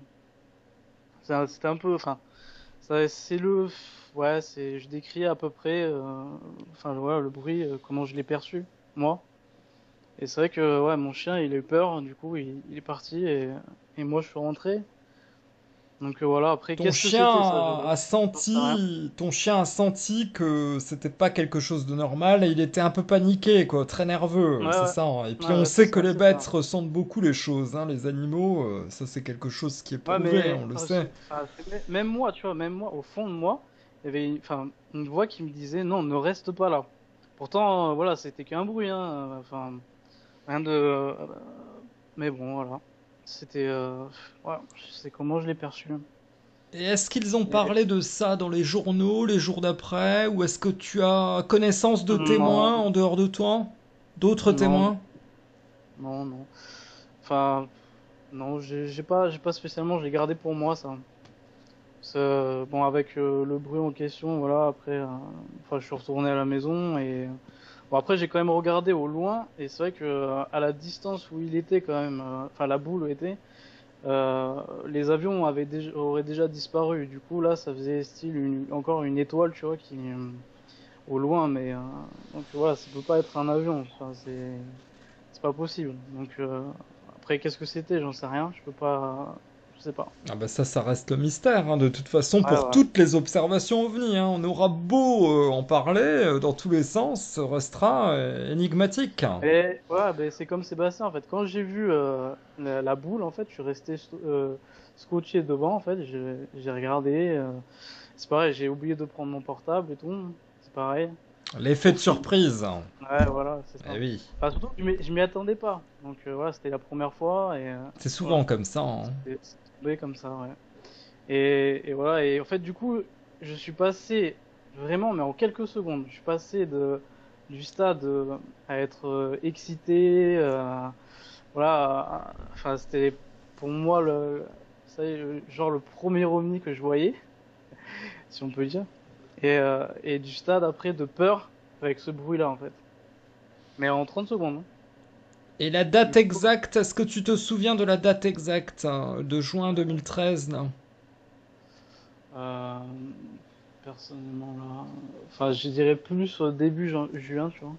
F: C'est un- C'était un peu, enfin, ça- c'est le, ouais, c'est, je décris à peu près, euh, enfin, ouais, le bruit, euh, comment je l'ai perçu, moi. Et c'est vrai que ouais, mon chien il a eu peur, du coup il, il est parti et, et moi je suis rentré. Donc euh, voilà, après
A: Ton
F: qu'est-ce que
A: chien
F: c'était ça? Je
A: a
F: j'en sais rien.
A: senti, ton chien a senti que c'était pas quelque chose de normal et il était un peu paniqué, quoi, très nerveux,
F: Ouais
A: c'est
F: ouais,
A: ça, hein. Et puis
F: ouais,
A: on
F: ouais c'est
A: sait que
F: ça,
A: les
F: c'est
A: bêtes
F: ça.
A: ressentent beaucoup les choses, hein, les animaux, euh, ça c'est quelque chose qui est
F: Ouais
A: prouvé,
F: mais
A: on le
F: enfin,
A: sait.
F: je- enfin, c'est- même même moi, tu vois, même moi, au fond de moi, il y avait une, enfin, une voix qui me disait non, ne reste pas là. Pourtant, euh, voilà, c'était qu'un bruit, hein. euh, Enfin, rien de. euh, mais bon, voilà. C'était. Euh, voilà, je sais comment je l'ai perçu.
A: Et est-ce qu'ils ont
F: Et-
A: parlé de ça dans les journaux les jours d'après, ou est-ce que tu as connaissance de témoins
F: Non,
A: en dehors de toi? D'autres
F: non,
A: témoins?
F: non, non. Enfin. Non, j'ai j'ai pas, j'ai pas spécialement, j'ai gardé pour moi ça. Ça- bon, avec euh, le bruit en question, voilà, après, euh, enfin, je suis retourné à la maison et bon, après, j'ai quand même regardé au loin et c'est vrai que euh, à la distance où il était quand même, euh, enfin, la boule où était, euh, les avions avaient déjà, auraient déjà disparu. Du coup, là, ça faisait style une- encore une étoile, tu vois, qui, euh, au loin, mais euh, donc voilà, ça peut pas être un avion, enfin, c'est c'est pas possible. Donc euh, après, qu'est-ce que c'était? J'en sais rien, je peux pas, je sais pas.
A: Ah bah ça, ça reste le mystère, hein. De toute façon,
F: Ouais,
A: pour
F: ouais.
A: toutes les observations ovni, hein, on aura beau euh, en parler euh, dans tous les sens, ça restera euh, énigmatique.
F: Et ouais, ben c'est comme Sébastien en fait. Quand j'ai vu euh, la, la boule, en fait, je suis resté euh, scotché devant. En fait, j'ai j'ai regardé. euh, C'est pareil, j'ai oublié de prendre mon portable et tout. C'est pareil.
A: L'effet
F: Au
A: de
F: fil.
A: surprise.
F: Ouais, voilà, c'est
A: Eh
F: ça.
A: oui,
F: Enfin, surtout que je m'y je m'y attendais pas. Donc euh, voilà, c'était la première fois et euh,
A: c'est souvent
F: voilà,
A: comme ça, hein.
F: c'est c'est tombé comme ça, ouais. Et, et voilà, et en fait, du coup, je suis passé vraiment, mais en quelques secondes, je suis passé de du stade euh, à être euh, excité, euh, voilà, à- enfin, c'était pour moi le, ça y est, le- genre le premier ovni que je voyais, si on peut dire, et, euh, et du stade après de peur avec ce bruit-là, en fait. Mais en trente secondes, hein.
A: Et la date
F: Du coup,
A: exacte, est-ce que tu te souviens de la date exacte hein, de juin deux mille treize, là?
F: euh, personnellement, là, enfin, je dirais plus au début jan- juin, tu vois.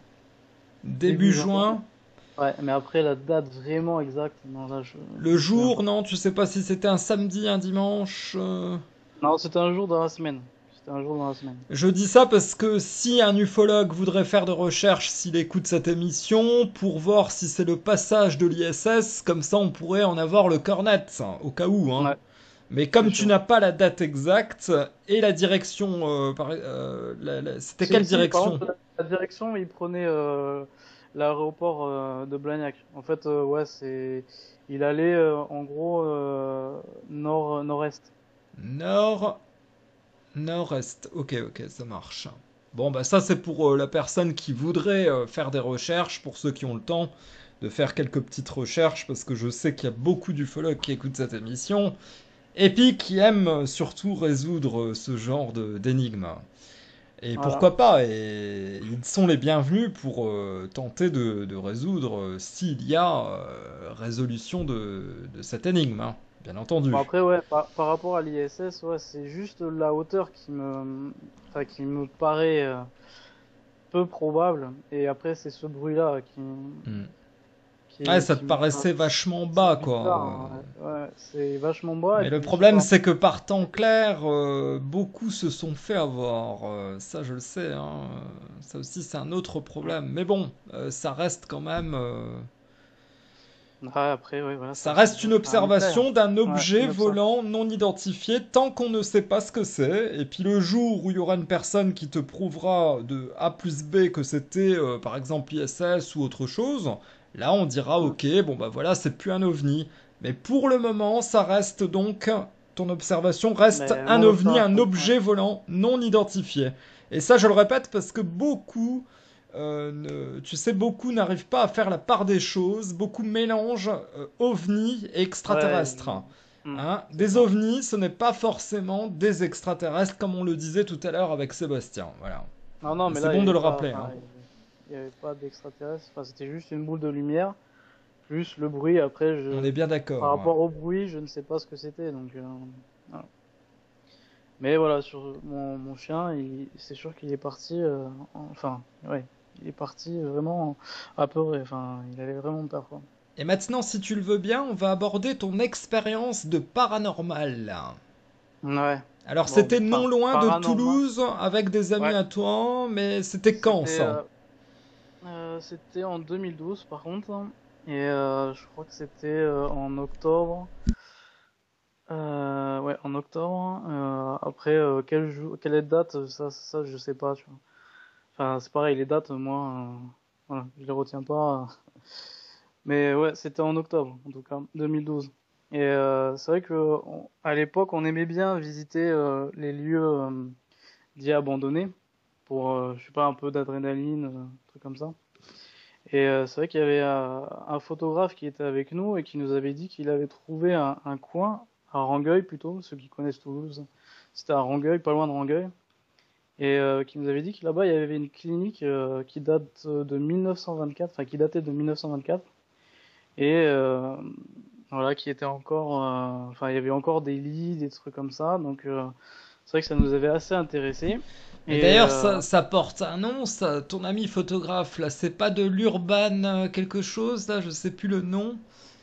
A: Début
F: Début juin.
A: juin?
F: Ouais, mais après la date vraiment exacte, non, là, je, je
A: Le
F: me souviens
A: jour,
F: pas.
A: non? Tu sais pas si c'était un samedi, un dimanche? euh
F: Non, c'était un jour dans la semaine. C'était un jour dans la semaine.
A: Je dis ça parce que si un ufologue voudrait faire des recherches s'il écoute cette émission pour voir si c'est le passage de l'I S S, comme ça on pourrait en avoir le cœur net, hein, au cas où, hein.
F: Ouais,
A: Mais
F: c'est
A: comme tu
F: sûr.
A: n'as pas la date exacte et la direction, euh, par- euh, la- la- c'était
F: Si,
A: quelle
F: si, par
A: direction?
F: contre, la, la direction, il prenait euh, l'aéroport euh, de Blagnac. En fait, euh, ouais, c'est, il allait euh, en gros euh, nord, nord-est.
A: Nord, nord-est. Ok, ok, ça marche. Bon, bah ça c'est pour euh, la personne qui voudrait euh, faire des recherches, pour ceux qui ont le temps de faire quelques petites recherches, parce que je sais qu'il y a beaucoup d'ufologues qui écoutent cette émission. Et puis qui aime surtout résoudre ce genre de- d'énigmes. Et
F: Voilà.
A: pourquoi pas, et ils sont les bienvenus pour euh, tenter de, de résoudre euh, s'il y a euh, résolution de, de cette énigme, hein, bien
F: Bon
A: entendu.
F: après, ouais, par, par rapport à l'I S S, ouais, c'est juste la hauteur qui me, enfin, qui me paraît euh, peu probable. Et après, c'est ce bruit-là qui,
A: Hmm. Ouais,
F: qui,
A: ça te
F: qui me paraît
A: paraissait vachement
F: c'est
A: bas,
F: bizarre,
A: quoi.
F: hein. Ouais, ouais, c'est vachement bas et
A: Mais le
F: puis je sais
A: problème,
F: pas.
A: c'est que par temps clair, euh, beaucoup se sont fait avoir. Euh, ça, je le sais, hein. Ça aussi, c'est un autre problème. Mais bon, euh, ça reste quand même... euh,
F: Ouais, après, ouais, voilà,
A: Ça
F: ça, ça
A: reste une
F: reste un mystère.
A: observation d'un
F: Ouais,
A: objet
F: une observation.
A: volant non identifié tant qu'on ne sait pas ce que c'est. Et puis le jour où il y aura une personne qui te prouvera de A plus B que c'était euh, par exemple I S S ou autre chose, là on dira
F: Mm.
A: ok, bon bah voilà, c'est plus un ovni. Mais pour le moment, ça reste donc, ton observation reste
F: Mais
A: un
F: mon
A: ovni, un
F: observation, ouais.
A: objet volant non identifié. Et ça, je le répète parce que beaucoup euh, ne- tu sais, beaucoup n'arrivent pas à faire la part des choses, beaucoup mélangent euh, ovnis et
F: Ouais,
A: extraterrestres.
F: mm,
A: Hein.
F: c'est
A: Des
F: ça.
A: ovnis, ce n'est pas forcément des extraterrestres, comme on le disait tout à l'heure avec Sébastien. Voilà.
F: Non, non, mais
A: C'est
F: là, il
A: bon
F: y
A: de
F: avait
A: le
F: pas,
A: rappeler. Hein.
F: enfin, il y avait pas d'extraterrestre. Enfin, c'était juste une boule de lumière, plus le bruit. Après,
A: On
F: je,
A: est bien
F: par
A: d'accord.
F: rapport au bruit, je ne sais pas ce que c'était, donc, euh, voilà. Mais voilà, sur mon, mon chien, il, c'est sûr qu'il est parti, euh, enfin, ouais, il est parti vraiment apeuré. Enfin, il avait vraiment peur, quoi.
A: Et maintenant, si tu le veux bien, on va aborder ton expérience de paranormal.
F: Ouais.
A: Alors,
F: Bon,
A: c'était non
F: enfin,
A: loin de
F: paranormal.
A: Toulouse, avec des amis
F: Ouais.
A: à toi, mais c'était quand
F: C'était
A: ça?
F: euh, euh, c'était en deux mille douze par contre. Et euh, je crois que c'était euh, en octobre. Euh, ouais, en octobre. Euh, après, euh, quel jour, quelle est la date, ça, ça, je sais pas, tu vois. Enfin, c'est pareil, les dates, moi, euh, voilà, je les retiens pas. Mais ouais, c'était en octobre, en tout cas, deux mille douze. Et euh, c'est vrai que on- à l'époque, on aimait bien visiter euh, les lieux euh, dits abandonnés pour, euh, je sais pas, un peu d'adrénaline, euh, un truc comme ça. Et euh, c'est vrai qu'il y avait euh, un photographe qui était avec nous et qui nous avait dit qu'il avait trouvé un, un coin à Rangueil plutôt, ceux qui connaissent Toulouse. C'était à Rangueil, pas loin de Rangueil. Et euh, qui nous avait dit que là-bas, il y avait une clinique euh, qui date de mille neuf cent vingt-quatre, enfin qui datait de mille neuf cent vingt-quatre. Et euh, voilà, qui était encore, euh, enfin il y avait encore des lits, des trucs comme ça. Donc euh, c'est vrai que ça nous avait assez intéressé.
A: Et
F: Et
A: d'ailleurs,
F: euh,
A: ça, ça porte un nom, ça, ton ami photographe, là, c'est pas de l'urban euh, quelque chose, là, je sais plus le nom.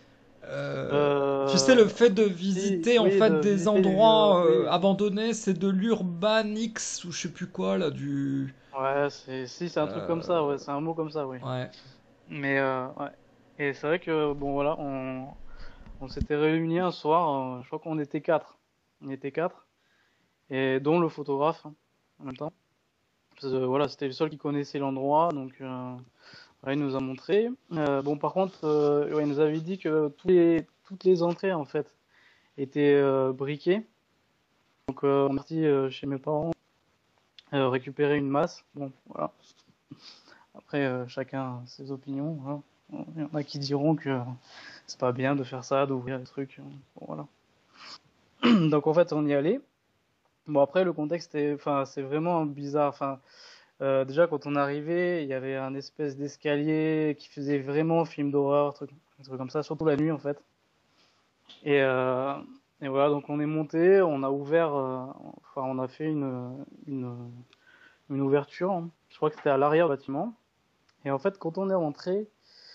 A: Euh, tu sais,
F: euh,
A: le fait de
F: si,
A: visiter en
F: oui,
A: fait
F: de
A: des
F: visiter les vieux,
A: endroits euh,
F: oui,
A: abandonnés, c'est de l'urban X ou je sais plus quoi là, du.
F: ouais, c'est, si, c'est un truc comme ça, ouais,
A: euh,
F: c'est un mot comme ça, oui.
A: ouais.
F: Mais euh, ouais. Et c'est vrai que bon voilà, on, on s'était réunis un soir, euh, je crois qu'on était quatre. On était quatre, et dont le photographe hein, en même temps. Parce que, voilà, c'était le seul qui connaissait l'endroit, donc euh, voilà, il nous a montré. Euh, bon par contre, euh, ouais, il nous avait dit que tous les, toutes les entrées en fait étaient euh, briquées. Donc euh, on est parti euh, chez mes parents euh, récupérer une masse. Bon voilà. Après euh, chacun a ses opinions. Hein. Il y en a qui diront que c'est pas bien de faire ça, d'ouvrir des trucs. Bon, voilà. Donc en fait, on y allait. Bon après, le contexte est, enfin, c'est vraiment bizarre. Enfin, euh, déjà quand on arrivait, il y avait un espèce d'escalier qui faisait vraiment film d'horreur, truc, un truc comme ça, surtout la nuit en fait. Et, euh, et voilà, donc on est monté, on a ouvert, euh, enfin, on a fait une, une, une ouverture. Hein. Je crois que c'était à l'arrière du bâtiment. Et en fait, quand on est rentré,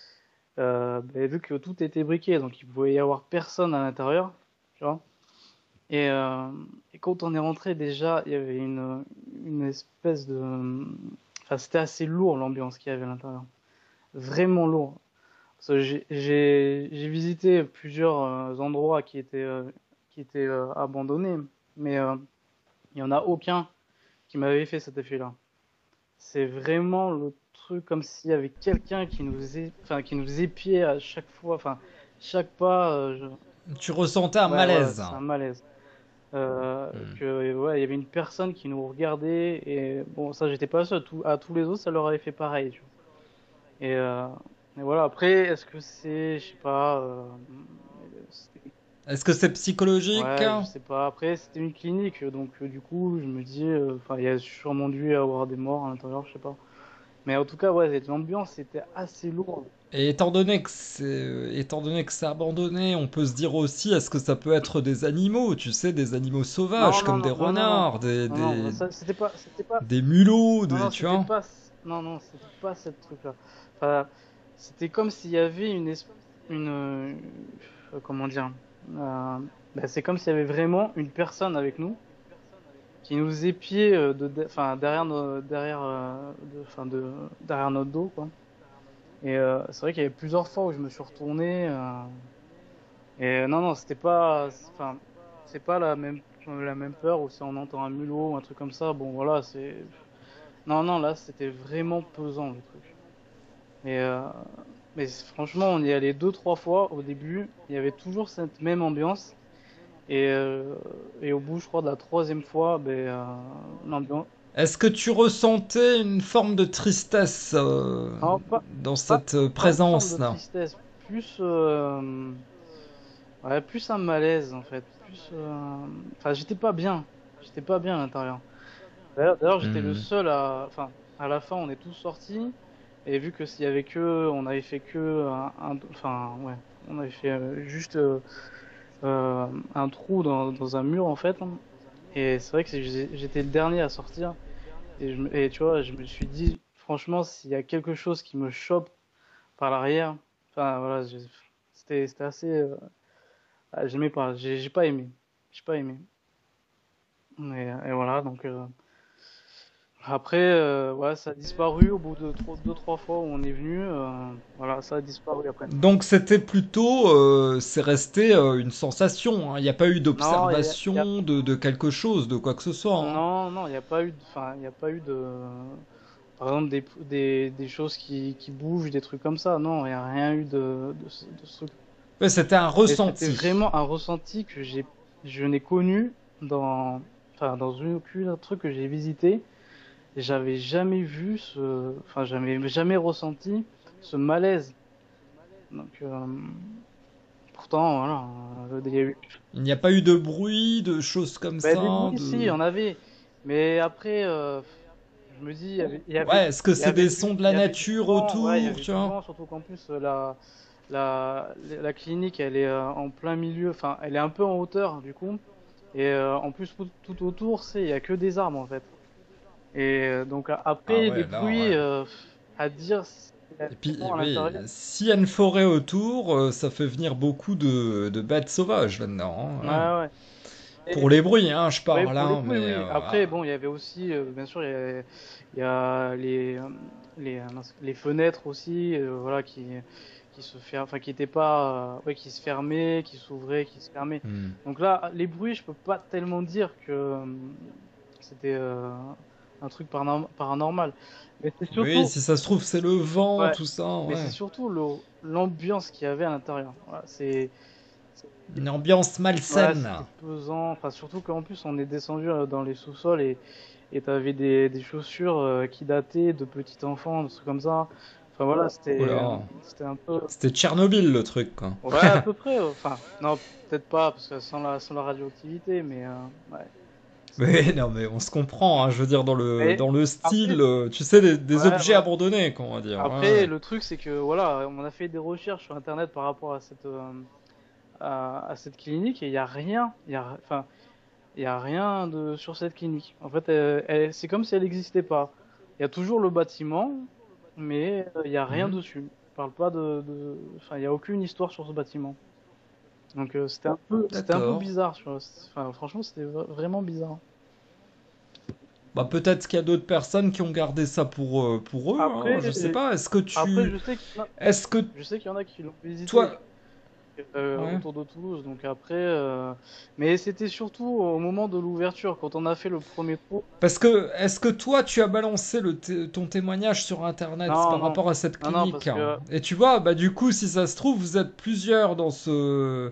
F: euh, bah, vu que tout était briqué, donc il pouvait y avoir personne à l'intérieur, tu vois. Et, euh, et quand on est rentré, déjà, il y avait une, une espèce de... Enfin, c'était assez lourd l'ambiance qu'il y avait à l'intérieur. Vraiment lourd. Parce que j'ai, j'ai, j'ai visité plusieurs euh, endroits qui étaient, euh, qui étaient euh, abandonnés, mais euh, il n'y en a aucun qui m'avait fait cet effet-là. C'est vraiment le truc comme s'il y avait quelqu'un qui nous, é... enfin, qui nous épiait à chaque fois, enfin, chaque pas. Euh, je...
A: Tu ressentais un
F: Ouais, voilà,
A: malaise.
F: c'est un malaise. Euh,
A: Hmm.
F: que ouais, il y avait une personne qui nous regardait et bon, ça j'étais pas seul. Tout, à tous les autres, ça leur avait fait pareil. Tu vois. Et, euh, et voilà. Après, est-ce que c'est, je sais pas. Euh, c'était-
A: Est-ce que c'est psychologique?
F: ouais, je sais pas. Après, c'était une clinique, donc euh, du coup, je me dis, euh, enfin, il y a sûrement dû y avoir des morts à l'intérieur, je sais pas. Mais en tout cas, ouais, l'ambiance était assez lourde.
A: Et étant donné que c'est, étant donné que c'est abandonné, on peut se dire aussi, est-ce que ça peut être des animaux, tu sais, des animaux sauvages
F: Non, non,
A: comme des
F: non, non, non, non,
A: renards, des,
F: non, non,
A: des,
F: ça, c'était pas, c'était pas,
A: des mulots,
F: non,
A: des,
F: non,
A: tu
F: c'était
A: vois?
F: pas, non, non, c'était pas cette truc-là. Enfin, c'était comme s'il y avait une, es- une, euh, comment dire, euh, bah, c'est comme s'il y avait vraiment une personne avec nous qui nous épiait euh, de, de- enfin, derrière, nos, derrière, euh, de, enfin, de, derrière notre dos, quoi. Et euh, c'est vrai qu'il y avait plusieurs fois où je me suis retourné. euh, Et euh, non, non, c'était pas, enfin, c'est pas la même, la même peur où si on entend un mulot ou un truc comme ça. Bon, voilà, c'est, non, non, là, c'était vraiment pesant le truc. Mais, euh, mais franchement, on y allait deux, trois fois au début. Il y avait toujours cette même ambiance. Et, euh, et au bout, je crois, de la troisième fois, ben, euh, l'ambiance,
A: Est-ce que tu ressentais une forme de tristesse euh,
F: non, pas,
A: dans
F: pas,
A: cette euh,
F: pas une forme de
A: présence-là?
F: tristesse, plus, euh, ouais, plus un malaise en fait, plus, euh, enfin, j'étais pas bien, j'étais pas bien à l'intérieur. D'ailleurs, d'ailleurs, j'étais le
A: Hmm.
F: seul à, enfin, à la fin, on est tous sortis et vu que s'il y avait que, on avait fait que un, un- enfin, ouais, on avait fait euh, juste euh, euh, un trou dans, dans un mur en fait. Et c'est vrai que c'est- j'étais le dernier à sortir et, je, me- et tu vois, je me suis dit, franchement, s'il y a quelque chose qui me chope par l'arrière, enfin voilà, j'ai- c'était, c'était assez, euh, ah, j'aimais pas, j'ai j'ai pas aimé, j'ai pas aimé. Et, et voilà, donc. euh, Après, euh, ouais, ça a disparu au bout de trois- deux, trois fois où on est venu. Euh, voilà, ça a disparu après.
A: Donc c'était plutôt, euh, c'est resté euh, une sensation, hein. Il n'y a pas eu
F: Non, il y a, il y a-
A: d'observation de, de quelque chose, de quoi que ce soit, hein.
F: non, non, il n'y a pas eu de, enfin, il y a pas eu de, par exemple, des, des, des choses qui, qui bougent, des trucs comme ça. Non, il n'y a rien eu de, de, ce de ce truc.
A: Ouais, c'était un
F: Mais c'était
A: ressenti.
F: vraiment un ressenti que j'ai, je n'ai connu dans, enfin, dans aucun truc que j'ai visité. J'avais jamais vu ce, enfin, j'avais jamais ressenti ce malaise. Donc, euh, pourtant, voilà, euh, il y a eu.
A: Il n'y a pas eu de bruit, de choses comme
F: Bah, des
A: ça,
F: bruits, si, il y
A: de...
F: en avait. Mais après, euh, je me dis, il y avait, il y avait,
A: Ouais, est-ce que
F: il y
A: c'est
F: avait
A: des
F: du,
A: sons de
F: il
A: la
F: y avait du
A: nature
F: vent, ouais, il y
A: autour,
F: avait
A: tu
F: du
A: vois?
F: vent, surtout qu'en plus, euh, la, la, la clinique, elle est euh, en plein milieu, enfin, elle est un peu en hauteur, du coup. Et euh, en plus, tout, tout autour, c'est, il y a que des arbres, en fait. Et euh, donc a-
A: Ah
F: après, les
A: ouais, là,
F: bruits,
A: ouais.
F: euh, à dire s'il y a
A: Et puis,
F: vraiment à
A: oui,
F: l'intérieur.
A: s'il y a une forêt autour, euh, ça fait venir beaucoup de, de bêtes sauvages là-dedans,
F: Ouais,
A: hein, ouais.
F: ouais.
A: Pour
F: Et,
A: les bruits, hein, je
F: ouais,
A: parle,
F: pour les
A: hein,
F: bruits,
A: mais...
F: oui.
A: euh,
F: Après,
A: ah.
F: bon, il y avait aussi, euh, bien sûr, il y a, il y a les, euh, les, euh, mince, les fenêtres aussi, euh, voilà, qui, qui se fer... enfin, qui étaient pas, euh, ouais, qui se fermaient, qui s'ouvraient, qui se fermaient.
A: Hmm.
F: Donc là, les bruits, je peux pas tellement dire que euh, c'était euh, un truc paranorm- paranormal. Mais c'est
A: Oui,
F: surtout,
A: si ça se trouve, c'est le vent,
F: ouais,
A: tout ça,
F: mais c'est
A: ouais.
F: surtout le, l'ambiance qu'il y avait à l'intérieur. Voilà, c'est,
A: Une ambiance
F: ouais,
A: malsaine.
F: c'était pesant. Enfin, surtout qu'en plus, on est descendu euh, dans les sous-sols et et t'avais des, des chaussures euh, qui dataient de petits enfants, des trucs comme ça. Enfin voilà,
A: Oh
F: c'était euh,
A: là,
F: c'était un peu.
A: c'était Tchernobyl le truc, quoi.
F: Ouais, à peu près. euh, Enfin, non, peut-être pas, parce que sans la, sans la radioactivité, mais euh, ouais. C'était.
A: Mais non, mais on se comprend, hein, je veux dire, dans le,
F: Mais
A: dans le
F: après,
A: style, euh, tu sais, des, des
F: ouais,
A: objets
F: voilà.
A: abandonnés, quoi, on va dire.
F: Après,
A: Ouais.
F: le truc, c'est que voilà, on a fait des recherches sur Internet par rapport à cette, euh, à, à cette clinique et il y a rien. Il y a, enfin, il y a rien de sur cette clinique. En fait, elle- elle- c'est comme si elle n'existait pas. Il y a toujours le bâtiment, mais euh, il y a rien
A: Mhm.
F: dessus. On parle pas de, de... Enfin, il y a aucune histoire sur ce bâtiment. Donc euh, c'était un peu, c'était un peu
A: D'accord.
F: bizarre. Tu vois. Enfin, franchement, c'était vra- vraiment bizarre.
A: Bah, peut-être qu'il y a d'autres personnes qui ont gardé ça pour, euh, pour eux, hein,
F: Après,
A: je sais pas. Est-ce que
F: après,
A: tu...
F: je sais qu'il y en a,
A: Est-ce que
F: je sais qu'il y en a qui l'ont visité.
A: toi...
F: Euh,
A: Ouais.
F: autour de Toulouse. Donc après, euh, mais c'était surtout au moment de l'ouverture, quand on a fait le premier tour.
A: Parce que, est-ce que toi, tu as balancé le té- ton témoignage sur Internet
F: Non,
A: par
F: non,
A: rapport à cette
F: non, non, parce
A: clinique, hein?
F: que
A: Et tu vois, bah du coup, si ça se trouve, vous êtes plusieurs dans ce...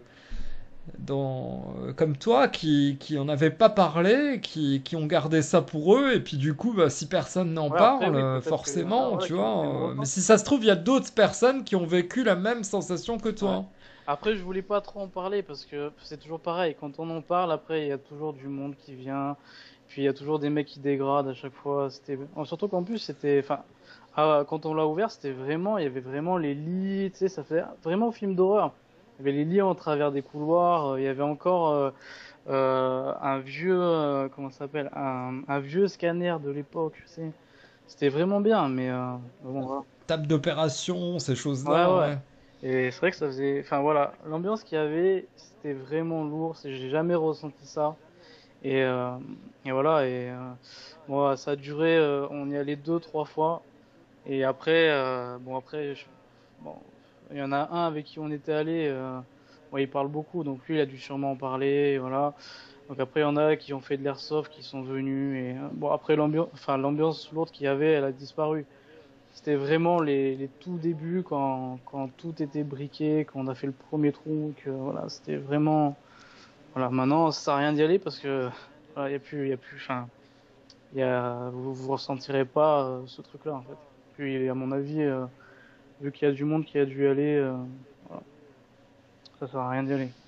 A: Dans, euh, comme toi, qui, qui en avaient pas parlé, qui, qui ont gardé ça pour eux, et puis du coup, bah, si personne n'en
F: ouais, après
A: parle,
F: oui,
A: euh,
F: peut-être qu'il y en a,
A: forcément,
F: voilà,
A: tu
F: qui ont fait une
A: vois. euh, Mais
F: remarque.
A: si ça se trouve, il y a d'autres personnes qui ont vécu la même sensation que
F: Ouais.
A: toi.
F: Après, je voulais pas trop en parler parce que c'est toujours pareil. Quand on en parle, après, il y a toujours du monde qui vient. Puis il y a toujours des mecs qui dégradent à chaque fois. C'était oh, surtout qu'en plus c'était, enfin, ah, quand on l'a ouvert, c'était vraiment, il y avait vraiment les lits. Tu sais, ça fait vraiment film d'horreur. Il y avait les lits en travers des couloirs. euh, Il y avait encore euh, euh, un vieux, euh, comment ça s'appelle, un, un vieux scanner de l'époque. Tu sais, c'était vraiment bien. Mais euh, bon, voilà.
A: Table d'opération, ces
F: Ouais,
A: choses-là,
F: ouais.
A: ouais.
F: Et c'est vrai que ça faisait. Enfin voilà, l'ambiance qu'il y avait, c'était vraiment lourd. c'est- J'ai jamais ressenti ça. Et, euh, et voilà. Et euh, bon, ça a duré. euh, on y allait deux, trois fois. Et après, euh, bon après, je- bon, il y en a un avec qui on était allé. Euh, bon, il parle beaucoup, donc lui, il a dû sûrement en parler. Et voilà. Donc après, il y en a qui ont fait de l'airsoft, qui sont venus. Et euh, bon, après l'ambiance, enfin l'ambiance lourde qu'il y avait, elle a disparu. C'était vraiment les, les tout débuts quand, quand tout était briqué, quand on a fait le premier trou, que voilà, c'était vraiment. Voilà, maintenant ça sert à rien d'y aller parce que voilà, y a plus, y a plus, enfin, y a, vous vous ressentirez pas euh, ce truc-là en fait. Puis à mon avis, euh, vu qu'il y a du monde qui a dû y aller, euh, voilà, ça sert à rien d'y aller.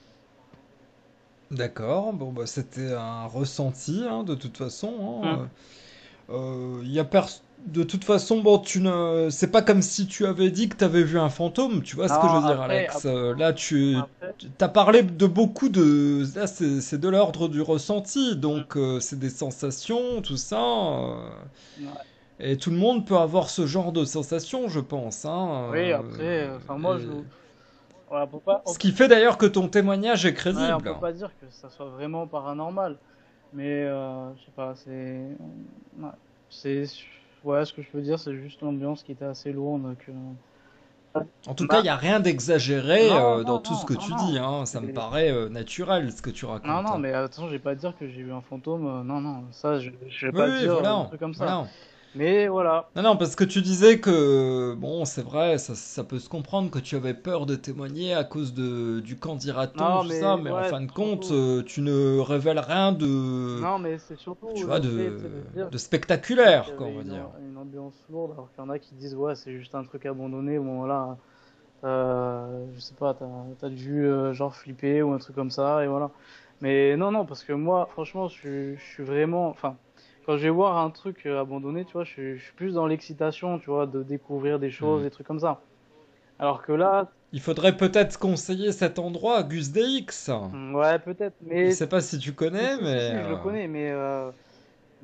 A: D'accord, bon, bah, c'était un ressenti, hein, de toute façon,
F: Hum.
A: hein. Euh, y a pers- De toute façon, bon, tu ne... c'est pas comme si tu avais dit que tu avais vu un fantôme, tu vois ce que je
F: Non,
A: veux dire,
F: après,
A: Alex.
F: ap-
A: Euh, là, tu
F: après,
A: as parlé de beaucoup de... Là, c'est c'est de l'ordre du ressenti,
F: hum,
A: donc euh, c'est des sensations, tout ça. euh,
F: ouais.
A: Et tout le monde peut avoir ce genre de sensations, je pense, hein.
F: Oui, après, euh, enfin moi je,
A: euh, et-
F: voilà, on peut pas, on
A: Ce qui fait d'ailleurs que ton témoignage est
F: ouais, on
A: crédible.
F: peut pas dire que ça soit vraiment paranormal. Mais euh, je sais pas, c'est. Ouais, c'est. Ouais, ce que je peux dire, c'est juste l'ambiance qui était assez lourde. Que...
A: En tout cas, il
F: Bah,
A: n'y a rien d'exagéré
F: non,
A: euh, dans
F: non,
A: tout ce
F: non,
A: que
F: non,
A: tu
F: non.
A: dis, hein. Ça me
F: C'est-
A: paraît euh, naturel ce que tu
F: Non,
A: racontes.
F: non, mais attention, je vais pas dire que j'ai vu un fantôme. euh, Non, non, ça, je, je vais
A: Oui,
F: pas
A: oui,
F: dire euh, des
A: voilà,
F: trucs comme ça.
A: voilà.
F: Mais voilà.
A: Non, non, parce que tu disais que, bon, c'est vrai, ça, ça peut se comprendre que tu avais peur de témoigner à cause de, du quand dira-t-on,
F: Non,
A: tout ça,
F: mais
A: mais en
F: ouais,
A: fin de
F: c'est
A: compte,
F: surtout.
A: euh, tu ne révèles rien de,
F: Non, mais c'est surtout
A: tu vois,
F: le fait,
A: de,
F: tu sais, de dire
A: de
F: qu'il y
A: spectaculaire, quoi, on
F: avait
A: va
F: une,
A: dire.
F: une ambiance lourde, alors qu'il y en a qui disent, ouais, c'est juste un truc abandonné. Bon, voilà. Euh, je sais pas, t'as, t'as dû euh, genre flipper ou un truc comme ça, et voilà. Mais non, non, parce que moi, franchement, je, suis- je suis vraiment, enfin, quand je vais voir un truc euh, abandonné, tu vois, je, suis- je suis plus dans l'excitation, tu vois, de découvrir des choses,
A: Hmm.
F: des trucs comme ça. Alors que là,
A: Il faudrait peut-être conseiller cet endroit à Gus D X.
F: hmm, ouais, peut-être,
A: Je
F: mais
A: sais pas si tu
F: si,
A: connais,
F: si, si,
A: mais...
F: si, je le
A: euh,
F: connais, mais, euh, mais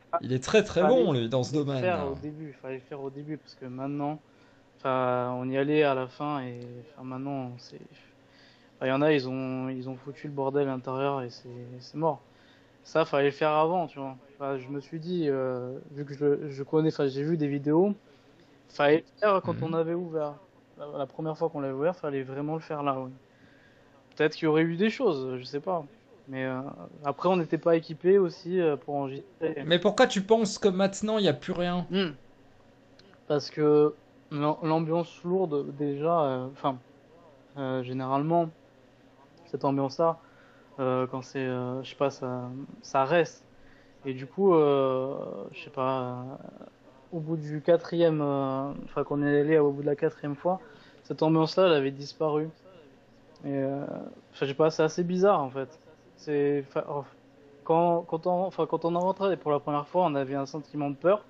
A: Il est très très
F: Fallait
A: bon, lui, dans ce
F: le
A: domaine.
F: faire au début, fallait le faire au début parce que maintenant, enfin, on y allait à la fin et enfin, maintenant, c'est, enfin, il y en a, ils ont, ils ont foutu le bordel à l'intérieur et c'est, c'est mort. Ça, fallait le faire avant, tu vois. Enfin, je me suis dit, euh, vu que je, je connais, enfin, j'ai vu des vidéos, fallait le faire quand on
A: Mhm.
F: avait ouvert. La, la première fois qu'on l'avait ouvert, fallait vraiment le faire là, oui. Peut-être qu'il y aurait eu des choses, je sais pas. Mais euh, après, on n'était pas équipé aussi euh, pour enregistrer.
A: Mais pourquoi tu penses que maintenant, il n'y a plus rien?
F: Hmm. Parce que l'am- l'ambiance lourde, déjà, euh, enfin, euh, généralement, cette ambiance-là, euh, quand c'est, euh, je sais pas, ça, ça reste. Et du coup, euh, je sais pas, euh, au bout du quatrième, euh, enfin, qu'on est allé au bout de la quatrième fois, cette ambiance-là, elle avait disparu. Et, euh, enfin, je sais pas, c'est assez bizarre en fait. C'est, enfin, oh, quand, quand on, enfin, quand on est rentré pour la première fois, on avait un sentiment de peur,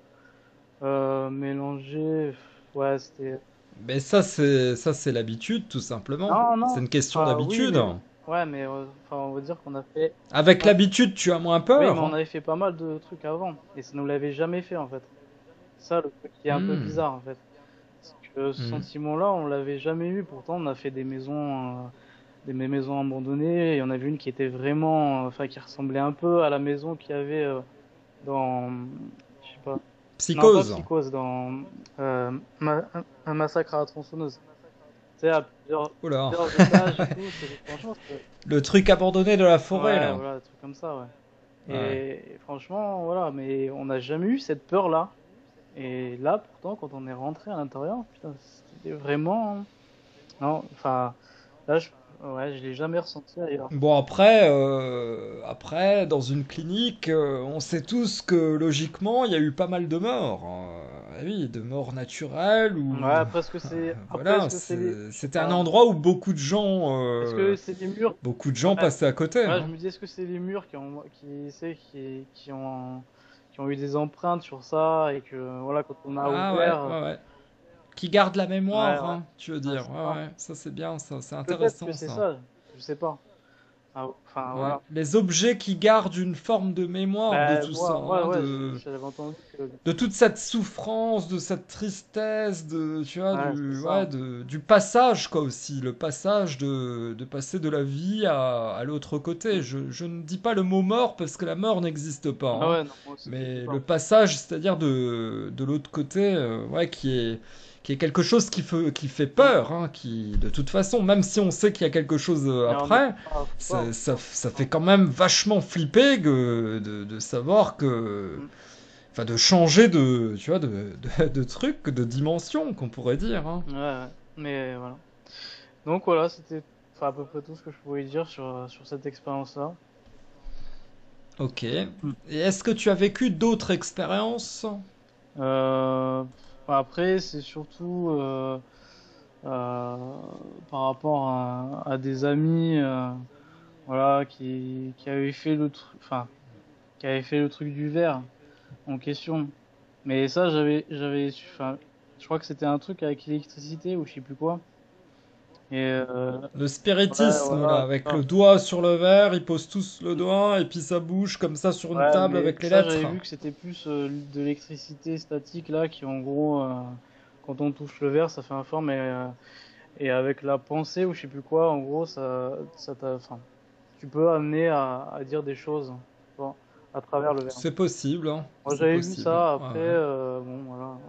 F: euh, mélangé, ouais, c'était.
A: Mais ça, c'est ça, c'est l'habitude, tout simplement.
F: Non,
A: C'est
F: non.
A: une question
F: Enfin, oui,
A: d'habitude.
F: mais ouais, mais euh, enfin, on va dire qu'on a fait.
A: Avec
F: Ouais.
A: l'habitude, tu as moins
F: Oui, mais
A: peur.
F: on avait fait pas mal de trucs avant, et ça nous l'avait jamais fait en fait. C'est ça le truc qui est un peu
A: Hmm.
F: bizarre en fait. Parce que ce
A: Hmm.
F: sentiment-là, on l'avait jamais eu. Pourtant, on a fait des maisons, euh, des mes- maisons abandonnées. Il y en avait une qui était vraiment, euh, enfin, qui ressemblait un peu à la maison qu'il y avait euh, dans, je sais pas. Non, pas
A: Psychose.
F: Psychose, dans euh, Ma- un, un massacre à la tronçonneuse. Tu sais, à plusieurs,
A: Oh là.
F: plusieurs étages et tout. c'est- Franchement, c'était-
A: Le truc abandonné de la forêt,
F: ouais,
A: là.
F: voilà, des trucs comme ça, ouais.
A: Ouais.
F: Et franchement, voilà, mais on n'a jamais eu cette peur-là. Et là, pourtant, quand on est rentré à l'intérieur, putain, c'était vraiment. Non, enfin, là, je, ouais, je l'ai jamais ressenti ailleurs.
A: Bon, après, euh, après, dans une clinique, euh, on sait tous que logiquement, il y a eu pas mal de morts. Euh, oui, de morts naturelles ou
F: Ouais, après, est-ce que
A: euh,
F: c'est, après,
A: voilà,
F: est-ce que c'est les,
A: c'est-
F: je sais
A: c'était un
F: pas,
A: endroit où beaucoup de gens,
F: est-ce
A: euh,
F: que c'est les murs?
A: beaucoup de gens
F: Ouais,
A: passaient à côté.
F: ouais, je
A: Hein.
F: me dis, est-ce que c'est les murs qui ont, qui, c'est, qui, qui ont, qui ont eu des empreintes sur ça et que, voilà, quand on a
A: Ah ouais,
F: ouvert,
A: ouais, ouais. Qui garde la
F: ouais,
A: mémoire,
F: ouais,
A: hein, tu veux
F: ouais,
A: dire.
F: c'est
A: Ouais,
F: ça.
A: ouais, ça c'est bien, ça, c'est
F: Peut-être que
A: intéressant
F: c'est
A: ça.
F: ça, je sais pas. Ah, enfin,
A: Ouais.
F: voilà.
A: Les objets qui gardent une forme de mémoire de
F: Bah,
A: tout ça,
F: moi, ouais,
A: hein,
F: ouais,
A: de,
F: je- j'avais entendu que,
A: de toute cette souffrance, de cette tristesse, de, tu vois,
F: ouais, c'est
A: du,
F: ça.
A: ouais, de, du passage, quoi, aussi, le passage de, de passer de la vie à, à l'autre côté. Je, je ne dis pas le mot mort parce que la mort n'existe pas,
F: Ah
A: hein,
F: ouais, non, moi aussi, je sais
A: mais
F: pas.
A: le passage, c'est-à-dire de, de l'autre côté, euh, ouais, qui est, qui est quelque chose qui fait, qui fait
F: Mm.
A: peur, hein, qui, de toute façon, même si on sait qu'il y a quelque chose euh,
F: Mais on ne peut
A: après,
F: pas
A: ça,
F: voir.
A: ça, ça fait quand même vachement flipper que de, de savoir que,
F: Mm.
A: enfin, de changer de, tu vois, de, de, de truc, de dimension, qu'on pourrait dire. Hein.
F: Ouais, ouais. Mais voilà. Donc voilà, c'était enfin, à peu près tout ce que je pouvais dire sur, sur cette expérience-là.
A: Ok. Et
F: Mm.
A: est-ce que tu as vécu d'autres expériences?
F: Euh, après, c'est surtout euh, euh, par rapport à, à des amis euh, voilà, qui, qui avaient fait le truc, enfin, qui avaient fait le truc du verre en question. Mais ça, j'avais, j'avais, enfin, je crois que c'était un truc avec l'électricité ou je sais plus quoi. Et euh,
A: Le
F: ouais,
A: spiritisme, là,
F: voilà,
A: avec
F: c'est ça.
A: le doigt sur le verre, ils posent tous le doigt, et puis ça bouge comme ça sur une
F: Ouais,
A: table
F: mais
A: avec les
F: ça,
A: lettres.
F: j'avais vu que c'était plus euh, de l'électricité statique là, qui en gros, euh, quand on touche le verre, ça fait un forme et, euh, et avec la pensée ou je sais plus quoi, en gros, ça, ça t'a, enfin, tu peux amener à, à dire des choses, tu vois, à travers le verre.
A: C'est possible, hein.
F: Moi,
A: C'est
F: j'avais vu
A: possible.
F: ça.
A: Ouais,
F: Après,
A: ouais.
F: euh, bon, voilà.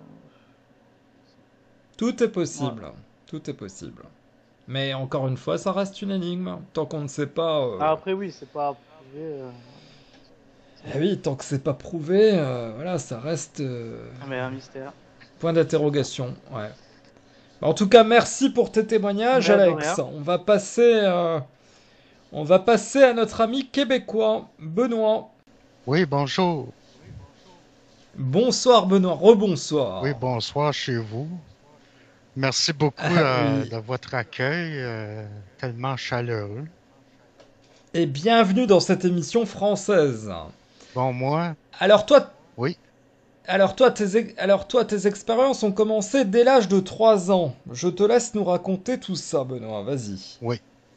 A: Tout est
F: Ouais.
A: possible. Tout est possible. Mais encore une fois, ça reste une énigme. Tant qu'on ne sait pas. euh,
F: Ah, après, oui, c'est pas prouvé. euh,
A: Eh oui, tant que c'est pas prouvé, euh, voilà, ça reste euh,
F: mais un mystère.
A: point d'interrogation. Ouais. Bah, en tout cas, merci pour tes témoignages,
F: Mais de
A: Alex.
F: rien.
A: On va passer, euh, on va passer à notre ami québécois, Benoît.
G: Oui, bonjour.
A: Bonsoir, Benoît.
G: Oui,
A: Rebonsoir.
G: bonsoir chez vous. Merci beaucoup
A: Ah
G: euh,
A: oui.
G: de votre accueil, euh, tellement chaleureux.
A: Et bienvenue dans cette émission française.
G: Bon, moi,
A: Alors toi,
G: oui,
A: alors toi, tes, alors toi, tes expériences ont commencé dès l'âge de trois ans. Je te laisse nous raconter tout ça, Benoît. Vas-y.
G: oui.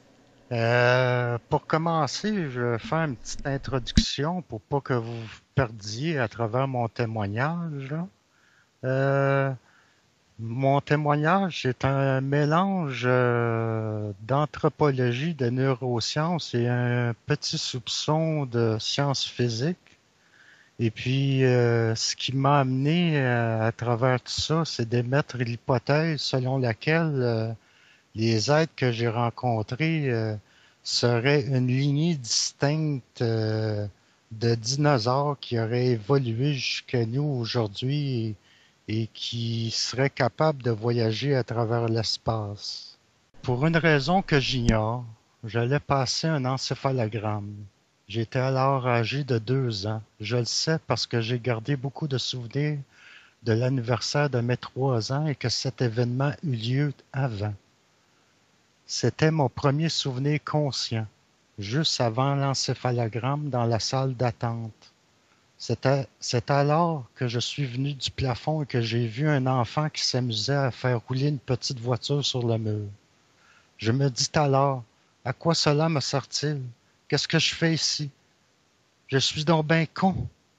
G: Euh, pour commencer, je vais faire une petite introduction pour pas que vous vous perdiez à travers mon témoignage, là. Euh, Mon témoignage est un mélange euh, d'anthropologie, de neurosciences et un petit soupçon de sciences physiques. Et puis, euh, ce qui m'a amené euh, à travers tout ça, c'est d'émettre l'hypothèse selon laquelle euh, les êtres que j'ai rencontrés euh, seraient une lignée distincte euh, de dinosaures qui auraient évolué jusqu'à nous aujourd'hui et, et qui seraient capables de voyager à travers l'espace. Pour une raison que j'ignore, j'allais passer un encéphalogramme. J'étais alors âgé de deux ans. Je le sais parce que j'ai gardé beaucoup de souvenirs de l'anniversaire de mes trois ans et que cet événement eut lieu avant. C'était mon premier souvenir conscient, juste avant l'encéphalogramme dans la salle d'attente. C'était, c'est alors que je suis venu du plafond et que j'ai vu un enfant qui s'amusait à faire rouler une petite voiture sur le mur. Je me dis alors, à quoi cela me sert-il? Qu'est-ce que je fais ici? Je suis donc ben con.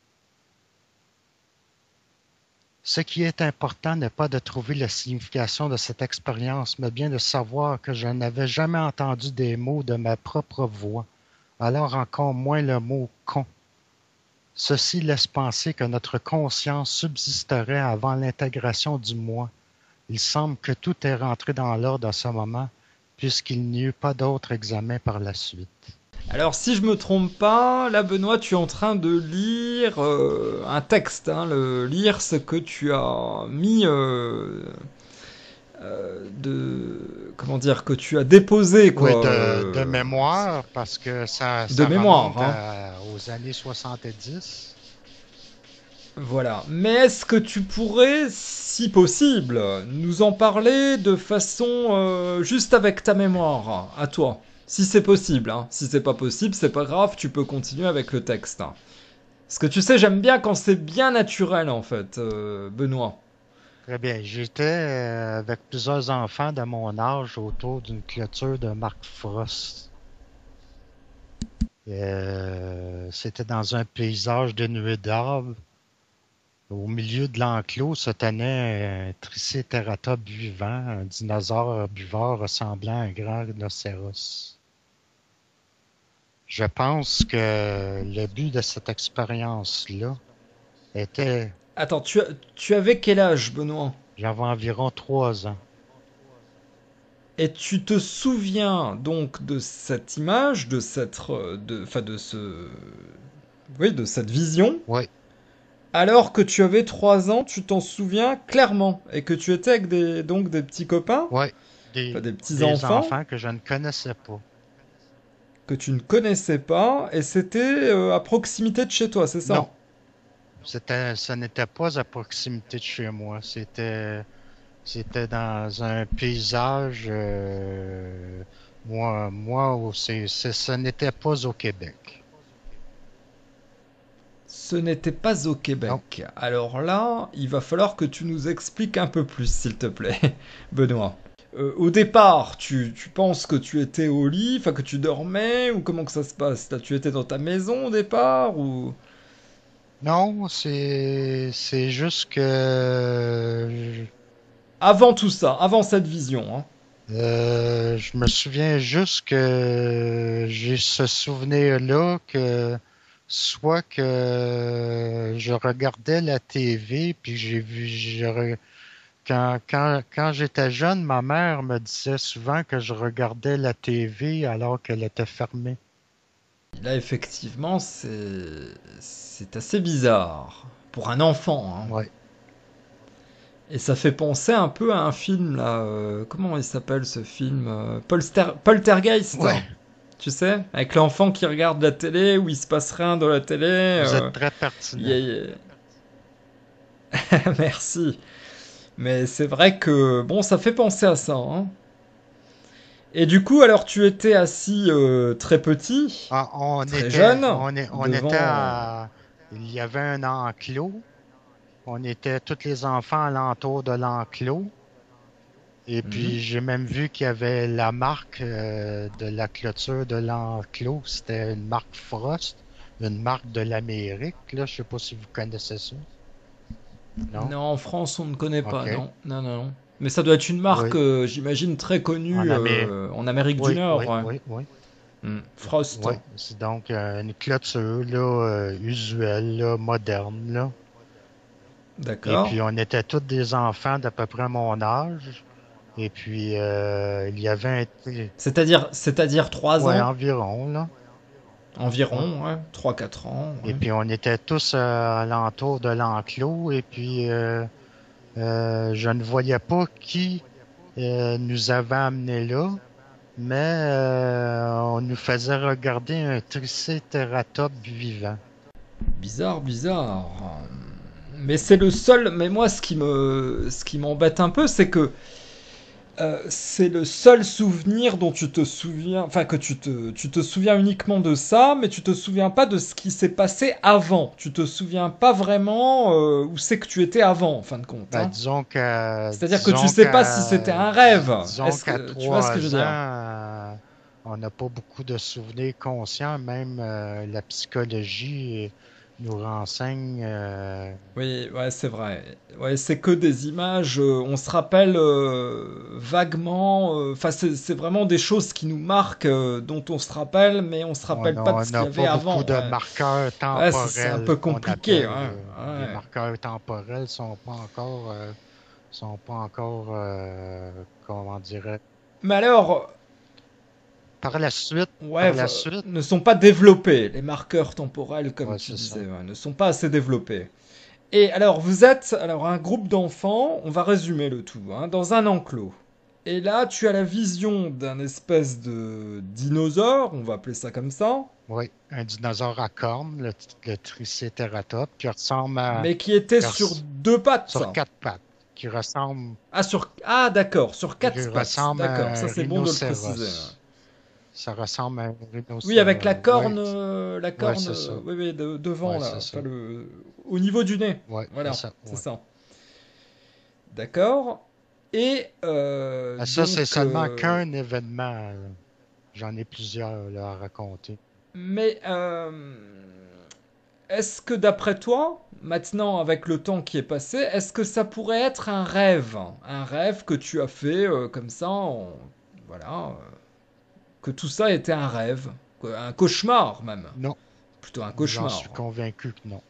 G: Ce qui est important n'est pas de trouver la signification de cette expérience, mais bien de savoir que je n'avais jamais entendu des mots de ma propre voix, alors encore moins le mot « con ». Ceci laisse penser que notre conscience subsisterait avant l'intégration du moi. Il semble que tout est rentré dans l'ordre à ce moment, puisqu'il n'y eut pas d'autre examen par la suite.
A: Alors, si je me trompe pas, là, Benoît, tu es en train de lire euh, un texte, hein, le, lire ce que tu as mis euh, euh, de, comment dire, que tu as déposé, quoi.
G: Oui, de,
A: euh,
G: de mémoire, parce que ça,
A: de
G: ça
A: mémoire,
G: remonte
A: hein.
G: à- aux années soixante-dix.
A: Voilà. Mais est-ce que tu pourrais, si possible, nous en parler de façon euh, juste avec ta mémoire, à toi? Si c'est possible, hein. Si c'est pas possible, c'est pas grave, tu peux continuer avec le texte, hein. Parce que tu sais, j'aime bien quand c'est bien naturel, en fait, euh, Benoît.
G: Très bien. J'étais euh, avec plusieurs enfants de mon âge autour d'une clôture de Mark Frost. Euh, c'était dans un paysage de nuées d'arbres. Au milieu de l'enclos se tenait un tricératop vivant, un dinosaure herbivore ressemblant à un grand rhinocéros. Je pense que le but de cette expérience-là était,
A: Attends, tu, as- tu avais quel âge, Benoît?
G: j'avais environ trois ans.
A: Et tu te souviens donc de cette image, de cette, euh, de, enfin de ce, oui, de cette vision,
G: Oui,
A: alors que tu avais trois ans, tu t'en souviens clairement, et que tu étais avec des, donc des petits copains,
G: oui,
A: enfin
G: des,
A: des petits
G: des
A: enfants
G: enfants que je ne connaissais pas.
A: que tu ne connaissais pas, et c'était euh, à proximité de chez toi, c'est
G: Non,
A: ça?
G: c'était, ce n'était pas à proximité de chez moi. C'était, c'était dans un paysage, euh, moi, moi, où c'est, c'est- ce n'était pas au Québec.
A: Ce n'était pas au
G: Non.
A: Québec. Alors là, il va falloir que tu nous expliques un peu plus, s'il te plaît, Benoît. Euh, au départ, tu, tu penses que tu étais au lit, enfin que tu dormais, ou comment que ça se passe? Là, tu étais dans ta maison au départ, ou...
G: Non, c'est, c'est juste que
A: Avant tout ça, avant cette vision, hein.
G: Euh, je me souviens juste que j'ai ce souvenir-là que soit que je regardais la T V, puis j'ai vu, je re- quand, quand, quand j'étais jeune, ma mère me disait souvent que je regardais la T V alors qu'elle était fermée.
A: Là, effectivement, c'est... c'est assez bizarre. Pour un enfant, hein.
G: Ouais.
A: Et ça fait penser un peu à un film, là. euh, comment il s'appelle ce film? euh, Polster- Poltergeist.
G: Ouais,
A: Tu sais, avec l'enfant qui regarde la télé, où il se passe rien dans la télé.
G: vous
A: euh,
G: êtes très
A: il y a-
G: pertinent.
A: il y a- Merci. Mais c'est vrai que, bon, ça fait penser à ça, hein. Et du coup, alors tu étais assis euh, très petit,
G: Ah, on
A: très
G: était,
A: jeune,
G: on est, on était
A: devant...
G: à, il y avait un enclos. On était tous les enfants alentour de l'enclos. Et
A: Mhm.
G: puis j'ai même vu qu'il y avait la marque euh, de la clôture de l'enclos. C'était une marque Frost, une marque de l'Amérique. Là, je sais pas si vous connaissez ça. Non?
A: Non, en France, on ne connaît pas,
G: OK.
A: non. Non, non, non. Mais ça doit être une marque,
G: Oui.
A: euh, j'imagine, très
G: En
A: connue
G: Amérique.
A: euh, en Amérique du
G: Oui,
A: Nord.
G: oui,
A: Ouais.
G: oui, oui.
A: Hmm. Frost.
G: Oui. C'est donc euh, une clôture là, euh, usuelle, là, moderne. Là. Et
A: D'accord.
G: puis on était tous des enfants d'à peu près mon âge. Et puis euh, il y avait un...
A: C'est-à-dire, c'est-à-dire trois
G: Ouais,
A: ans
G: environ, là. Ouais.
A: environ, ouais. trois quatre ans.
G: Et
A: Ouais.
G: puis on était tous euh, alentour de l'enclos. Et puis euh, euh, je ne voyais pas qui euh, nous avait amenés là. Mais euh, on nous faisait regarder un tricératops vivant.
A: Bizarre, bizarre. Mais c'est le seul. Mais moi, ce qui me, ce qui m'embête un peu, c'est que euh, c'est le seul souvenir dont tu te souviens, enfin que tu te, tu te souviens uniquement de ça, mais tu te souviens pas de ce qui s'est passé avant. Tu te souviens pas vraiment euh, où c'est que tu étais avant, en fin de compte.
G: Ben,
A: Hein.
G: disons que,
A: C'est-à-dire que tu
G: disons
A: sais pas si c'était
G: qu'à,
A: un
G: dis-
A: rêve.
G: disons
A: Est-ce
G: qu'à
A: que tu vois ce que je veux
G: trois ans,
A: dire?
G: euh, on n'a pas beaucoup de souvenirs conscients. Même euh, la psychologie nous renseigne. euh,
A: Oui, ouais, c'est vrai. Ouais, c'est que des images. euh, on se rappelle euh, vaguement. euh, Enfin, c'est c'est vraiment des choses qui nous marquent, euh, dont on se rappelle, mais on se
G: on
A: rappelle pas de
G: n'a on
A: ce qu'il
G: n'a
A: y avait
G: pas beaucoup
A: avant.
G: de
A: Ouais,
G: marqueurs
A: ouais, c'est c'est un
G: temporels
A: peu
G: qu'on
A: compliqué.
G: appelle.
A: Ouais,
G: euh, les
A: ouais.
G: marqueurs temporels sont pas encore, euh, sont pas encore, euh, comment dirais
A: Mais alors,
G: Par la suite,
A: ouais,
G: par la
A: v-
G: suite,
A: ne sont pas développés. Les marqueurs temporels, comme
G: ouais,
A: tu
G: c'est
A: disais,
G: ça.
A: ouais, ne sont pas assez développés. Et alors, vous êtes alors un groupe d'enfants, on va résumer le tout, hein, dans un enclos. Et là, tu as la vision d'un espèce de dinosaure, on va appeler ça comme ça,
G: Oui, un dinosaure à cornes, le, le tricératops, qui ressemble à,
A: mais qui était
G: qui
A: sur
G: res-
A: deux pattes.
G: sur quatre pattes, qui ressemble,
A: Ah, sur... ah d'accord, sur
G: qui
A: quatre pattes.
G: ressemble
A: D'accord,
G: à
A: ça
G: un
A: c'est bon de le préciser.
G: rhinocéros. Ça ressemble à un
A: Oui, avec la
G: rhinocéros. Oui,
A: corne, euh, la
G: ouais,
A: corne,
G: c'est
A: euh,
G: ça.
A: oui, oui, de- devant
G: Ouais, c'est
A: là, enfin
G: ça.
A: le, au niveau du nez.
G: Ouais, c'est
A: Voilà,
G: ça.
A: c'est
G: Ouais.
A: ça. D'accord. Et euh,
G: Ah, ça, c'est
A: donc,
G: seulement
A: euh,
G: qu'un événement. là. J'en ai plusieurs là, à raconter.
A: mais euh, est-ce que d'après toi, maintenant avec le temps qui est passé, est-ce que ça pourrait être un rêve, un rêve que tu as fait euh, comme ça, en- voilà, euh, que tout ça était un rêve, que- un cauchemar même,
G: Non,
A: plutôt un
G: j'en
A: cauchemar.
G: suis convaincu que non.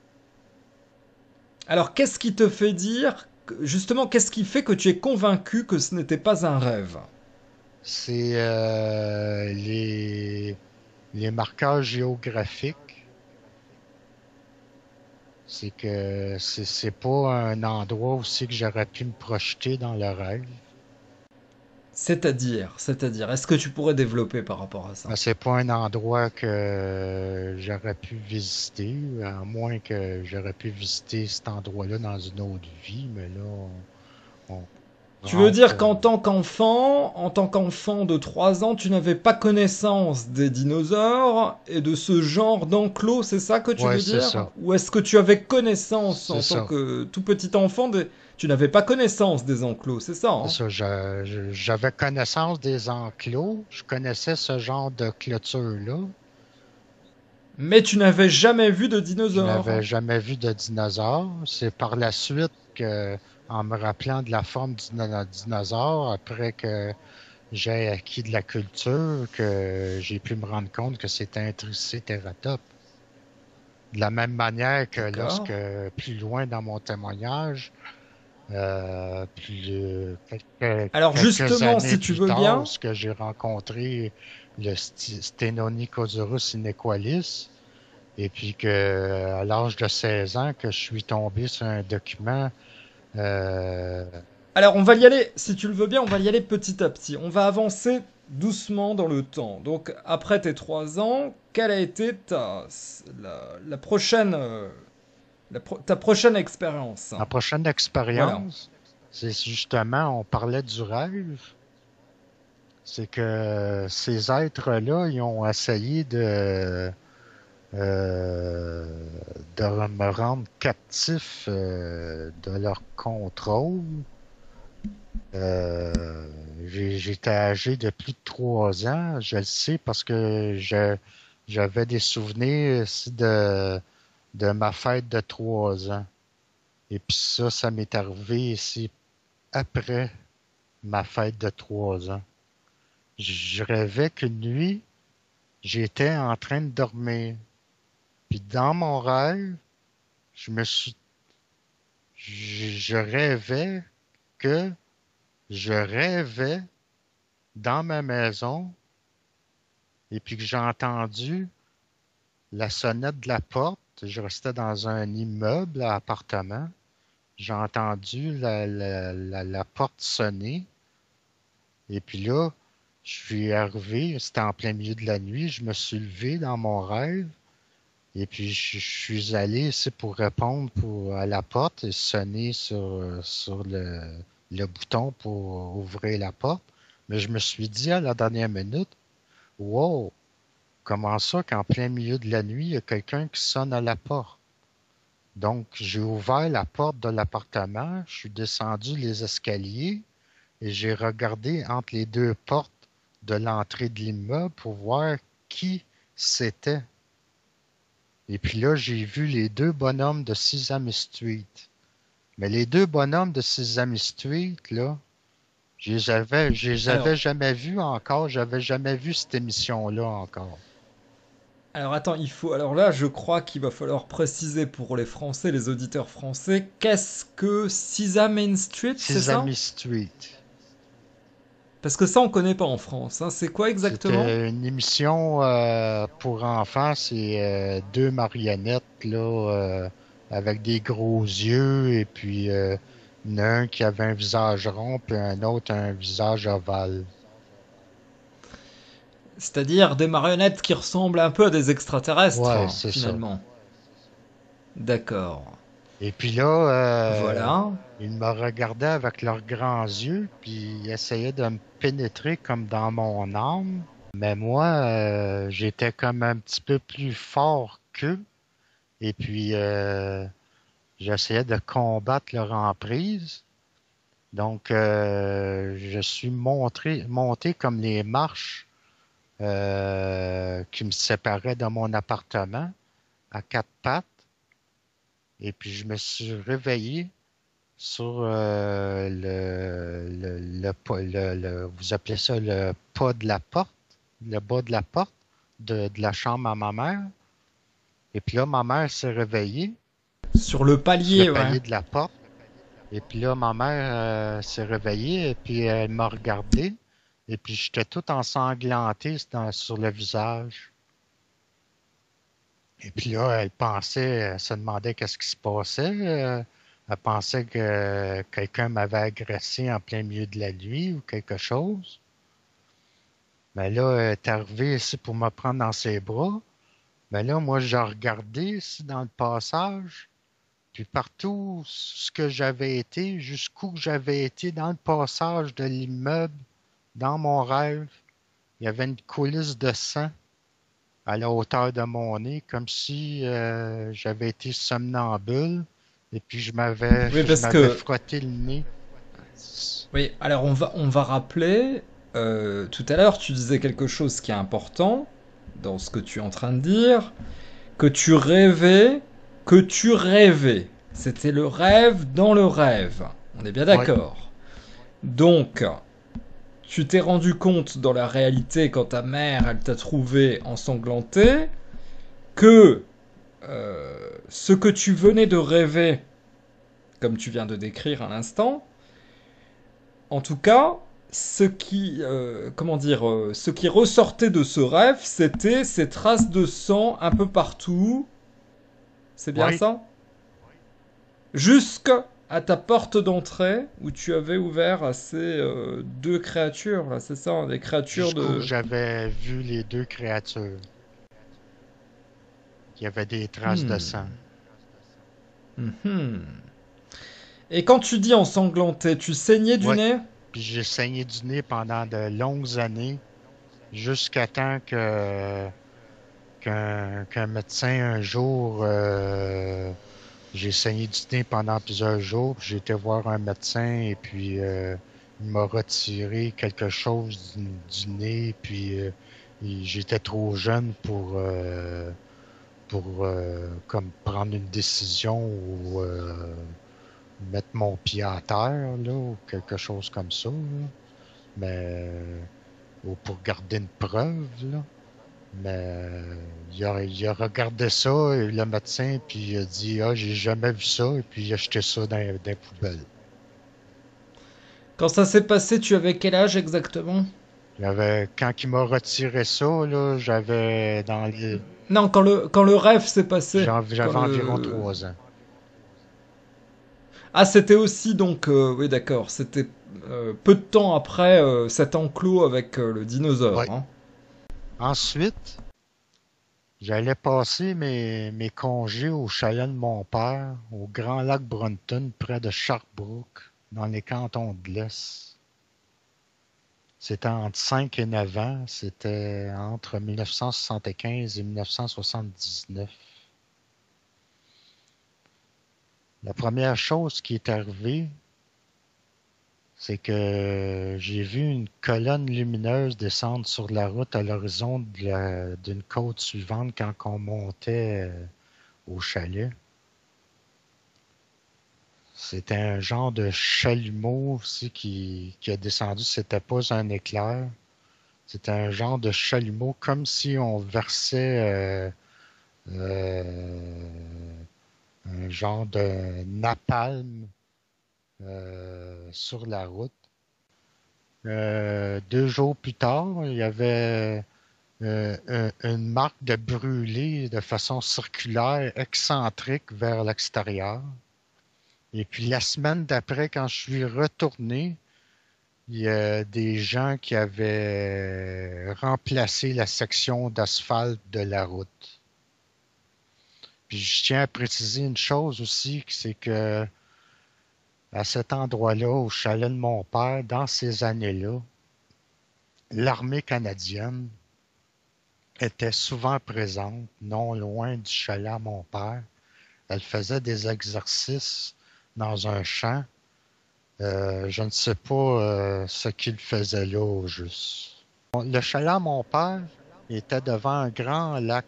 A: Alors qu'est-ce qui te fait dire, que- justement, qu'est-ce qui fait que tu es convaincu que ce n'était pas un rêve?
G: C'est euh, les, les marqueurs géographiques. C'est que c'est c'est pas un endroit aussi que j'aurais pu me projeter dans le rêve.
A: C'est-à-dire, c'est-à-dire, est-ce que tu pourrais développer par rapport à ça?
G: Ben, c'est pas un endroit que j'aurais pu visiter, à moins que j'aurais pu visiter cet endroit-là dans une autre vie, mais là, on, on
A: Tu veux
G: rentre.
A: dire
G: euh,
A: qu'en tant qu'enfant, en tant qu'enfant de trois ans, tu n'avais pas connaissance des dinosaures et de ce genre d'enclos, c'est ça que tu
G: Ouais,
A: veux
G: c'est
A: dire?
G: ça.
A: Ou est-ce que tu avais connaissance
G: C'est
A: en tant
G: ça.
A: que tout petit enfant des... Tu n'avais pas connaissance des enclos, c'est ça,
G: C'est
A: hein?
G: ça. Je- je- J'avais connaissance des enclos. Je connaissais ce genre de clôture-là.
A: Mais tu n'avais jamais vu de
G: Je n'avais
A: dinosaures.
G: jamais vu de dinosaure. C'est par la suite que, en me rappelant de la forme du dino- dinosaure, après que j'ai acquis de la culture, que j'ai pu me rendre compte que c'était un tricératops. De la même manière que lorsque,
A: D'accord.
G: plus loin dans mon témoignage, euh, plus, euh, quelques,
A: Alors
G: quelques
A: justement,
G: années
A: si tu
G: plus
A: veux
G: tard,
A: bien,
G: ce que j'ai rencontré le Sti- Stenonychosaurus inequalis, et puis que à l'âge de seize ans, que je suis tombé sur un document. euh,
A: alors on va y aller, si tu le veux bien, on va y aller petit à petit. On va avancer doucement dans le temps. Donc après tes trois ans, quelle a été ta la, la prochaine euh, la pro- ta prochaine expérience?
G: Ma prochaine
A: Voilà.
G: expérience, c'est justement, on parlait du rêve, c'est que ces êtres-là, ils ont essayé de, euh, de me rendre captif euh, de leur contrôle. Euh, j'ai- J'étais âgé de plus de trois ans. Je le sais parce que je, j'avais des souvenirs aussi de, de ma fête de trois ans. Et puis ça, ça m'est arrivé ici après ma fête de trois ans. Je rêvais qu'une nuit, j'étais en train de dormir. Puis dans mon rêve, je me suis, je, je rêvais que je rêvais dans ma maison et puis que j'ai entendu la sonnette de la porte. Je restais dans un immeuble, un appartement. J'ai entendu la, la, la, la porte sonner. Et puis là, je suis arrivé, c'était en plein milieu de la nuit, je me suis levé dans mon rêve. Et puis, je, je suis allé ici pour répondre pour, à la porte et sonner sur, sur le, le bouton pour ouvrir la porte. Mais je me suis dit à la dernière minute, wow, comment ça qu'en plein milieu de la nuit, il y a quelqu'un qui sonne à la porte? Donc, j'ai ouvert la porte de l'appartement, je suis descendu les escaliers et j'ai regardé entre les deux portes de l'entrée de l'immeuble pour voir qui c'était. Et puis là, j'ai vu les deux bonhommes de Sesame Street. Mais les deux bonhommes de Sesame Street, là, je les avais, je les avais
A: Alors,
G: jamais vus encore. J'avais jamais vu cette émission-là encore.
A: alors attends, il faut. Alors là, je crois qu'il va falloir préciser pour les Français, les auditeurs français, qu'est-ce que Sesame Street, c'est ça?
G: Sesame Street.
A: Parce que ça, on connaît pas en France, hein. C'est quoi exactement?
G: C'était une émission euh, pour enfants. C'est euh, deux marionnettes là, euh, avec des gros yeux et puis euh, il y en a un qui avait un visage rond puis un autre un visage ovale.
A: C'est-à-dire des marionnettes qui ressemblent un peu à des extraterrestres,
G: Ouais,
A: hein,
G: c'est ça.
A: finalement. D'accord.
G: Et puis là, euh,
A: Voilà.
G: ils me regardaient avec leurs grands yeux, puis ils essayaient de me pénétrer comme dans mon âme. Mais moi, euh, j'étais comme un petit peu plus fort qu'eux. Et puis, euh, j'essayais de combattre leur emprise. Donc, euh, je suis montré, monté comme les marches euh, qui me séparaient de mon appartement à quatre pattes. Et puis, je me suis réveillé sur euh, le, le, le, pas- le- le- vous appelez ça le pas de la porte, le bas de la porte de, de la chambre à ma mère. Et puis là, ma mère s'est réveillée
A: Sur le
G: sur le
A: palier, ouais.
G: palier de la porte. Et puis là, ma mère euh, s'est réveillée et puis elle m'a regardé. Et puis j'étais tout ensanglanté dans- sur le visage. Et puis là, elle pensait, elle se demandait qu'est-ce qui se passait. euh, Elle pensait que quelqu'un m'avait agressé en plein milieu de la nuit ou quelque chose. Mais là, elle est arrivée ici pour me prendre dans ses bras. Mais là, moi, j'ai regardé ici dans le passage. Puis partout ce que j'avais été, jusqu'où j'avais été dans le passage de l'immeuble, dans mon rêve, il y avait une coulisse de sang à la hauteur de mon nez, comme si euh, j'avais été somnambule. Et puis je m'avais
A: Oui,
G: je
A: parce
G: m'avais
A: que.
G: frotté le nez.
A: Oui, alors on va, on va rappeler. Euh, tout à l'heure, tu disais quelque chose qui est important dans ce que tu es en train de dire. Que tu rêvais. Que tu rêvais. C'était le rêve dans le rêve. On est bien
G: Oui,
A: d'accord. Donc, tu t'es rendu compte dans la réalité, quand ta mère, elle t'a trouvé ensanglanté, que euh, ce que tu venais de rêver, comme tu viens de décrire à l'instant, en tout cas, ce qui, euh, comment dire, euh, ce qui ressortait de ce rêve, c'était ces traces de sang un peu partout. C'est bien
G: oui,
A: ça? Jusqu'à ta porte d'entrée où tu avais ouvert à ces euh, deux créatures, là, c'est ça, hein, des créatures
G: jusqu'où
A: de.
G: j'avais vu les deux créatures. Il y avait des traces de
A: Hmm.
G: sang.
A: Mhm. Et quand tu dis ensanglanté, tu saignais du
G: Oui,
A: nez?
G: puis j'ai saigné du nez pendant de longues années, jusqu'à temps que qu'un qu'un médecin un jour, euh, j'ai saigné du nez pendant plusieurs jours, puis j'ai été voir un médecin et puis euh, il m'a retiré quelque chose du, du nez, puis euh, et j'étais trop jeune pour, euh, pour euh, comme prendre une décision ou euh, mettre mon pied à terre, là, ou quelque chose comme ça, là. Mais ou pour garder une preuve, là. Mais euh, il, a, il a regardé ça, et le médecin, puis il a dit ah, j'ai jamais vu ça, et puis il a jeté ça dans, dans les poubelles.
A: Quand ça s'est passé, tu avais quel âge exactement?
G: J'avais, quand il m'a retiré ça, là, j'avais dans les,
A: Non, quand le, quand le rêve s'est passé.
G: j'en-
A: Quand
G: j'avais environ
A: le...
G: trois ans.
A: Ah, c'était aussi donc... euh, oui, d'accord. C'était euh, peu de temps après euh, cet enclos avec euh, le dinosaure.
G: Oui.
A: Hein.
G: Ensuite, j'allais passer mes, mes congés au chalet de mon père, au Grand Lac Brunton, près de Sherbrooke, dans les cantons de l'Est. C'était entre cinq et neuf ans. C'était entre mille neuf cent soixante-quinze et mille neuf cent soixante-dix-neuf. La première chose qui est arrivée, c'est que j'ai vu une colonne lumineuse descendre sur la route à l'horizon de la- d'une côte suivante quand on montait euh, au chalet. C'était un genre de chalumeau aussi qui, qui a descendu. C'était pas un éclair. C'était un genre de chalumeau comme si on versait euh, euh, un genre de napalm euh, sur la route. Euh, deux jours plus tard, il y avait euh, un- une marque de brûlé de façon circulaire, excentrique vers l'extérieur. Et puis la semaine d'après, quand je suis retourné, il y a des gens qui avaient remplacé la section d'asphalte de la route. Puis je tiens à préciser une chose aussi, c'est que à cet endroit-là, au chalet de mon père, dans ces années-là, l'armée canadienne était souvent présente, non loin du chalet à mon père. Elle faisait des exercices dans un champ. Euh, je ne sais pas euh, ce qu'il faisait là au juste. Le chalet à mon père était devant un grand lac.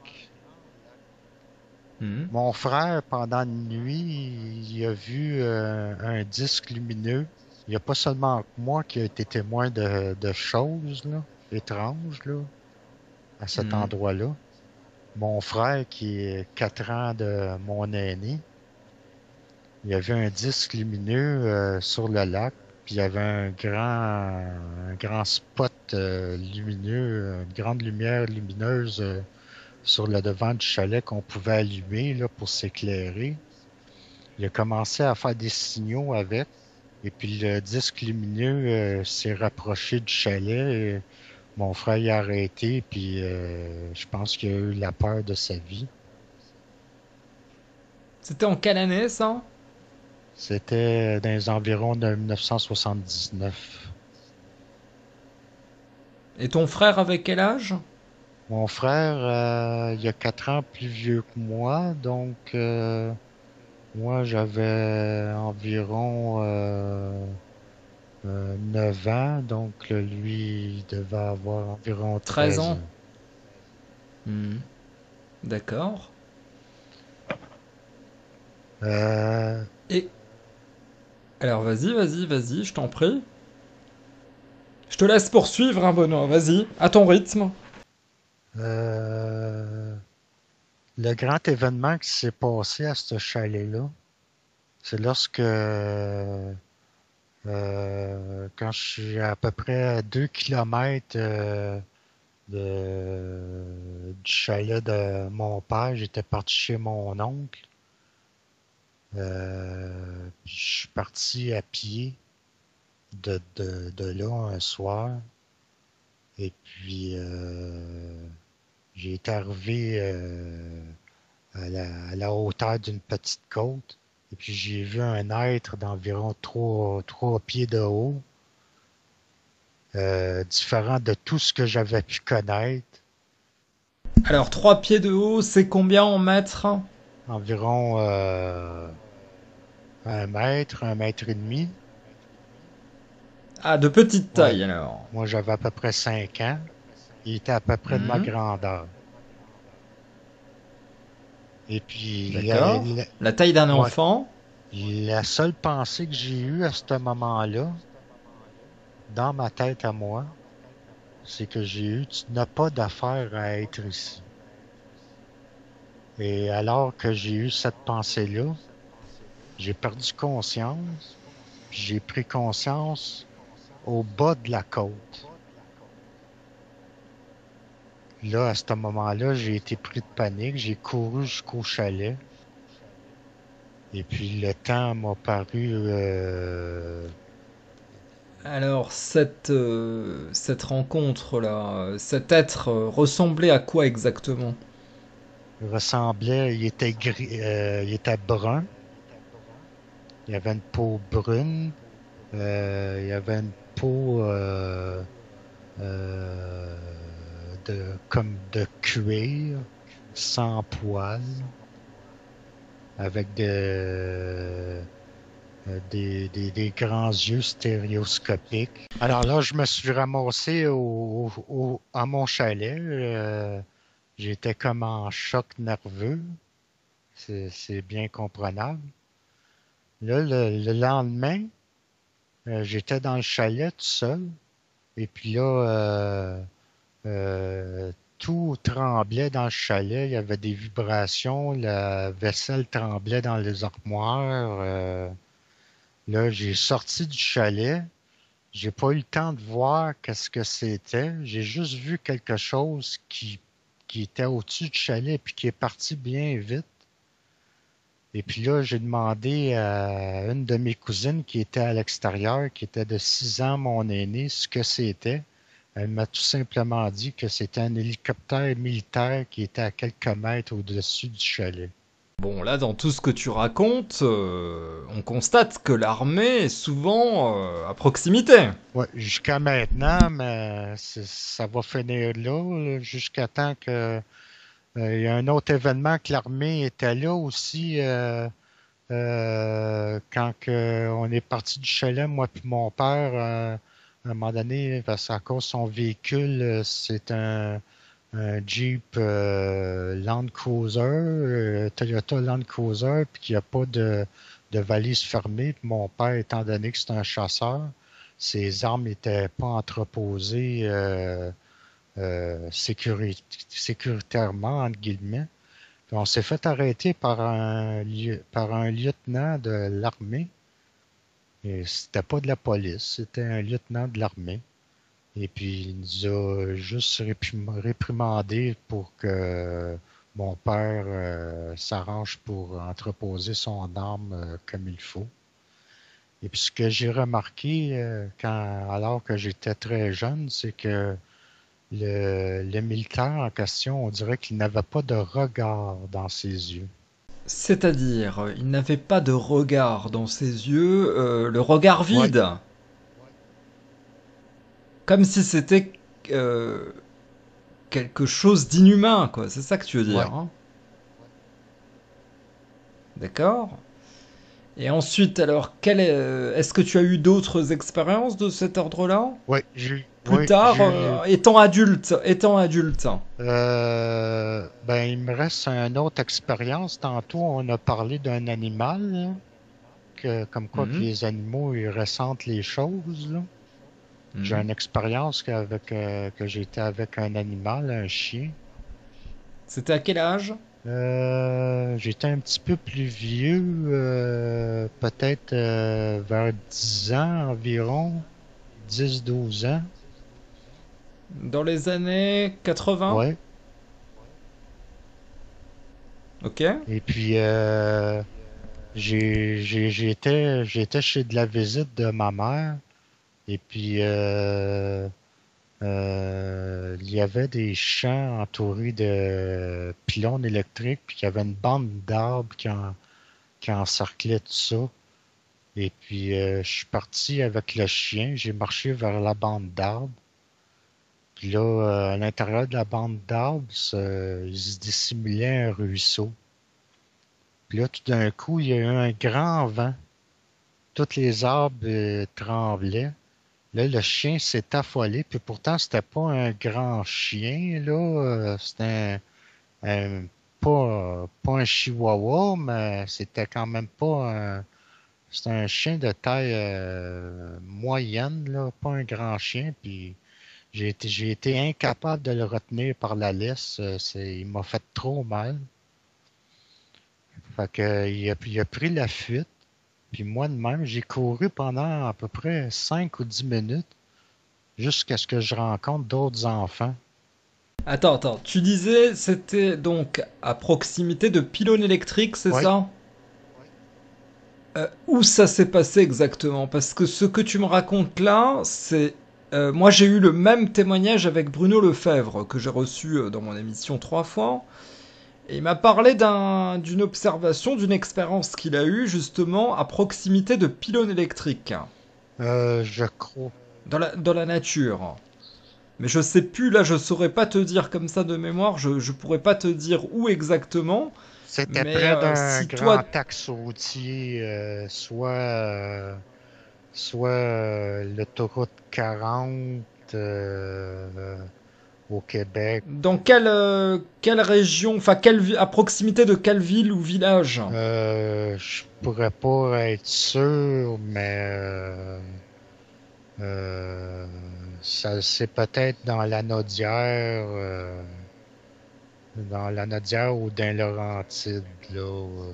A: Mhm.
G: Mon frère, pendant une nuit, il a vu euh, un disque lumineux. Il n'y a pas seulement moi qui a été témoin de, de choses là, étranges là, à cet
A: Mhm.
G: endroit-là. Mon frère, qui est quatre ans de mon aîné, il y avait un disque lumineux euh, sur le lac, puis il y avait un grand, un grand spot euh, lumineux, une grande lumière lumineuse euh, sur le devant du chalet qu'on pouvait allumer là, pour s'éclairer. Il a commencé à faire des signaux avec, et puis le disque lumineux euh, s'est rapproché du chalet. Et mon frère y a arrêté, puis euh, je pense qu'il a eu la peur de sa vie.
A: C'était en quelle année ça?
G: C'était dans les environs de mille neuf cent soixante-dix-neuf.
A: Et ton frère avait quel âge?
G: Mon frère, euh, il y a quatre ans plus vieux que moi, donc euh, moi j'avais environ euh, euh, neuf ans, donc là, lui il devait avoir environ
A: treize
G: treize
A: ans.
G: ans.
A: Mhm. D'accord.
G: Euh,
A: Et... Alors vas-y, vas-y, vas-y, je t'en prie. Je te laisse poursuivre, hein, Benoît, vas-y, à ton rythme.
G: euh, le grand événement qui s'est passé à ce chalet-là, c'est lorsque euh, Euh, quand je suis à peu près à deux kilomètres euh, de, du chalet de mon père, j'étais parti chez mon oncle. Euh, puis je suis parti à pied de, de, de là un soir. Et puis euh, j'ai été arrivé euh, à la, à la hauteur d'une petite côte. Et puis j'ai vu un être d'environ trois, trois pieds de haut. Euh, différent de tout ce que j'avais pu connaître.
A: Alors, trois pieds de haut, c'est combien en mètres?
G: Environ euh, un mètre, un mètre et demi.
A: Ah, de petite
G: Ouais.
A: taille alors.
G: Moi, j'avais à peu près cinq ans. Il était à peu près de ma
A: Mhm.
G: grandeur. Et puis, la,
A: D'accord.
G: la-
A: La taille d'un
G: ouais,
A: enfant.
G: la seule pensée que j'ai eue à ce moment-là, dans ma tête à moi, c'est que j'ai eu, tu n'as pas d'affaire à être ici. Et alors que j'ai eu cette pensée-là, j'ai perdu conscience, puis j'ai pris conscience au bas de la côte. Là, à ce moment-là, j'ai été pris de panique, j'ai couru jusqu'au chalet. Et puis le temps m'a paru euh,
A: Alors, cette, euh, cette rencontre-là, euh, cet être euh, ressemblait à quoi exactement?
G: ressemblait, il était gris, euh, il était brun, il avait une peau brune, euh, il avait une peau euh, euh, de comme de cuir, sans poils, avec de, euh, des, des, des grands yeux stéréoscopiques. Alors là, je me suis ramassé au, au- à mon chalet. euh, J'étais comme en choc nerveux. C'est, c'est bien comprenable. Là, le, le lendemain, euh, j'étais dans le chalet tout seul. Et puis là, euh, euh, tout tremblait dans le chalet. Il y avait des vibrations. La vaisselle tremblait dans les armoires. euh. Là, j'ai sorti du chalet. J'ai pas eu le temps de voir qu'est-ce que c'était. J'ai juste vu quelque chose qui, qui était au-dessus du chalet puis qui est parti bien vite. Et puis là, j'ai demandé à une de mes cousines qui était à l'extérieur, qui était de six ans, mon aînée, ce que c'était. Elle m'a tout simplement dit que c'était un hélicoptère militaire qui était à quelques mètres au-dessus du chalet.
A: Bon, là, dans tout ce que tu racontes, euh, on constate que l'armée est souvent euh, à proximité.
G: Ouais, jusqu'à maintenant, mais c'est- ça va finir là, là, jusqu'à temps que euh, il y a un autre événement que l'armée était là aussi euh, euh, quand que on est parti du chalet, moi puis mon père, euh, à un moment donné, parce qu'à cause de son véhicule, euh, c'est un, un Jeep euh, Land Cruiser, euh, Toyota Land Cruiser, puis qu'il n'y a pas de, de valise fermée. Puis mon père, étant donné que c'est un chasseur, ses armes n'étaient pas entreposées euh, euh, sécuri- sécuritairement, entre guillemets. Puis on s'est fait arrêter par un, lieu- par un lieutenant de l'armée. Et c'était pas de la police, c'était un lieutenant de l'armée. Et puis il nous a juste réprim- réprimandé pour que mon père euh, s'arrange pour entreposer son arme euh, comme il faut. Et puis ce que j'ai remarqué euh, quand, alors que j'étais très jeune, c'est que le, le militaire en question, on dirait qu'il n'avait pas de regard dans ses yeux.
A: C'est-à-dire, euh, il n'avait pas de regard dans ses yeux, euh, le regard
G: Ouais,
A: vide, comme si c'était euh, quelque chose d'inhumain, quoi. C'est ça que tu veux dire,
G: ouais.
A: hein? D'accord? Et ensuite, alors, quel est, euh, est-ce que tu as eu d'autres expériences de cet ordre-là?
G: Oui, j'ai
A: Plus
G: oui,
A: tard,
G: j'ai eu.
A: euh, étant adulte, étant adulte.
G: Euh, ben, il me reste une autre expérience. Tantôt, on a parlé d'un animal, là, que, comme quoi que
A: Mhm,
G: les animaux, ils ressentent les choses, là. J'ai
A: mhm.
G: une expérience qu'avec, euh, que j'étais avec un animal, un chien.
A: C'était à quel âge?
G: Euh, j'étais un petit peu plus vieux, euh, peut-être euh, vers dix ans environ, dix douze ans.
A: Dans les années quatre-vingts?
G: Ouais.
A: Ok.
G: Et puis, euh, J'ai, j'ai, j'étais, j'étais chez de la visite de ma mère et puis euh, euh, il y avait des champs entourés de pylônes électriques puis il y avait une bande d'arbres qui, en, qui encerclait tout ça. Et puis euh, je suis parti avec le chien, j'ai marché vers la bande d'arbres. Puis là, euh, à l'intérieur de la bande d'arbres, ça- il se dissimulait un ruisseau. Puis là, tout d'un coup, il y a eu un grand vent. Tous les arbres euh, tremblaient. Là, le chien s'est affolé, puis pourtant, c'était pas un grand chien, là. euh, C'était un, un- pas, pas un chihuahua, mais c'était quand même pas un, c'était un chien de taille euh, moyenne, là, pas un grand chien, puis j'ai été, j'ai été incapable de le retenir par la laisse. euh, C'est, il m'a fait trop mal. Fait que, euh, il a, il a pris la fuite, puis moi de même, j'ai couru pendant à peu près cinq ou dix minutes jusqu'à ce que je rencontre d'autres enfants.
A: Attends, attends, tu disais c'était donc à proximité de pylônes électriques, c'est
G: Oui,
A: ça? Euh, où ça s'est passé exactement? Parce que ce que tu me racontes là, c'est... euh, moi j'ai eu le même témoignage avec Bruno Lefebvre, que j'ai reçu euh, dans mon émission trois fois. Et il m'a parlé d'un, d'une observation, d'une expérience qu'il a eue justement à proximité de pylônes électriques,
G: euh, je crois.
A: dans la, dans la nature. Mais je sais plus, là je saurais pas te dire comme ça de mémoire, je, je pourrais pas te dire où exactement.
G: C'était
A: Mais
G: près
A: euh,
G: d'un
A: si
G: grand
A: toi...
G: axe routier, euh, soit, euh, soit euh, l'autoroute quarante euh, au Québec.
A: Dans quelle, euh, quelle région, enfin quelle, vi- à proximité de quelle ville ou village?
G: Euh, je pourrais pas être sûr, mais euh, euh, ça c'est peut-être dans la Naudière, euh, dans la Naudière ou dans Laurentides, là. euh,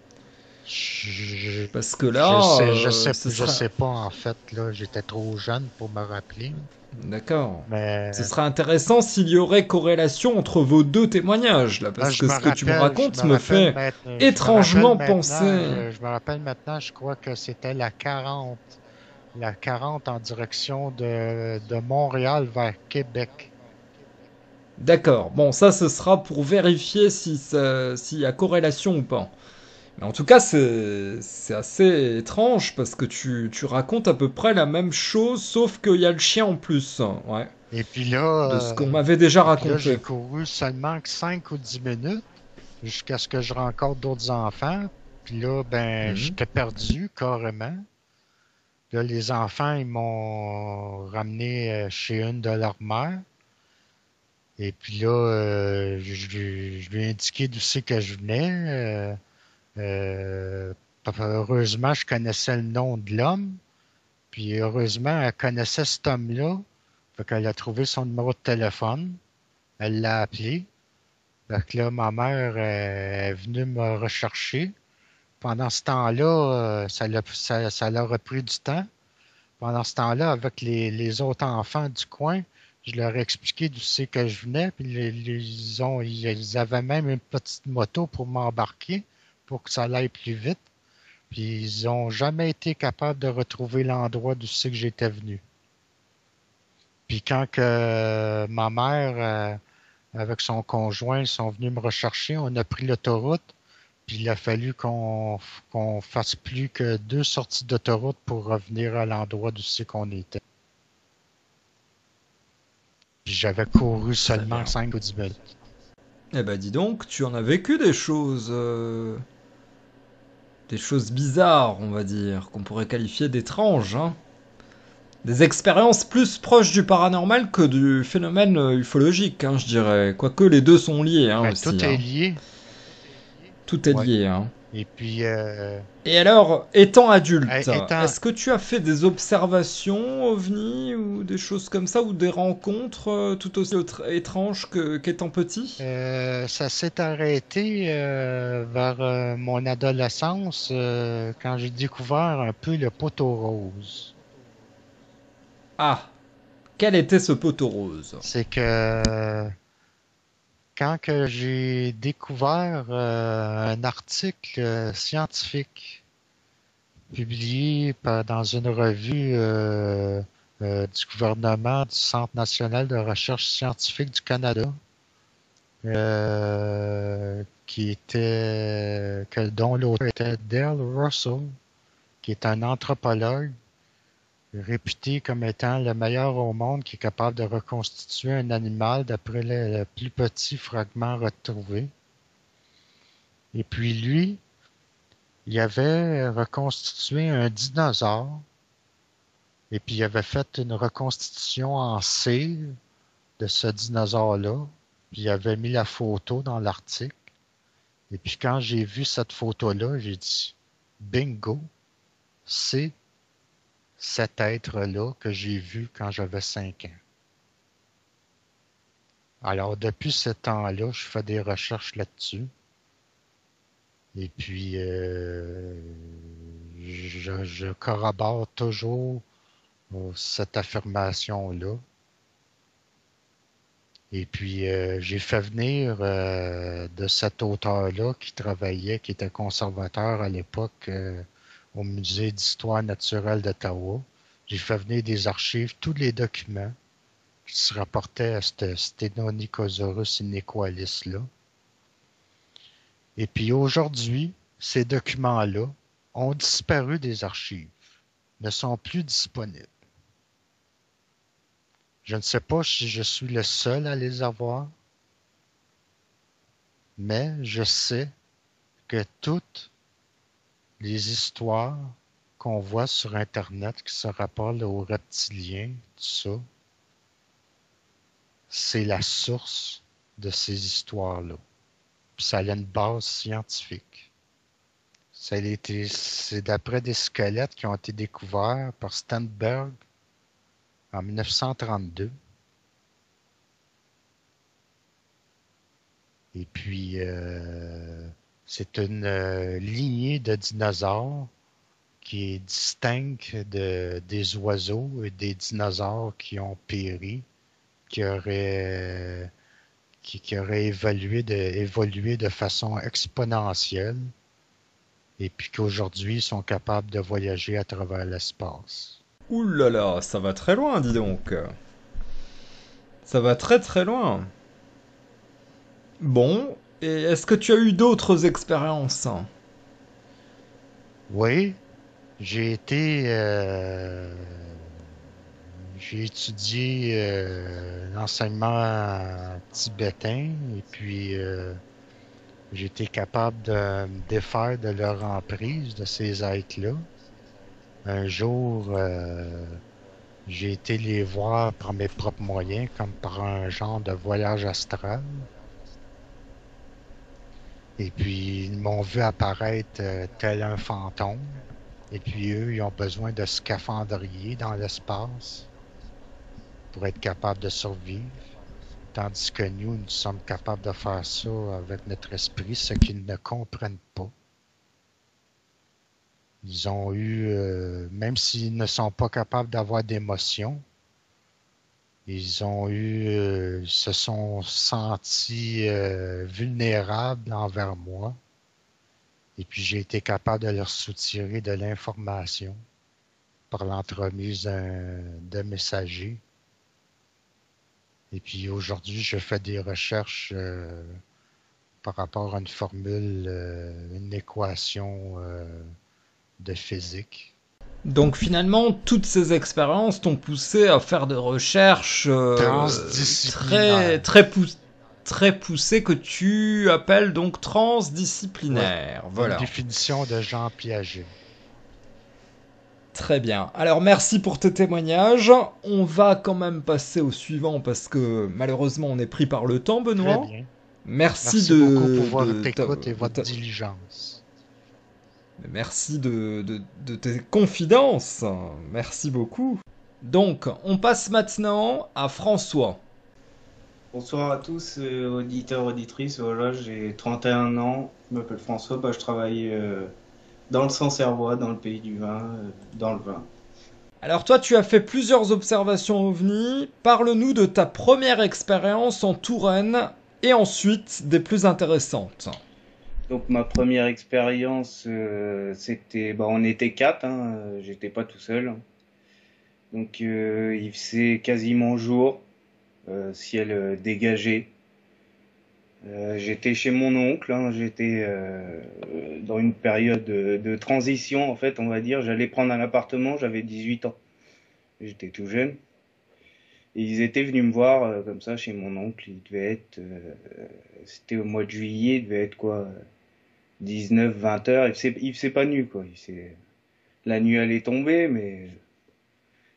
G: je,
A: Parce que
G: je
A: là,
G: sais, je
A: euh,
G: sais,
A: ce
G: je
A: serait...
G: sais pas en fait, là. J'étais trop jeune pour me rappeler.
A: D'accord. Ce
G: Mais
A: serait intéressant s'il y aurait corrélation entre vos deux témoignages, là,
G: là,
A: parce
G: je
A: que
G: me
A: ce que tu me
G: rappelle, je
A: racontes
G: me
A: me
G: rappelle
A: fait
G: maintenant, je me rappelle
A: étrangement
G: maintenant,
A: penser...
G: je, je me rappelle maintenant, je crois que c'était la quarante. La quarante en direction de, de Montréal vers Québec.
A: D'accord, bon, ça, ce sera pour vérifier si ça- s'il y a corrélation ou pas. Mais en tout cas, c'est c'est assez étrange, parce que tu, tu racontes à peu près la même chose, sauf qu'il y a le chien en plus, ouais,
G: Et puis
A: de ce
G: là,
A: qu'on
G: euh,
A: m'avait déjà
G: et puis là, j'ai
A: raconté.
G: couru seulement que cinq ou dix minutes jusqu'à ce que je rencontre d'autres enfants. Puis là, ben,
A: Mhm.
G: j'étais perdu carrément. Là, les enfants, ils m'ont ramené euh, chez une de leurs mères. Et puis là, euh, je, lui- je lui ai indiqué d'où c'est que je venais. Euh, euh, heureusement, je connaissais le nom de l'homme. Puis heureusement, elle connaissait cet homme-là. Fait qu'elle a trouvé son numéro de téléphone. Elle l'a appelé. Fait que là, ma mère euh, est venue me rechercher. Pendant ce temps-là, euh, ça, l'a- ça, ça leur a pris du temps. Pendant ce temps-là, avec les, les autres enfants du coin, je leur ai expliqué d'où c'est que je venais. Puis les- les- ils, ont, ils avaient même une petite moto pour m'embarquer pour que ça aille plus vite. Puis ils ont jamais été capables de retrouver l'endroit d'où c'est que j'étais venu. Puis quand que euh, ma mère, euh, avec son conjoint, sont venus me rechercher, on a pris l'autoroute, puis il a fallu qu'on qu'on fasse plus que deux sorties d'autoroute pour revenir à l'endroit d'où c'est qu'on était. Puis j'avais couru
A: Très
G: seulement
A: bien.
G: cinq ou dix minutes.
A: Eh ben dis donc, tu en as vécu des choses... euh, des choses bizarres, on va dire, qu'on pourrait qualifier d'étranges, hein. Des expériences plus proches du paranormal que du phénomène euh, ufologique, hein, je dirais. Quoique les deux sont liés, hein,
G: Ben,
A: aussi,
G: tout est
A: hein.
G: lié.
A: Tout est
G: Ouais.
A: lié, hein.
G: Et puis, euh,
A: Et alors, étant adulte,
G: étant,
A: est-ce que tu as fait des observations ovnis ou des choses comme ça, ou des rencontres euh, tout aussi autre- étranges que, qu'étant petit?
G: euh, ça s'est arrêté euh, vers euh, mon adolescence euh, quand j'ai découvert un peu le poteau rose.
A: Ah, quel était ce poteau rose?
G: C'est que quand que j'ai découvert euh, un article euh, scientifique publié par- dans une revue euh, euh, du gouvernement du Centre national de recherche scientifique du Canada, euh, qui était que, dont l'auteur était Dale Russell, qui est un anthropologue réputé comme étant le meilleur au monde qui est capable de reconstituer un animal d'après le, le plus petit fragment retrouvé. Et puis lui, il avait reconstitué un dinosaure Et puis, il avait fait une reconstitution en cire de ce dinosaure-là. Puis, il avait mis la photo dans l'article. Et puis, quand j'ai vu cette photo-là, j'ai dit, bingo, c'est cet être-là que j'ai vu quand j'avais cinq ans. Alors, depuis ce temps-là, je fais des recherches là-dessus. Et puis, euh, je, je corrobore toujours euh, cette affirmation-là. Et puis, euh, j'ai fait venir euh, de cet auteur-là qui travaillait, qui était conservateur à l'époque euh, au Musée d'histoire naturelle d'Ottawa. J'ai fait venir des archives, tous les documents qui se rapportaient à ce Stenonychosaurus inequalis-là. Et puis aujourd'hui, ces documents-là ont disparu des archives, ne sont plus disponibles. Je ne sais pas si je suis le seul à les avoir, mais je sais que toutes les histoires qu'on voit sur Internet qui se rapportent aux reptiliens, tout ça, c'est la source de ces histoires-là. Puis ça a une base scientifique. Ça a été, c'est d'après des squelettes qui ont été découverts par Stenberg en mille neuf cent trente-deux. Et puis, euh, c'est une euh, lignée de dinosaures qui est distincte de, des oiseaux et des dinosaures qui ont péri, qui auraient, qui, qui auraient évolué de, évolué de façon exponentielle et puis qu'aujourd'hui sont capables de voyager à travers l'espace.
A: Ouh là là, ça va très loin, dis donc. Ça va très très loin. Bon, et est-ce que tu as eu d'autres expériences?
G: Oui, j'ai été... Euh, j'ai étudié euh, l'enseignement tibétain et puis euh, j'ai été capable de me défaire de leur emprise, de ces êtres-là. Un jour, euh, j'ai été les voir par mes propres moyens, comme par un genre de voyage astral. Et puis, ils m'ont vu apparaître euh, tel un fantôme. Et puis, eux, ils ont besoin de scaphandriers dans l'espace pour être capables de survivre. Tandis que nous, nous sommes capables de faire ça avec notre esprit, ce qu'ils ne comprennent pas. Ils ont eu, euh, même s'ils ne sont pas capables d'avoir d'émotions, ils ont eu, euh, ils se sont sentis euh, vulnérables envers moi. Et puis j'ai été capable de leur soutirer de l'information par l'entremise d'un, de messagers. Et puis aujourd'hui, je fais des recherches euh, par rapport à une formule, euh, une équation euh, de physique.
A: Donc finalement, toutes ces expériences t'ont poussé à faire des recherches euh, très, très, pou- très poussées que tu appelles donc transdisciplinaires.
G: Ouais,
A: voilà.
G: Une définition de Jean Piaget.
A: Très bien. Alors merci pour tes témoignages. On va quand même passer au suivant parce que malheureusement on est pris par le temps, Benoît.
G: Très bien.
A: Merci,
G: Merci
A: de,
G: beaucoup pour votre
A: de,
G: écoute
A: de,
G: et votre
A: de,
G: diligence.
A: Merci de, de, de tes confidences. Merci beaucoup. Donc, on passe maintenant à François.
H: Bonsoir à tous, euh, auditeurs, auditrices. Voilà, j'ai trente et un ans, je m'appelle François, bah, je travaille euh, dans le Sancerrois, dans le pays du vin, euh, dans le vin.
A: Alors toi, tu as fait plusieurs observations ovnis. Parle-nous de ta première expérience en Touraine et ensuite des plus intéressantes.
H: Donc ma première expérience, euh, c'était, bah, on était quatre, hein, euh, j'étais pas tout seul. Donc euh, il faisait quasiment jour, euh, ciel euh, dégagé. Euh, j'étais chez mon oncle, hein, j'étais euh, dans une période de, de transition en fait, on va dire. J'allais prendre un appartement, j'avais dix-huit ans, j'étais tout jeune. Et ils étaient venus me voir euh, comme ça chez mon oncle. Il devait être, euh, c'était au mois de juillet, il devait être quoi, dix-neuf, vingt heures. Il faisait, il faisait pas nu quoi. Il faisait, la nuit allait tomber, mais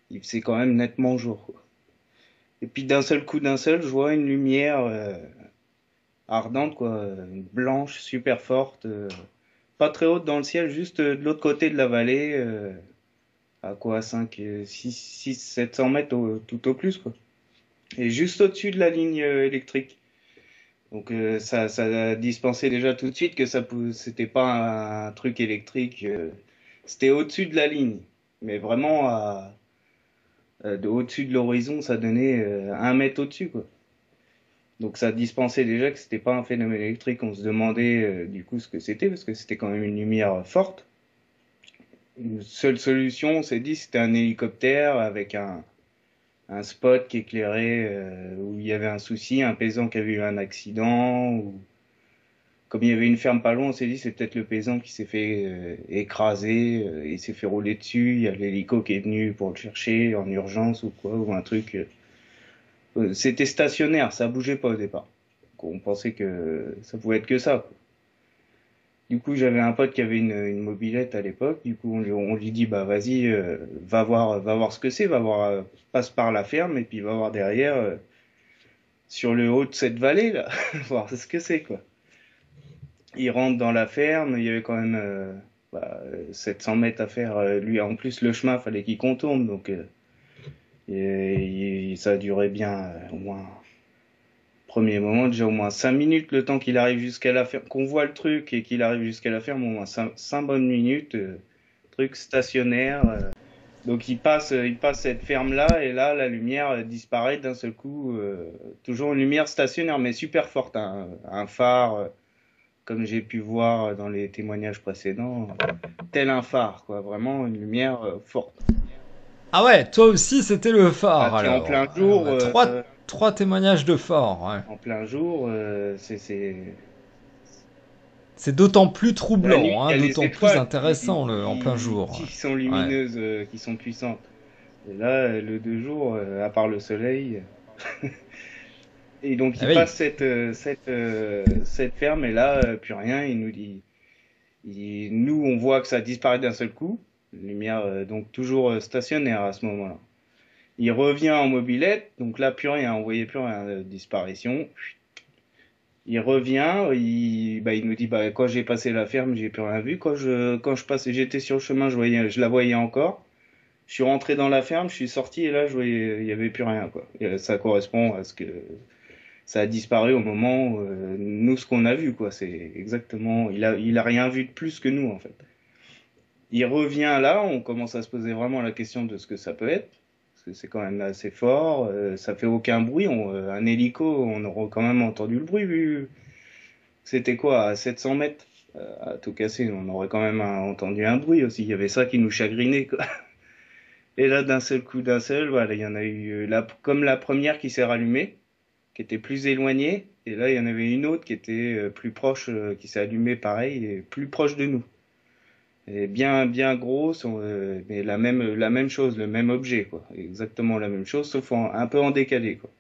H: il faisait quand même nettement jour, quoi. Et puis d'un seul coup, d'un seul, je vois une lumière euh, ardente, quoi, euh, blanche, super forte, euh, pas très haute dans le ciel, juste euh, de l'autre côté de la vallée, euh, à quoi, cinq, six, six, sept cents mètres au- tout au plus, quoi. Et juste au-dessus de la ligne euh, électrique. Donc euh, ça, ça dispensait déjà tout de suite que ça pou- c'était pas un, truc électrique, euh, c'était au-dessus de la ligne. Mais vraiment, à, euh, de, au-dessus de l'horizon, ça donnait euh, un mètre au-dessus, quoi. Donc ça dispensait déjà que c'était pas un phénomène électrique. On se demandait euh, du coup ce que c'était, parce que c'était quand même une lumière forte. Une seule solution, on s'est dit, c'était un hélicoptère avec un, un spot qui éclairait euh, où il y avait un souci, un paysan qui avait eu un accident, ou comme il y avait une ferme pas loin, on s'est dit c'est peut-être le paysan qui s'est fait euh, écraser, euh, il s'est fait rouler dessus, il y a l'hélico qui est venu pour le chercher en urgence ou quoi, ou un truc. euh. C'était stationnaire, ça bougeait pas au départ. Donc, on pensait que ça pouvait être que ça, quoi. Du coup, j'avais un pote qui avait une, une mobilette à l'époque. Du coup, on, lui- on lui dit, bah vas-y, euh, va voir, va voir ce que c'est, va voir, euh, passe par la ferme et puis va voir derrière, euh, sur le haut de cette vallée là, voir ce que c'est, quoi. Il rentre dans la ferme, il y avait quand même euh, bah, euh, sept cents mètres à faire. euh, Lui, en plus, le chemin, fallait qu'il contourne, donc euh, et, et ça a duré bien euh, au moins premier moment, déjà au moins cinq minutes, le temps qu'il arrive jusqu'à la ferme, qu'on voit le truc et qu'il arrive jusqu'à la ferme, au moins cinq bonnes minutes, euh, truc stationnaire. euh. Donc il passe, euh, il passe cette ferme-là et là, la lumière euh, disparaît d'un seul coup. euh, toujours une lumière stationnaire, mais super forte, hein, un phare, euh, comme j'ai pu voir dans les témoignages précédents, tel un phare, quoi, vraiment une lumière euh, forte.
A: Ah ouais, toi aussi c'était le
H: Ah,
A: phare
H: puis en plein
A: alors.
H: jour,
A: Euh, trois,
H: euh,
A: trois témoignages de phare, ouais.
H: en plein jour, euh, c'est, c'est,
A: C'est d'autant plus
H: la nuit,
A: troublant,
H: il y
A: hein,
H: a les
A: d'autant plus
H: étoiles qui,
A: intéressant le, en plein
H: qui,
A: jour.
H: qui sont
A: Ouais.
H: lumineuses, euh, qui sont puissantes. Et là, le deux jours, euh, à part le soleil. Et donc,
A: Ah
H: il
A: oui.
H: passe cette, euh, cette, euh, cette ferme, et là, euh, plus rien. Il nous dit, il- nous, on voit que ça disparaît d'un seul coup. Lumière, euh, donc toujours euh, stationnaire à ce moment-là. Il revient en mobilette, donc là, plus rien. On voyait plus rien, euh, disparition. Il revient, il, bah, il nous dit, bah, quand j'ai passé la ferme, j'ai plus rien vu. Quand je, quand je passais, j'étais sur le chemin, je voyais, je la voyais encore. Je suis rentré dans la ferme, je suis sorti et là, je voyais, il y avait plus rien, quoi. Et ça correspond à ce que ça a disparu au moment où, euh, nous, ce qu'on a vu, quoi. C'est exactement, il a, il a rien vu de plus que nous, en fait. Il revient là, on commence à se poser vraiment la question de ce que ça peut être. Parce que c'est quand même assez fort, euh, ça fait aucun bruit. On, euh, un hélico, on aurait quand même entendu le bruit, vu. C'était quoi, à sept cents mètres, euh, à tout casser, on aurait quand même un- entendu un bruit aussi. Il y avait ça qui nous chagrinait, quoi. Et là, d'un seul coup, d'un seul, voilà, il y en a eu, euh, la, comme la première qui s'est rallumée, qui était plus éloignée, et là, il y en avait une autre qui était euh, plus proche, euh, qui s'est allumée pareil, et plus proche de nous. Et bien, bien grosse, euh, mais la même, la même chose, le même objet, quoi. Exactement la même chose, sauf en, un peu en décalé, quoi.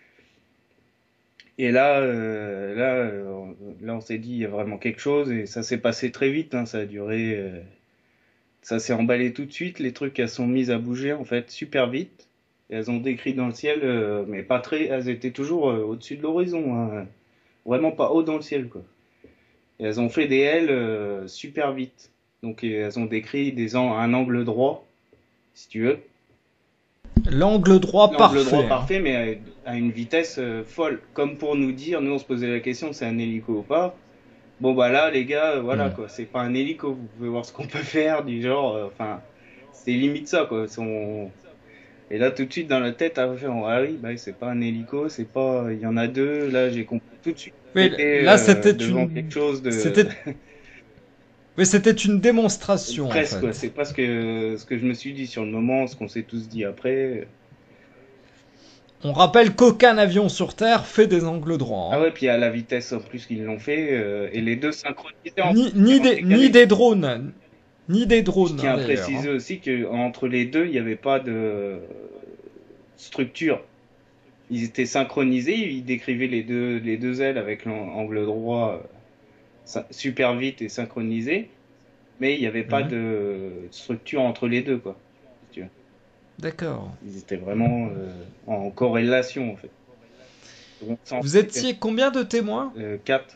H: Et là, euh, là, euh, là, on s'est dit, il y a vraiment quelque chose, et ça s'est passé très vite, hein, ça a duré, euh, ça s'est emballé tout de suite, les trucs, elles sont mises à bouger, en fait, super vite. Et elles ont décrit dans le ciel, euh, mais pas très, elles étaient toujours euh, au-dessus de l'horizon, hein, vraiment pas haut dans le ciel, quoi. Et elles ont fait des ailes euh, super vite. Donc et elles ont décrit des an- un angle droit, si tu veux.
A: L'angle droit
H: L'angle droit
A: parfait. Hein.
H: parfait, mais à, à une vitesse euh, folle. Comme pour nous dire, nous on se posait la question, c'est un hélico ou pas. Bon bah là les gars, euh, voilà
A: Mm.
H: quoi, c'est pas un hélico, vous pouvez voir ce qu'on peut faire, du genre, euh, enfin, c'est limite ça quoi. Son... Et là tout de suite dans la tête, ah, ah oui, bah c'est pas un hélico, c'est pas, il y en a deux. Là j'ai compris tout de suite. On
A: Oui,
H: était
A: là
H: euh,
A: c'était
H: devant
A: une,
H: quelque chose de
A: c'était, oui, c'était une démonstration en
H: presque quoi.
A: fait.
H: C'est pas ce que ce que je me suis dit sur le moment, ce qu'on s'est tous dit après.
A: On rappelle qu'aucun avion sur Terre fait des angles droits.
H: Ah
A: Hein.
H: ouais, puis à la vitesse en plus qu'ils l'ont fait, euh, et les deux synchronisés en
A: Ni,
H: plus
A: ni,
H: en
A: des, ni
H: décalé.
A: des drones, ni des
H: Je
A: drones
H: tiens
A: hein,
H: à
A: d'ailleurs.
H: préciser
A: Hein.
H: aussi que entre les deux, il n'y avait pas de structure. Ils étaient synchronisés, ils décrivaient les deux, les deux ailes avec l'angle droit euh, super vite et synchronisé, mais il n'y avait pas
A: Mhm.
H: de structure entre les deux, quoi. Si tu veux.
A: D'accord.
H: Ils étaient vraiment euh, en corrélation en fait. Donc, sans-
A: Vous étiez combien de témoins?
H: euh, quatre.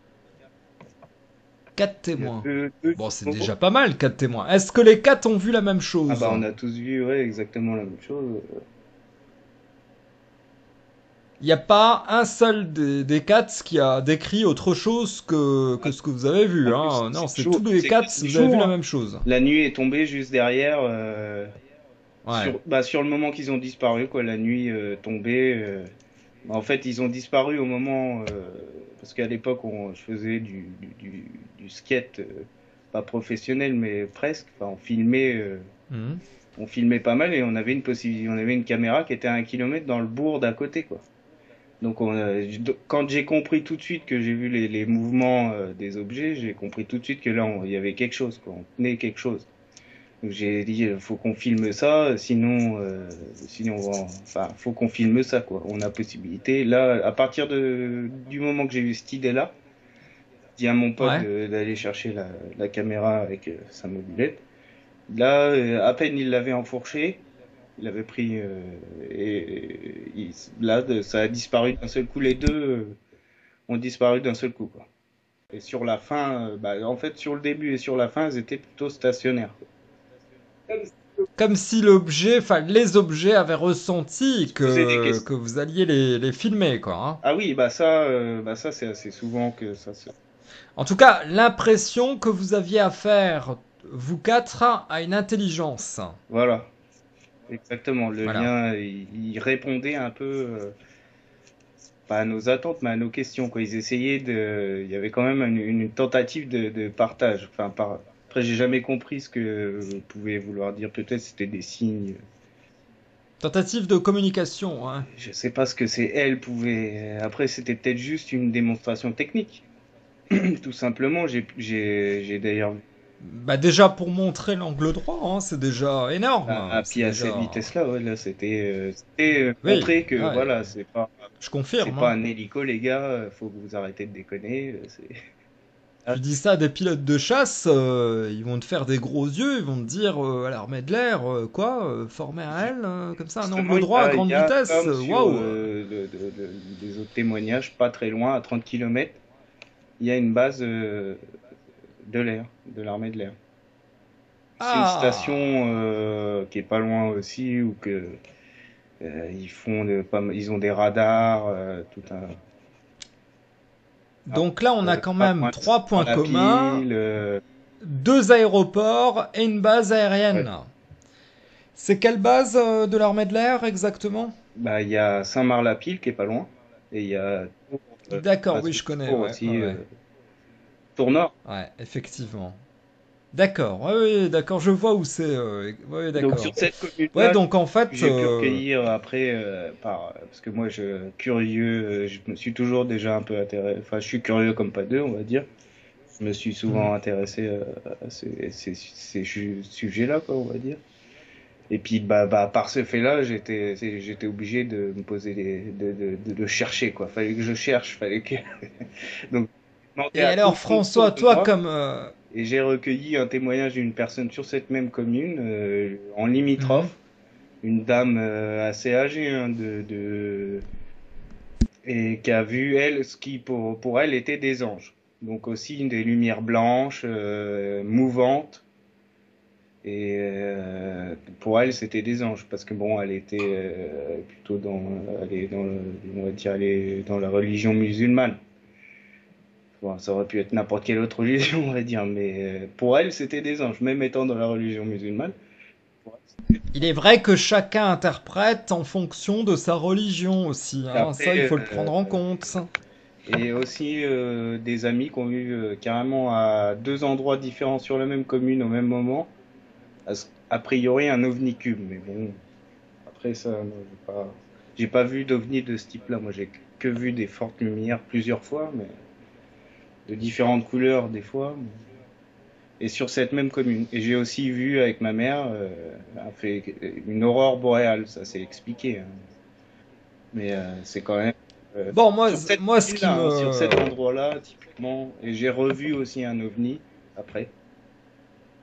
A: Quatre
H: Il y a
A: témoins.
H: deux- deux
A: Bon, c'est
H: qui sont-
A: déjà pas mal, quatre témoins. Est-ce que les quatre ont vu la même chose?
H: Ah bah on a tous vu ouais, exactement la même chose.
A: Il n'y a pas un seul des, des quatre qui a décrit autre chose que, que ce que vous avez vu.
H: En
A: Hein.
H: plus,
A: Non,
H: c'est
A: c'est
H: chaud.
A: tous les
H: C'est
A: quatre,
H: c'est
A: vous avez vu
H: chaud,
A: la
H: hein.
A: même chose.
H: La nuit est tombée juste derrière. euh,
A: Ouais.
H: Sur, bah, sur le moment qu'ils ont disparu, quoi, la nuit euh, tombée. euh, bah, en fait, ils ont disparu au moment. euh, parce qu'à l'époque, on, je faisais du, du, du, du skate, euh, pas professionnel, mais presque. Enfin, on filmait, euh,
A: Mhm.
H: on filmait pas mal et on avait une possibilité, on avait une caméra qui était à un kilomètre dans le bourg d'à côté, quoi. Donc, on a- quand j'ai compris tout de suite que j'ai vu les, les mouvements euh, des objets, j'ai compris tout de suite que là, on- il y avait quelque chose, quoi. On tenait quelque chose. Donc j'ai dit, euh, faut qu'on filme ça, sinon, euh, sinon, on va en- enfin, faut qu'on filme ça, quoi. On a possibilité. Là, à partir de, du moment que j'ai eu cette idée-là, j'ai dit à mon pote
A: Ouais.
H: de- d'aller chercher la, la caméra avec euh, sa mobilette. Là, euh, à peine il l'avait enfourché, il avait pris, euh, et, et il- là, de- ça a disparu d'un seul coup. Les deux euh, ont disparu d'un seul coup, quoi. Et sur la fin, euh, bah, en fait, sur le début et sur la fin, ils étaient plutôt stationnaires, quoi.
A: Comme si l'objet, enfin les objets avaient ressenti
H: Poser des
A: que,
H: questions.
A: que vous alliez les, les filmer, quoi. Hein.
H: Ah oui, bah ça, euh, bah ça c'est assez souvent que ça se.
A: En tout cas, l'impression que vous aviez à faire, vous quatre, à une intelligence.
H: Voilà, exactement. Le
A: Voilà.
H: lien, il, il répondait un peu, euh, pas à nos attentes, mais à nos questions, quoi. Ils essayaient de. Il y avait quand même une, une tentative de, de partage. Enfin, par... Après, j'ai jamais compris ce que vous pouvez vouloir dire. Peut-être c'était des signes.
A: Tentative de communication. Hein.
H: Je sais pas ce que c'est. Elle pouvait. Après, c'était peut-être juste une démonstration technique. Tout simplement. J'ai, j'ai, j'ai d'ailleurs.
A: Bah déjà pour montrer l'angle droit, hein, c'est déjà énorme.
H: Ah,
A: C'est
H: puis à
A: déjà...
H: cette vitesse-là, ouais, là, c'était, euh, c'était euh,
A: Oui,
H: montrer que
A: ouais.
H: voilà, c'est pas,
A: Je
H: c'est
A: confirme.
H: pas
A: Hein.
H: un hélico, les gars. euh, Faut que vous arrêtez de déconner. euh, C'est...
A: Tu dis ça à des pilotes de chasse, euh, ils vont te faire des gros yeux, ils vont te dire euh, à l'armée de l'air, euh, quoi, euh, former à elle, euh, comme ça, un
H: Justement,
A: angle
H: il y
A: droit à
H: a, il
A: grande
H: y a
A: vitesse,
H: comme
A: euh,
H: sur
A: waouh.
H: euh, le- de- de- des autres témoignages, pas très loin, à trente kilomètres, il y a une base euh, de l'air, de l'armée de l'air. C'est une
A: Ah,
H: station euh, qui est pas loin aussi, où que euh, ils font de, pas, mal- ils ont des radars, euh, tout un.
A: donc là on a
H: euh,
A: quand
H: pas
A: même
H: loin de
A: trois points
H: la
A: communs,
H: pile, euh,
A: deux aéroports et une base aérienne.
H: Ouais.
A: C'est quelle base euh, de l'armée de l'air exactement?
H: Bah, il y a Saint-Marc-la-Pile qui est pas loin, et il y a euh,
A: D'accord,
H: bah,
A: oui je connais,
H: Tours
A: ouais,
H: aussi,
A: ouais, ouais.
H: euh, Tours Nord.
A: Ouais, effectivement. D'accord, ouais, ouais, d'accord, je vois où c'est, euh, ouais,
H: Donc
A: d'accord.
H: sur cette
A: Ouais,
H: commune-là,
A: donc en fait,
H: j'ai pu
A: euh,
H: recueillir après, euh, par, parce que moi, je curieux, euh, je me suis toujours déjà un peu intéressé, enfin, je suis curieux comme pas deux, on va dire. Je me suis souvent
A: Mhm.
H: intéressé euh, à ces, ces, ces ju- sujets-là, quoi, on va dire. Et puis, bah, bah, par ce fait-là, j'étais, c'est- j'étais obligé de me poser des, de, de, de, de chercher, quoi. Fallait que je cherche, fallait que. Donc, j'ai demandé
A: et
H: à tout
A: alors
H: le monde
A: François,
H: autour de
A: toi
H: moi,
A: comme... euh,
H: et j'ai recueilli un témoignage d'une personne sur cette même commune, euh, en
A: mhm.
H: limitrophe, une dame euh, assez âgée, hein, de, de, et qui a vu, elle, ce qui pour, pour elle était des anges. Donc aussi des lumières blanches, euh, mouvantes. Et euh, pour elle, c'était des anges, parce que bon, elle était euh, plutôt dans, elle est dans, le, on va dire, elle est dans la religion musulmane. Bon, ça aurait pu être n'importe quelle autre religion, on va dire, mais euh, pour elle, c'était des anges, même étant dans la religion musulmane. Pour elle, c'était-
A: Il est vrai que chacun interprète en fonction de sa religion aussi, hein. Ça, il
H: Après,
A: faut le prendre en
H: euh,
A: compte.
H: et aussi euh, des amis qui ont eu euh, carrément à deux endroits différents sur la même commune au même moment, a, a priori un ovni cube, mais bon, après ça, moi, j'ai pas, j'ai pas vu d'ovni de ce type-là. Moi, j'ai que vu des fortes lumières plusieurs fois, mais de différentes couleurs des fois, et sur cette même commune. Et j'ai aussi vu avec ma mère euh, a fait une aurore boréale, ça s'est expliqué, hein. Mais euh, c'est quand même euh,
A: Bon, moi,
H: sur cette
A: moi ce qui
H: commune-là, hein, sur cet
A: me...
H: endroit-là typiquement, et j'ai revu aussi un ovni après.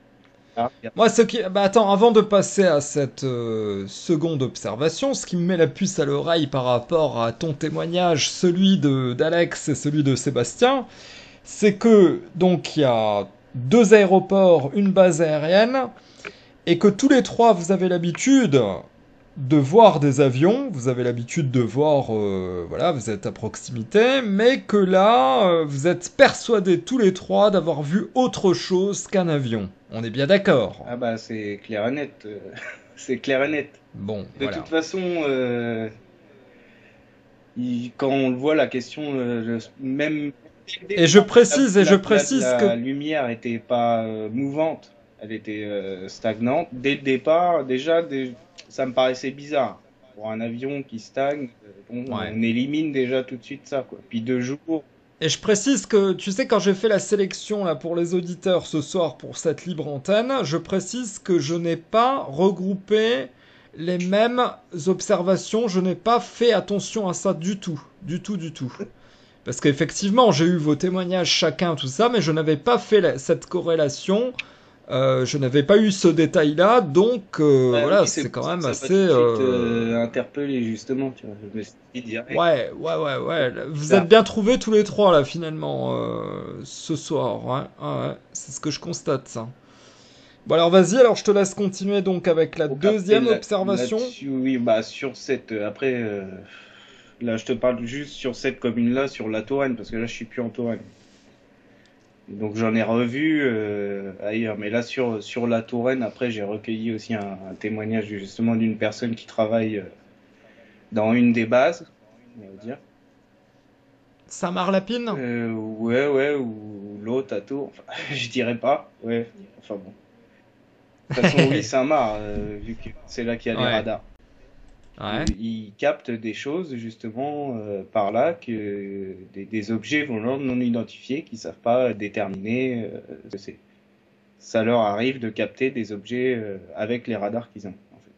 H: Ah,
A: Moi, ce qui... Bah attends, avant de passer à cette euh, seconde observation, ce qui me met la puce à l'oreille par rapport à ton témoignage, celui de d'Alex et celui de Sébastien, c'est que donc il y a deux aéroports, une base aérienne, et que tous les trois vous avez l'habitude de voir des avions, vous avez l'habitude de voir, euh, voilà, vous êtes à proximité, mais que là, euh, vous êtes persuadés tous les trois d'avoir vu autre chose qu'un avion. On est bien d'accord.
H: Ah bah c'est clair et net. euh, c'est clair et net.
A: Bon,
H: De
A: voilà.
H: toute façon, euh, il- quand on le voit, la question, euh, le- même dès le
A: Et je
H: départ,
A: précise,
H: la,
A: et je
H: la- la-
A: précise
H: la
A: que...
H: lumière était pas euh, mouvante, elle était euh, stagnante. Dès le départ, déjà, des- ça me paraissait bizarre. Pour un avion qui stagne, euh, bon,
A: Ouais.
H: on élimine déjà tout de suite ça, quoi. Puis deux jours,
A: Et je précise que, tu sais, quand j'ai fait la sélection là pour les auditeurs ce soir pour cette libre antenne, je précise que je n'ai pas regroupé les mêmes observations, je n'ai pas fait attention à ça du tout, du tout, du tout. Parce qu'effectivement, j'ai eu vos témoignages chacun, tout ça, mais je n'avais pas fait la- cette corrélation, euh, je n'avais pas eu ce détail-là, donc euh,
H: bah
A: voilà,
H: oui, c'est
A: c'est
H: pour
A: quand
H: ça que
A: même
H: ça m'a
A: assez...
H: tout de suite
A: euh,
H: euh, interpellé, justement, tu vois. Je me suis dit direct,
A: Ouais, ouais, ouais, ouais. Vous
H: bizarre.
A: êtes bien trouvés tous les trois là finalement euh, ce soir. Ouais, ouais, ouais. C'est ce que je constate ça. Bon alors vas-y, alors je te laisse continuer donc avec la
H: Donc après,
A: deuxième
H: là,
A: observation.
H: là-dessus, oui, bah sur cette, euh, après, euh, là, je te parle juste sur cette commune-là, sur la Touraine, parce que là, je suis plus en Touraine. Donc j'en ai revu euh, ailleurs, mais là sur sur la Touraine, après, j'ai recueilli aussi un, un témoignage justement d'une personne qui travaille euh, dans une des bases, on va dire.
A: Saint-Marc-Lapine?
H: Euh, ouais, ouais, ou l'autre à Tours. Enfin, je dirais pas. Ouais. Enfin bon. De toute façon, oui, Saint-Marc, euh, vu que c'est là qu'il y a les
A: Ouais,
H: radars.
A: ouais.
H: Ils captent des choses justement euh, par là que des, des objets volants non identifiés qui savent pas déterminer euh, ce que c'est. Ça leur arrive de capter des objets euh, avec les radars qu'ils ont. En fait.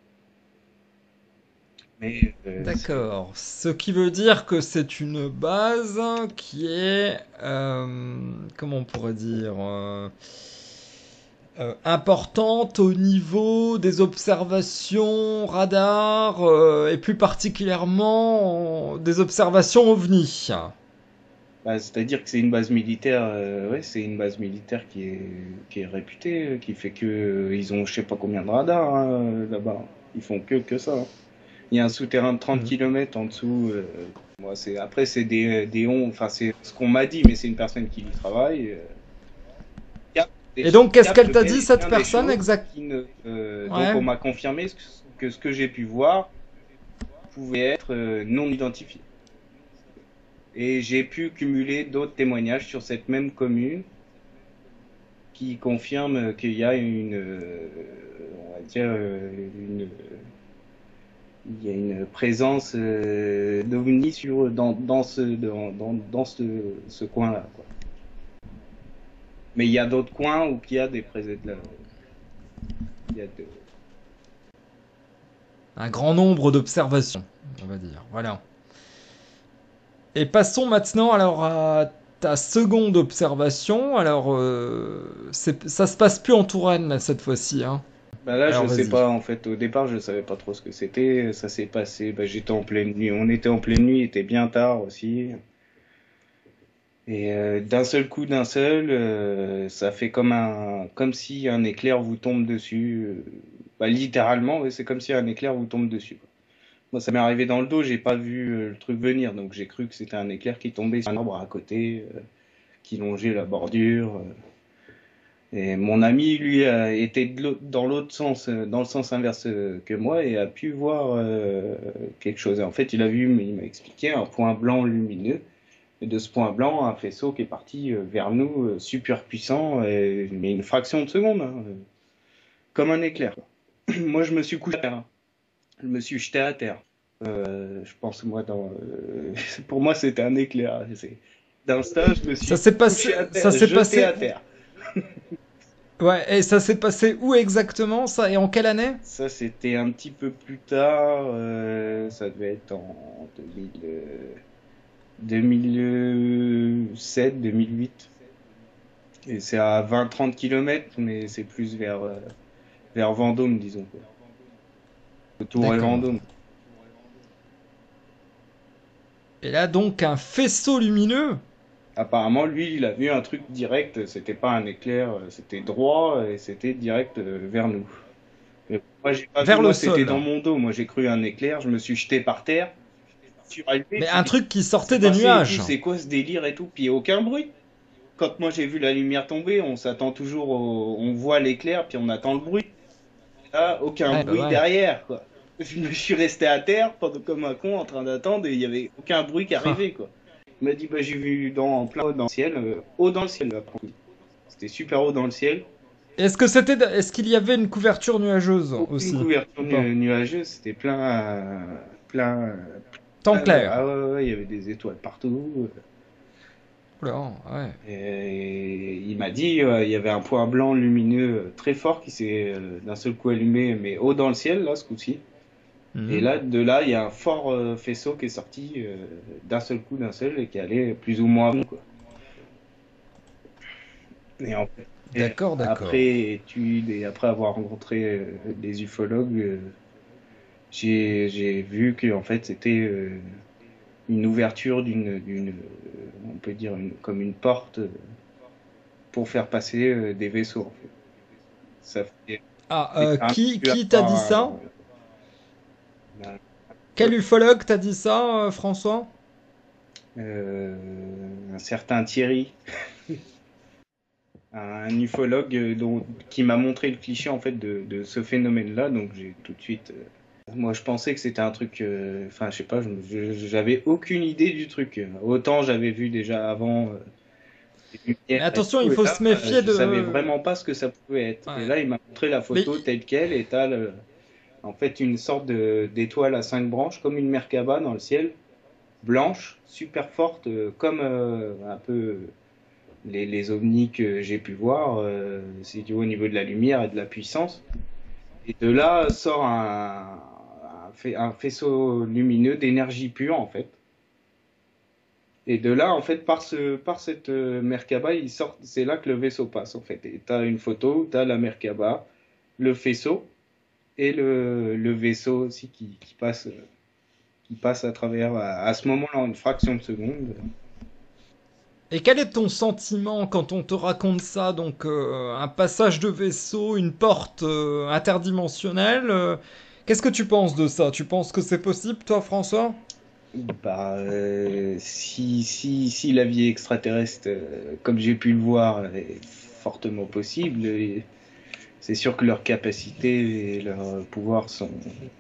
H: Mais euh, c'est-
A: D'accord. Ce qui veut dire que c'est une base qui est, euh, comment on pourrait dire, euh, euh, importante au niveau des observations radar euh, et plus particulièrement euh, des observations ovni.
H: bah, c'est-à-dire que c'est une base militaire. Euh, ouais, c'est une base militaire qui est qui est réputée, euh, qui fait que euh, ils ont je sais pas combien de radars hein, là-bas. Ils font que que ça. Hein. Il y a un souterrain de trente
A: Mhm.
H: kilomètres en dessous. Euh, moi, c'est après c'est des des ondes. Enfin, c'est ce qu'on m'a dit, mais c'est une personne qui y travaille. Euh, capte des
A: Et donc, qu'est-ce
H: capte
A: qu'elle t'a
H: bien,
A: dit, cette
H: bien des
A: personne
H: choses
A: exact?
H: qui ne. Euh, donc,
A: Ouais.
H: on m'a confirmé ce que, que ce que j'ai pu voir pouvait être euh, non identifié. Et j'ai pu cumuler d'autres témoignages sur cette même commune qui confirment qu'il y a une, euh, on va dire, euh, une, il y a une présence euh, d'ovnis sur dans dans ce dans dans, dans ce, ce coin-là, quoi. Mais il y a d'autres coins où il y a des présences là. Il y a de...
A: Un grand nombre d'observations, on va dire. Voilà. Et passons maintenant alors à ta seconde observation. Alors, euh, c'est- ça se passe plus en Touraine là, cette fois-ci, hein.
H: Bah là,
A: Alors
H: je sais
A: vas-y.
H: pas, en fait, au départ, je savais pas trop ce que c'était. Ça s'est passé, bah, j'étais en pleine nuit. On était en pleine nuit, il était bien tard aussi. Et euh, d'un seul coup, d'un seul, euh, ça fait comme un, comme si un éclair vous tombe dessus. euh, bah, littéralement, ouais, c'est comme si un éclair vous tombe dessus, quoi. Moi, ça m'est arrivé dans le dos, j'ai pas vu euh, le truc venir, donc j'ai cru que c'était un éclair qui tombait sur un arbre à côté, euh, qui longeait la bordure. euh. Et mon ami, lui, a été de l'autre- dans l'autre sens, euh, dans le sens inverse euh, que moi, et a pu voir euh, quelque chose. Et en fait, il a vu, il m'a expliqué, un point blanc lumineux. Et de ce point blanc, un faisceau qui est parti euh, vers nous, euh, super puissant, et- mais une fraction de seconde, hein, euh, comme un éclair. Moi, je me suis couché à terre. Hein. Je me suis jeté à terre. Euh, je pense, moi, dans, euh, pour moi, c'était un éclair. C'est- D'instinct, je me suis
A: Ça s'est passé,
H: couché à terre,
A: ça s'est
H: jeté
A: passé.
H: à terre.
A: Ouais, et ça s'est passé où exactement ça et en quelle année?
H: Ça, c'était un petit peu plus tard. Euh, ça devait être en deux mille, euh, deux mille sept, deux mille huit. Et c'est à vingt à trente kilomètres, mais c'est plus vers, euh, vers Vendôme, disons, quoi. Tours et
A: D'accord.
H: Vendôme.
A: Et là, donc, un faisceau lumineux.
H: Apparemment, lui, il a vu un truc direct, c'était pas un éclair, euh, c'était droit et c'était direct euh, vers nous. Mais moi, j'ai pas vu,
A: Vers le
H: moi, c'était
A: sol.
H: dans mon dos. Moi, j'ai cru un éclair, je me suis jeté par terre, je suis relevé,
A: Mais
H: j'ai
A: un
H: dit,
A: truc qui sortait
H: c'est
A: des
H: passé et tout,
A: nuages.
H: c'est quoi ce délire et tout, puis aucun bruit. Quand moi j'ai vu la lumière tomber, on s'attend toujours au... on voit l'éclair, puis on attend le bruit. Là, aucun
A: Ouais, bah
H: bruit
A: ouais.
H: derrière, quoi. Je me suis resté à terre pendant comme un con en train d'attendre et il y avait aucun bruit qui arrivait, quoi. Il m'a dit, bah, j'ai vu dans, en plein haut dans le ciel, euh, haut dans le ciel, là, pour le coup. C'était super haut dans le ciel.
A: Est-ce que c'était, est-ce qu'il y avait une couverture nuageuse
H: Aucune
A: aussi?
H: couverture
A: Ou pas
H: nu- nuageuse, c'était plein, euh, plein, euh,
A: Temps
H: plein de-
A: clair.
H: ah ouais, ouais, ouais, il y avait des étoiles partout.
A: Oula, ouais.
H: Et il m'a dit, euh, il y avait un point blanc lumineux euh, très fort qui s'est euh, d'un seul coup allumé, mais haut dans le ciel, là, ce coup-ci.
A: Mhm.
H: Et là, de là, il y a un fort euh, faisceau qui est sorti euh, d'un seul coup, d'un seul, et qui allait plus ou moins à nous, quoi. Et en fait, et
A: D'accord, d'accord.
H: après études et après avoir rencontré euh, des ufologues, euh, j'ai j'ai vu que en fait c'était euh, une ouverture d'une d'une euh, on peut dire une- comme une porte euh, pour faire passer euh, des vaisseaux, en fait. Ça fait
A: Ah,
H: c'est
A: euh,
H: un
A: qui,
H: peu
A: qui t'a dit
H: avoir
A: ça?
H: un- un-
A: Quel ufologue t'a dit ça, euh, François?
H: euh, un certain Thierry, un ufologue euh, dont, qui m'a montré le cliché en fait de, de ce phénomène-là, donc j'ai tout de suite. euh, moi, je pensais que c'était un truc. euh, Enfin, je sais pas, je me- je- j'avais aucune idée du truc. Autant j'avais vu déjà avant euh, des
A: Mais
H: lumières et
A: attention, il
H: tout, et
A: faut
H: là,
A: se
H: euh,
A: méfier
H: je savais
A: de.
H: vraiment pas ce que ça pouvait être. Et
A: Ouais.
H: là, il m'a montré la
A: Mais
H: photo
A: il-
H: telle quelle, et t'as le- en fait une sorte de- d'étoile à cinq branches, comme une Merkaba dans le ciel, blanche, super forte, euh, comme euh, un peu les, les ovnis que j'ai pu voir, euh, si tu vois, au niveau de la lumière et de la puissance. Et de là sort un, un, fai- un faisceau lumineux d'énergie pure, en fait. Et de là, en fait, par, ce, par cette euh, Merkaba, il sort, c'est là que le vaisseau passe, en fait. Et tu as une photo, tu as la Merkaba, le faisceau, et le, le vaisseau aussi qui, qui passe, euh, qui passe à travers, à, à ce moment-là, en une fraction de seconde.
A: Et quel est ton sentiment quand on te raconte ça? Donc, euh, un passage de vaisseau, une porte euh, interdimensionnelle. euh, Qu'est-ce que tu penses de ça? Tu penses que c'est possible, toi, François?
H: Bah, euh, si, si, si la vie extraterrestre, euh, comme j'ai pu le voir, est fortement possible, et c'est sûr que leurs capacités et leurs pouvoirs sont,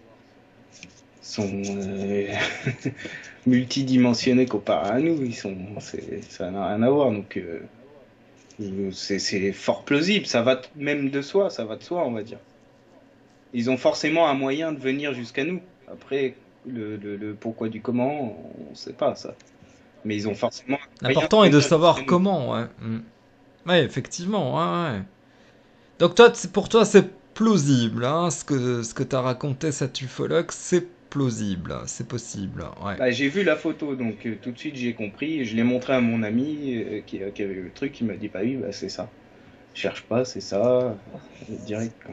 H: sont euh, multidimensionnés comparé à nous. Ils sont, c'est, ça n'a rien à voir. Donc, euh, je- c'est, c'est fort plausible. Ça va t- même de soi, ça va de soi, on va dire. Ils ont forcément un moyen de venir jusqu'à nous. Après, le, le, le pourquoi du comment, on ne sait pas ça. Mais ils ont forcément un moyen
A: L'important
H: de
A: est de
H: venir jusqu'à
A: savoir
H: nous.
A: comment, ouais. Mm. Ouais, effectivement, ouais, ouais. Donc toi, c'est- pour toi, c'est plausible, hein, ce que, ce que t'as raconté cet ufologue, c'est plausible, c'est possible, ouais.
H: Bah, j'ai vu la photo, donc euh, tout de suite j'ai compris. Je l'ai montré à mon ami euh, qui, qui avait vu le truc. Il m'a dit, bah oui, bah, c'est ça. Cherche pas, c'est ça. Euh, Direct, quoi.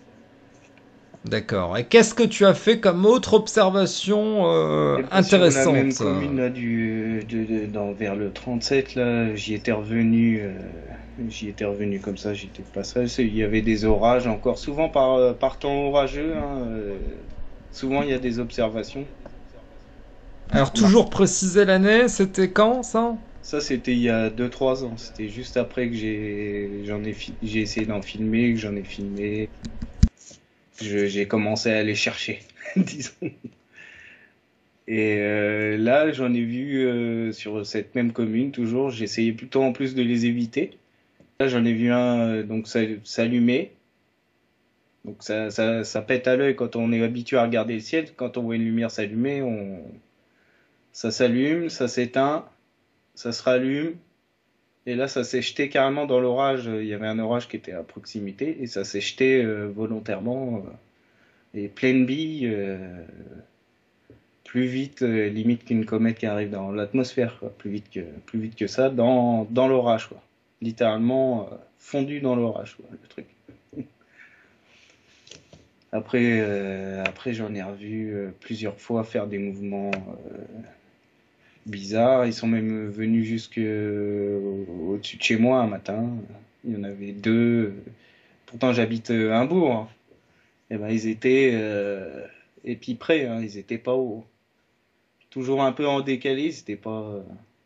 A: D'accord. Et qu'est-ce que tu as fait comme autre observation euh,
H: Et bah, sur la même
A: intéressante?
H: commune là, du, de, de- dans, vers le trente-sept, là, j'y étais revenu. euh, j'y étais revenu comme ça, j'étais de passage. Il y avait des orages encore, souvent par, euh, par temps orageux. Hein, euh, souvent il y a des observations.
A: Alors toujours préciser l'année, c'était quand ça?
H: Ça, c'était il y a deux trois ans. C'était juste après que j'ai j'en ai, fi- j'ai essayé d'en filmer, que j'en ai filmé. Je- J'ai commencé à aller chercher, disons. Et euh, là, j'en ai vu euh, sur cette même commune, toujours. J'essayais plutôt en plus de les éviter. Là, j'en ai vu un euh, donc ça- s'allumer. Donc ça, ça, ça pète à l'œil quand on est habitué à regarder le ciel. Quand on voit une lumière s'allumer, on... ça s'allume, ça s'éteint, ça se rallume. Et là, ça s'est jeté carrément dans l'orage. Il y avait un orage qui était à proximité et ça s'est jeté euh, volontairement euh, et pleine bille, euh, plus vite, euh, limite qu'une comète qui arrive dans l'atmosphère, quoi. Plus vite que, plus vite que ça, dans, dans l'orage, quoi. littéralement euh, fondu dans l'orage, quoi, le truc. Après, euh, après j'en ai revu euh, plusieurs fois faire des mouvements euh, bizarres. Ils sont même venus jusque euh, au-dessus de chez moi un matin. Il y en avait deux. Pourtant, j'habite euh, un bourg. Hein. Et ben, ils étaient euh, et puis près. Hein, ils étaient pas haut. Toujours un peu en décalé. C'était pas. Euh,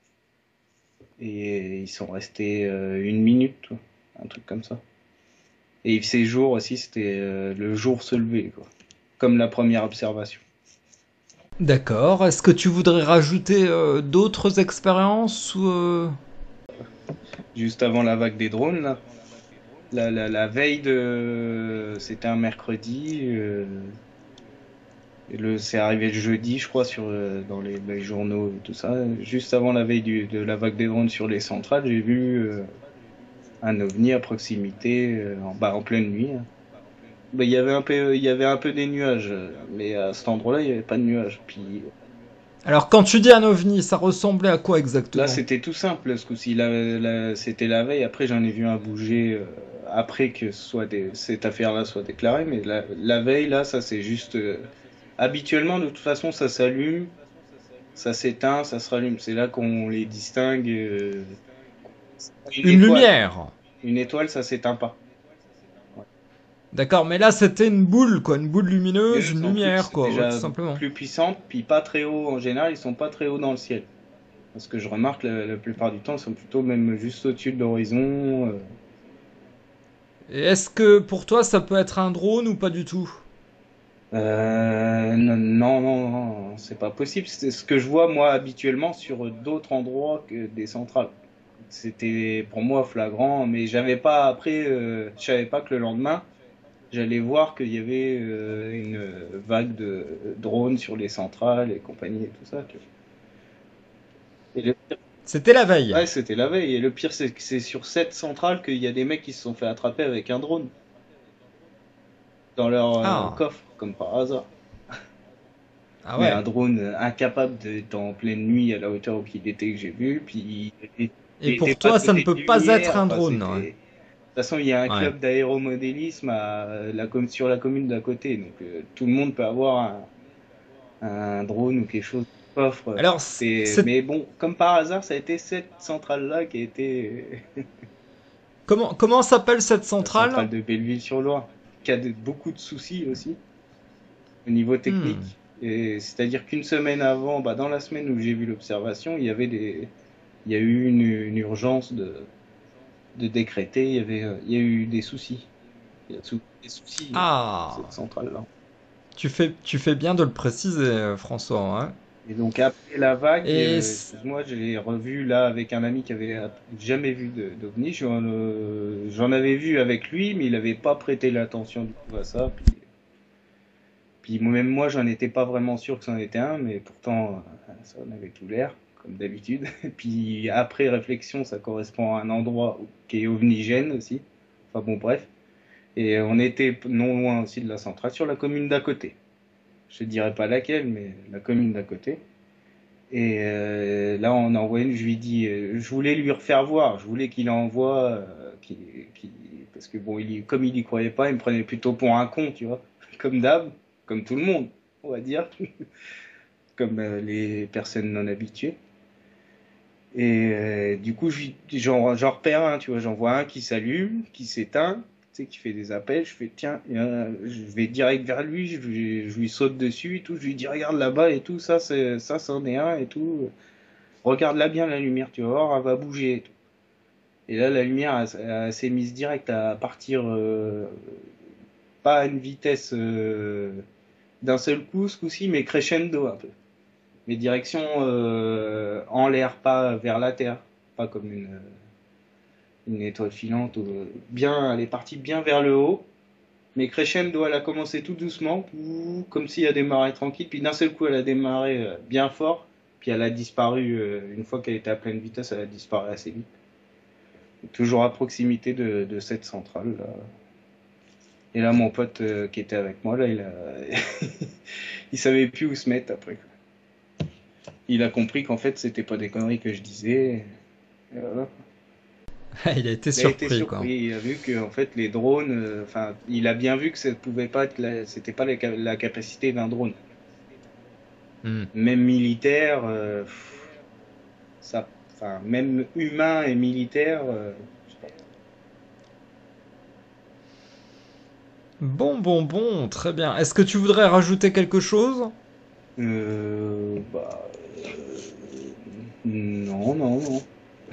H: et ils sont restés euh, une minute, toi, un truc comme ça. Et il faisait jour aussi. C'était euh, le jour se lever, quoi. Comme la première observation.
A: D'accord. Est-ce que tu voudrais rajouter euh, d'autres expériences ou euh...
H: Juste avant la vague des drones, là. La, la, la veille de... C'était un mercredi. Euh... Et le... C'est arrivé le jeudi, je crois, sur, euh, dans les, les journaux et tout ça. Juste avant la veille du, de la vague des drones sur les centrales, j'ai vu euh, un ovni à proximité, euh, en, bah, en pleine nuit. Hein. Bah, il y avait un peu, il y avait un peu des nuages, mais à cet endroit-là, il n'y avait pas de nuages. Puis
A: Alors, quand tu dis un ovni, ça ressemblait à quoi exactement?
H: là, c'était tout simple, ce coup-ci. Là, là, c'était la veille. Après, j'en ai vu un bouger euh, après que soit des, cette affaire-là soit déclarée. Mais la, la veille, là, ça c'est juste. Euh, habituellement, de toute façon, ça s'allume, ça s'éteint, ça se rallume. C'est là qu'on les distingue. Euh,
A: une une
H: étoile.
A: lumière.
H: Une étoile, ça s'éteint pas.
A: D'accord, mais là c'était une boule, quoi, une boule lumineuse,
H: Eux,
A: une
H: en
A: lumière,
H: plus,
A: quoi,
H: déjà
A: tout simplement.
H: plus puissante, puis pas très haut en général. Ils sont pas très haut dans le ciel. Parce que je remarque la, la plupart du temps, ils sont plutôt même juste au-dessus de l'horizon. Euh...
A: Et est-ce que pour toi ça peut être un drone ou pas du tout?
H: Euh, non, non, non, non, c'est pas possible. C'est ce que je vois moi habituellement sur d'autres endroits que des centrales. C'était pour moi flagrant, mais j'avais pas après, euh, je savais pas que le lendemain, j'allais voir qu'il y avait euh, une vague de drones sur les centrales et compagnie et tout ça. Tu vois. Et le pire,
A: C'était la veille.
H: ouais, c'était la veille. Et le pire, c'est que c'est sur cette centrale qu'il y a des mecs qui se sont fait attraper avec un drone dans leur euh,
A: Ah.
H: coffre, comme par hasard.
A: Ah
H: Mais
A: ouais.
H: un drone incapable d'être en pleine nuit à la hauteur où il était que j'ai vu, puis il,
A: Et
H: il
A: pour
H: était
A: toi
H: pas
A: ça ne
H: doté
A: peut
H: de
A: pas
H: lumière,
A: être un
H: enfin,
A: drone.
H: c'était-
A: Ouais.
H: De toute façon, il y a un
A: Ouais.
H: club d'aéromodélisme à la com- sur la commune d'à côté, donc euh, tout le monde peut avoir un, un drone ou quelque chose de coffre.
A: Alors,
H: C'est-
A: c'est-
H: Mais bon, comme par hasard, ça a été cette centrale-là qui a été
A: comment, comment s'appelle cette
H: la
A: centrale?
H: centrale de Belleville-sur-Loire, qui a de- beaucoup de soucis aussi au niveau technique.
A: Hmm.
H: Et c'est-à-dire qu'une semaine avant, bah, dans la semaine où j'ai vu l'observation, il y avait des, il y a eu une, une urgence de, de décréter. Il y avait, euh, il y a eu des soucis. Il y a sou- des soucis euh,
A: Ah,
H: cette centrale-là.
A: tu fais, tu fais bien de le préciser, euh, François. Hein.
H: Et donc après la vague,
A: Et
H: euh,
A: c-
H: excuse-moi, je l'ai revu là avec un ami qui avait jamais vu de- d'ovni. J'en euh, j'en avais vu avec lui, mais il n'avait pas prêté l'attention du tout à ça. Puis, puis moi- même moi, j'en étais pas vraiment sûr que c'en était un, mais pourtant, euh, ça en avait tout l'air, comme d'habitude. Puis après réflexion, ça correspond à un endroit où- qui est ovnigène aussi. Enfin bon, bref. Et on était non loin aussi de la centrale, sur la commune d'à côté. Je ne dirais pas laquelle, mais la commune d'à côté. Et euh, là, on envoie une, je lui dis, euh, je voulais lui refaire voir, je voulais qu'il envoie, euh, qu'il- qu'il- parce que bon, il y- comme il y croyait pas, il me prenait plutôt pour un con, tu vois, comme d'hab, comme tout le monde, on va dire, comme euh, les personnes non habituées. Et euh, du coup, je lui- j'en j'en repère un, tu vois, j'en vois un qui s'allume, qui s'éteint, tu sais, qui fait des appels. Je fais, tiens, il y a- je vais direct vers lui, je lui, je lui saute dessus et tout. Je lui dis, regarde là-bas et tout, ça, c'est, ça, c'en est un et tout. Regarde là bien la lumière, tu vas voir, elle va bouger et tout. Et là, la lumière, elle, elle s'est mise direct à partir, euh, pas à une vitesse euh, d'un seul coup, ce coup-ci, mais crescendo un peu. Mais direction euh, en l'air, pas vers la terre, pas comme une, une étoile filante. euh, Bien, elle est partie bien vers le haut, mais crescendo, elle a commencé tout doucement, pou- comme si elle démarrait tranquille, puis d'un seul coup, elle a démarré euh, bien fort, puis elle a disparu, euh, une fois qu'elle était à pleine vitesse, elle a disparu assez vite. Toujours à proximité de, de cette centrale, là. Et là, mon pote euh, qui était avec moi, là, il a... il savait plus où se mettre après, quoi. Il a compris qu'en fait, c'était pas des conneries que je disais. Et voilà.
A: Il a été
H: Il a été
A: surpris, quoi.
H: surpris. Il a vu que en fait les drones, euh, enfin, il a bien vu que ça pouvait pas être, la- c'était pas la, ca- la capacité d'un drone.
A: Hmm.
H: Même militaire, euh, pff, ça, enfin, même humain et militaire. euh, je sais pas.
A: Bon, bon, bon, très bien. Est-ce que tu voudrais rajouter quelque chose?
H: Euh, bah, euh, non, non, non.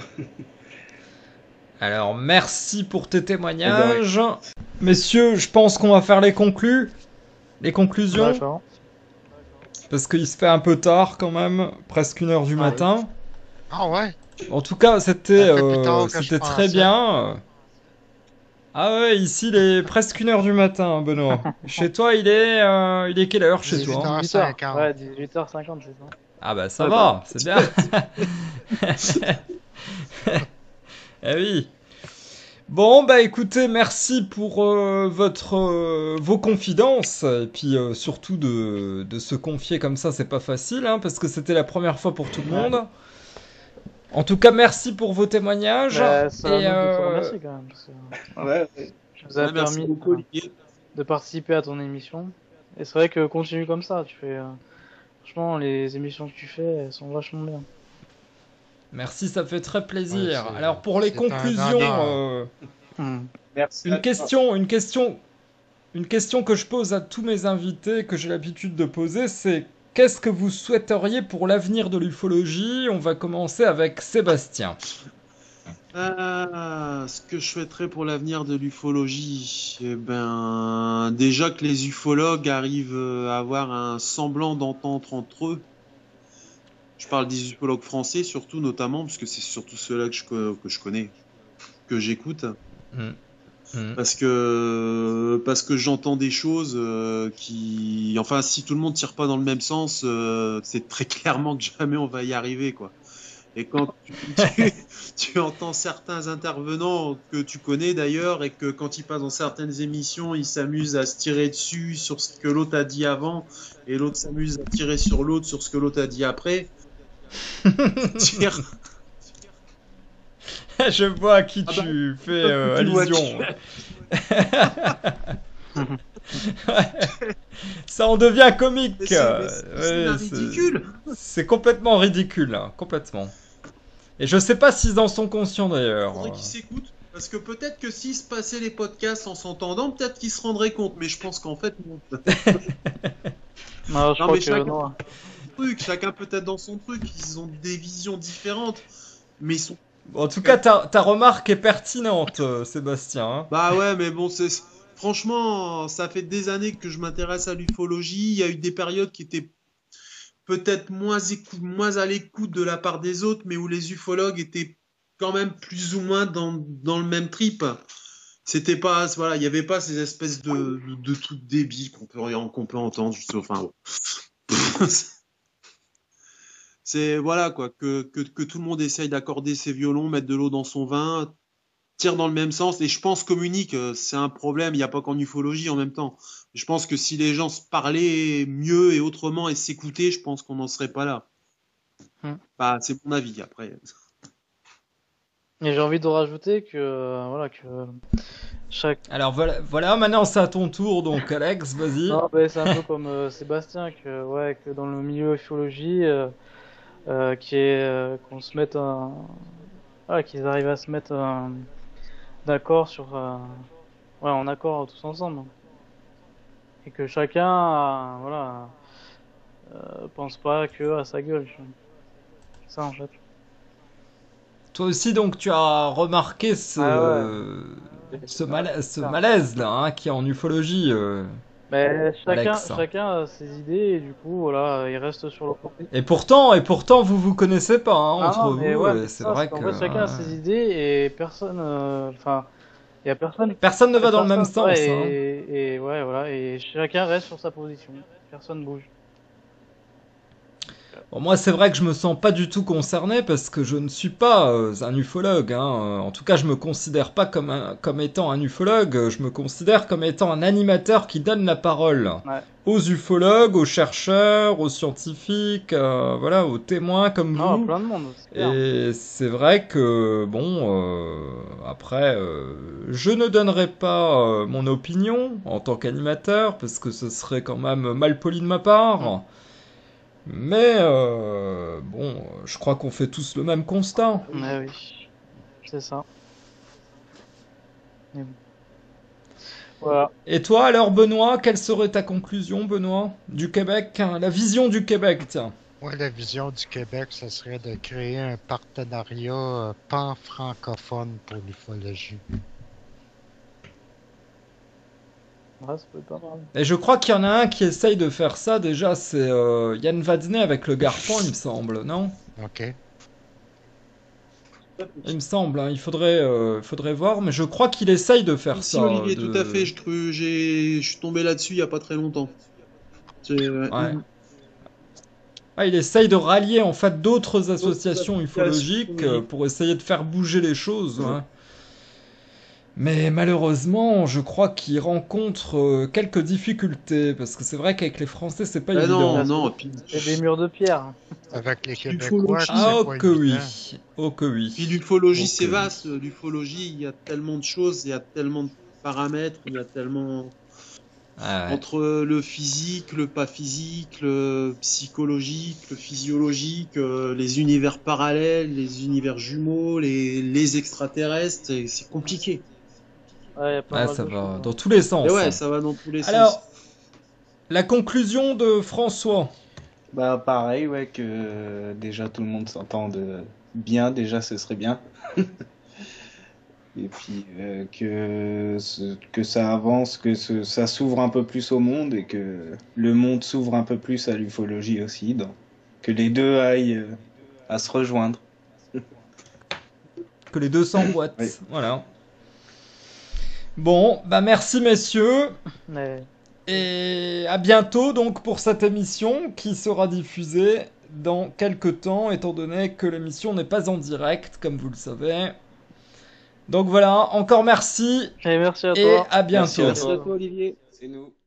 A: Alors, merci pour tes
H: Et de rien.
A: témoignages. Messieurs, je pense qu'on va faire les conclus, les conclusions,
F: D'accord.
A: parce qu'il se fait un peu tard quand même, presque une heure du
F: Ouais.
A: matin.
G: Ah ouais?
A: En tout cas, c'était
G: Ça fait plus
A: euh,
G: tard que je
A: c'était très
G: pensais.
A: bien. Ah ouais, ici il est presque une heure du matin, Benoît. Chez toi, il est, euh, il est quelle heure chez
G: dix-huit
A: toi?
G: heures.
F: dix-huit heures.
G: cinquante.
F: Ouais, dix-huit heures cinquante, c'est ça.
A: Ah bah ça
B: Ouais,
A: va, c'est bien. Eh oui. Bon bah écoutez, merci pour euh, votre euh, vos confidences et puis euh, surtout de, de se confier comme ça, c'est pas facile hein, parce que c'était la première fois pour tout le
F: Ouais.
A: monde. En tout cas, merci pour vos témoignages
F: Bah, c'est à
A: et
F: nous de te
A: euh,
F: remercier quand même, parce que
H: Ouais, ouais.
F: tu nous as
B: Ouais, merci
F: permis
B: beaucoup,
F: de,
B: Olivier.
F: de participer à ton émission. Et c'est vrai que continue comme ça, tu fais... euh, franchement, les émissions que tu fais, elles sont vachement bien.
A: merci, ça fait très
G: Ouais,
A: plaisir.
G: c'est-
A: Alors pour les
G: c'est un
A: conclusions,
G: honneur.
A: euh,
F: Hmm.
H: Merci. à
A: une
H: toi.
A: question, une question, une question que je pose à tous mes invités, que j'ai l'habitude de poser, c'est qu'est-ce que vous souhaiteriez pour l'avenir de l'ufologie? On va commencer avec Sébastien.
B: Ah, ce que je souhaiterais pour l'avenir de l'ufologie, eh ben, déjà que les ufologues arrivent euh, à avoir un semblant d'entente entre eux. Je parle des ufologues français, surtout, notamment, parce que c'est surtout ceux-là que je, co- que je connais, que j'écoute.
A: Hmm. Hmm.
B: Parce que, parce que j'entends des choses euh, qui. Enfin, si tout le monde tire pas dans le même sens, euh, c'est très clairement que jamais on va y arriver, quoi. Et quand tu, tu, tu entends certains intervenants que tu connais d'ailleurs, et que quand ils passent dans certaines émissions, ils s'amusent à se tirer dessus sur ce que l'autre a dit avant, et l'autre s'amuse à tirer sur l'autre sur ce que l'autre a dit après. Dire,
A: Je vois à qui
B: ah bah,
A: tu fais euh,
B: tu vois qui-
A: allusion. Ça en devient comique.
B: Mais c'est mais c'est- c'est
A: Ouais,
B: ridicule.
A: c'est complètement ridicule, hein, complètement. Et je sais pas s'ils en sont conscients
B: Il
A: d'ailleurs.
B: faudrait qu'ils s'écoutent. Parce que peut-être que s'ils se passaient les podcasts en s'entendant, peut-être qu'ils se rendraient compte. Mais je pense qu'en fait, non.
F: Non, je
B: Non,
F: crois
B: mais
F: que
B: chacun-
F: non.
B: Truc, chacun peut-être dans son truc. Ils ont des visions différentes. Mais ils sont.
A: En tout cas, ta, ta remarque est pertinente, euh, Sébastien. hein.
B: Bah ouais, mais bon, c'est. Franchement, ça fait des années que je m'intéresse à l'ufologie. Il y a eu des périodes qui étaient peut-être moins, écou- moins à l'écoute de la part des autres, mais où les ufologues étaient quand même plus ou moins dans, dans le même trip. C'était pas, voilà, il n'y avait pas ces espèces de, de, de trucs débiles qu'on peut, qu'on peut entendre. Juste, enfin, bon. C'est, voilà, quoi, que, que, que tout le monde essaye d'accorder ses violons, mettre de l'eau dans son vin, tire dans le même sens, et je pense communique, euh, c'est un problème, il n'y a pas qu'en ufologie en même temps. Je pense que si les gens se parlaient mieux et autrement et s'écoutaient, je pense qu'on n'en serait pas là.
F: Hmm.
B: Bah, c'est mon avis, après.
F: Et j'ai envie de rajouter que, euh, voilà, que chaque...
A: Alors voilà, voilà, maintenant c'est à ton tour, donc Alex, vas-y.
F: Non, bah, c'est un peu comme euh, Sébastien, que, ouais, que dans le milieu ufologie, euh, euh, qui est, euh, qu'on se mette un... voilà, qu'ils arrivent à se mettre un- d'accord sur, euh, ouais, en accord tous ensemble. Et que chacun, euh, voilà, euh, pense pas que à sa gueule. tu vois. C'est ça en fait.
A: Toi aussi, donc, tu as remarqué ce,
F: Ah
A: ce, mal- ce malaise là, hein, qui est en ufologie. euh.
F: Mais chacun,
A: Alex.
F: chacun a ses idées et du coup, voilà, il reste sur le côté.
A: Et pourtant, et pourtant, vous vous connaissez pas hein,
F: Ah
A: entre
F: non, mais
A: vous.
F: ouais,
A: et
F: mais
A: c'est
F: ça,
A: vrai
F: c'est
A: que
F: qu'en fait, chacun a
A: euh,
F: ses idées et personne, euh, enfin, il y a personne.
A: personne ne va dans le même
F: personne-
A: sens.
F: ouais,
A: hein.
F: et, et ouais, voilà, et chacun reste sur sa position. Personne bouge.
A: Bon, moi, c'est vrai que je me sens pas du tout concerné parce que je ne suis pas euh, un ufologue. Hein. Euh, En tout cas, je me considère pas comme, un- comme étant un ufologue. Je me considère comme étant un animateur qui donne la parole
F: Ouais.
A: aux ufologues, aux chercheurs, aux scientifiques, euh, voilà, aux témoins comme
F: Non,
A: vous.
F: plein de monde. C'est clair.
A: Et c'est vrai que, bon, euh, après, euh, je ne donnerai pas euh, mon opinion en tant qu'animateur, parce que ce serait quand même mal poli de ma part.
F: Mm.
A: Mais, euh, bon, je crois qu'on fait tous le même constat.
F: Ouais, oui. C'est ça. Mais bon. Voilà.
A: Et toi, alors, Benoît, quelle serait ta conclusion, Benoît, du Québec, hein, la vision du Québec, tiens.
G: Moi, la vision du Québec, ce serait de créer un partenariat euh, pan-francophone pour l'ufologie.
F: Ouais, ça peut être pas mal.
A: Et je crois qu'il y en a un qui essaye de faire ça, déjà, c'est euh, Yann Vadnet avec le Garpon, il me semble, non?
G: OK?
A: Il me semble, hein, il faudrait, euh, faudrait voir, mais je crois qu'il essaye de faire
B: Si,
A: ça.
B: Olivier,
A: de-
B: tout à fait. Je cru, j'ai, je suis tombé là-dessus il y a pas très longtemps. C'est, euh,
A: Ouais.
B: une-
A: Ah, il essaye de rallier en fait d'autres associations
B: associations,
A: ufologiques
B: oui.
A: euh, pour essayer de faire bouger les choses. Hein. Mais malheureusement, je crois qu'il rencontre euh, quelques difficultés parce que c'est vrai qu'avec les Français, c'est pas
B: Bah
A: évident.
B: non, non. et puis-
F: C'est des murs de pierre.
G: Avec les
B: L'ufologie.
G: Québécois, c'est
A: Ah, oh
G: pas
A: que oui,
G: évident.
A: oh que oui.
B: Puis l'ufologie,
A: Ok.
B: c'est vaste. L'ufologie, il y a tellement de choses, il y a tellement de paramètres, il y a tellement
A: Ah ouais.
B: entre le physique, le pas physique, le psychologique, le physiologique, euh, les univers parallèles, les univers jumeaux, les, les extraterrestres, et c'est compliqué.
F: Ouais, y a pas
A: Ah,
F: mal
A: ça
F: de
A: va
F: choses, hein.
A: dans tous les sens.
B: Et ouais,
A: hein.
B: ça va dans tous les
A: Alors,
B: sens.
A: la conclusion de François.
H: Bah pareil, ouais, que euh, déjà tout le monde s'entende bien, déjà ce serait bien. Et puis euh, que, ce- que ça avance, que ce- ça s'ouvre un peu plus au monde et que le monde s'ouvre un peu plus à l'ufologie aussi, donc que les deux aillent euh, à se rejoindre.
A: Que les deux s'emboîtent.
H: Oui.
A: Voilà. Bon, bah merci messieurs.
F: Mais
A: Et à bientôt donc pour cette émission qui sera diffusée dans quelques temps étant donné que l'émission n'est pas en direct comme vous le savez. Donc voilà, encore merci
F: et merci à
A: et
F: toi.
A: à bientôt.
H: Merci à
B: Merci à toi, Olivier.
H: C'est nous.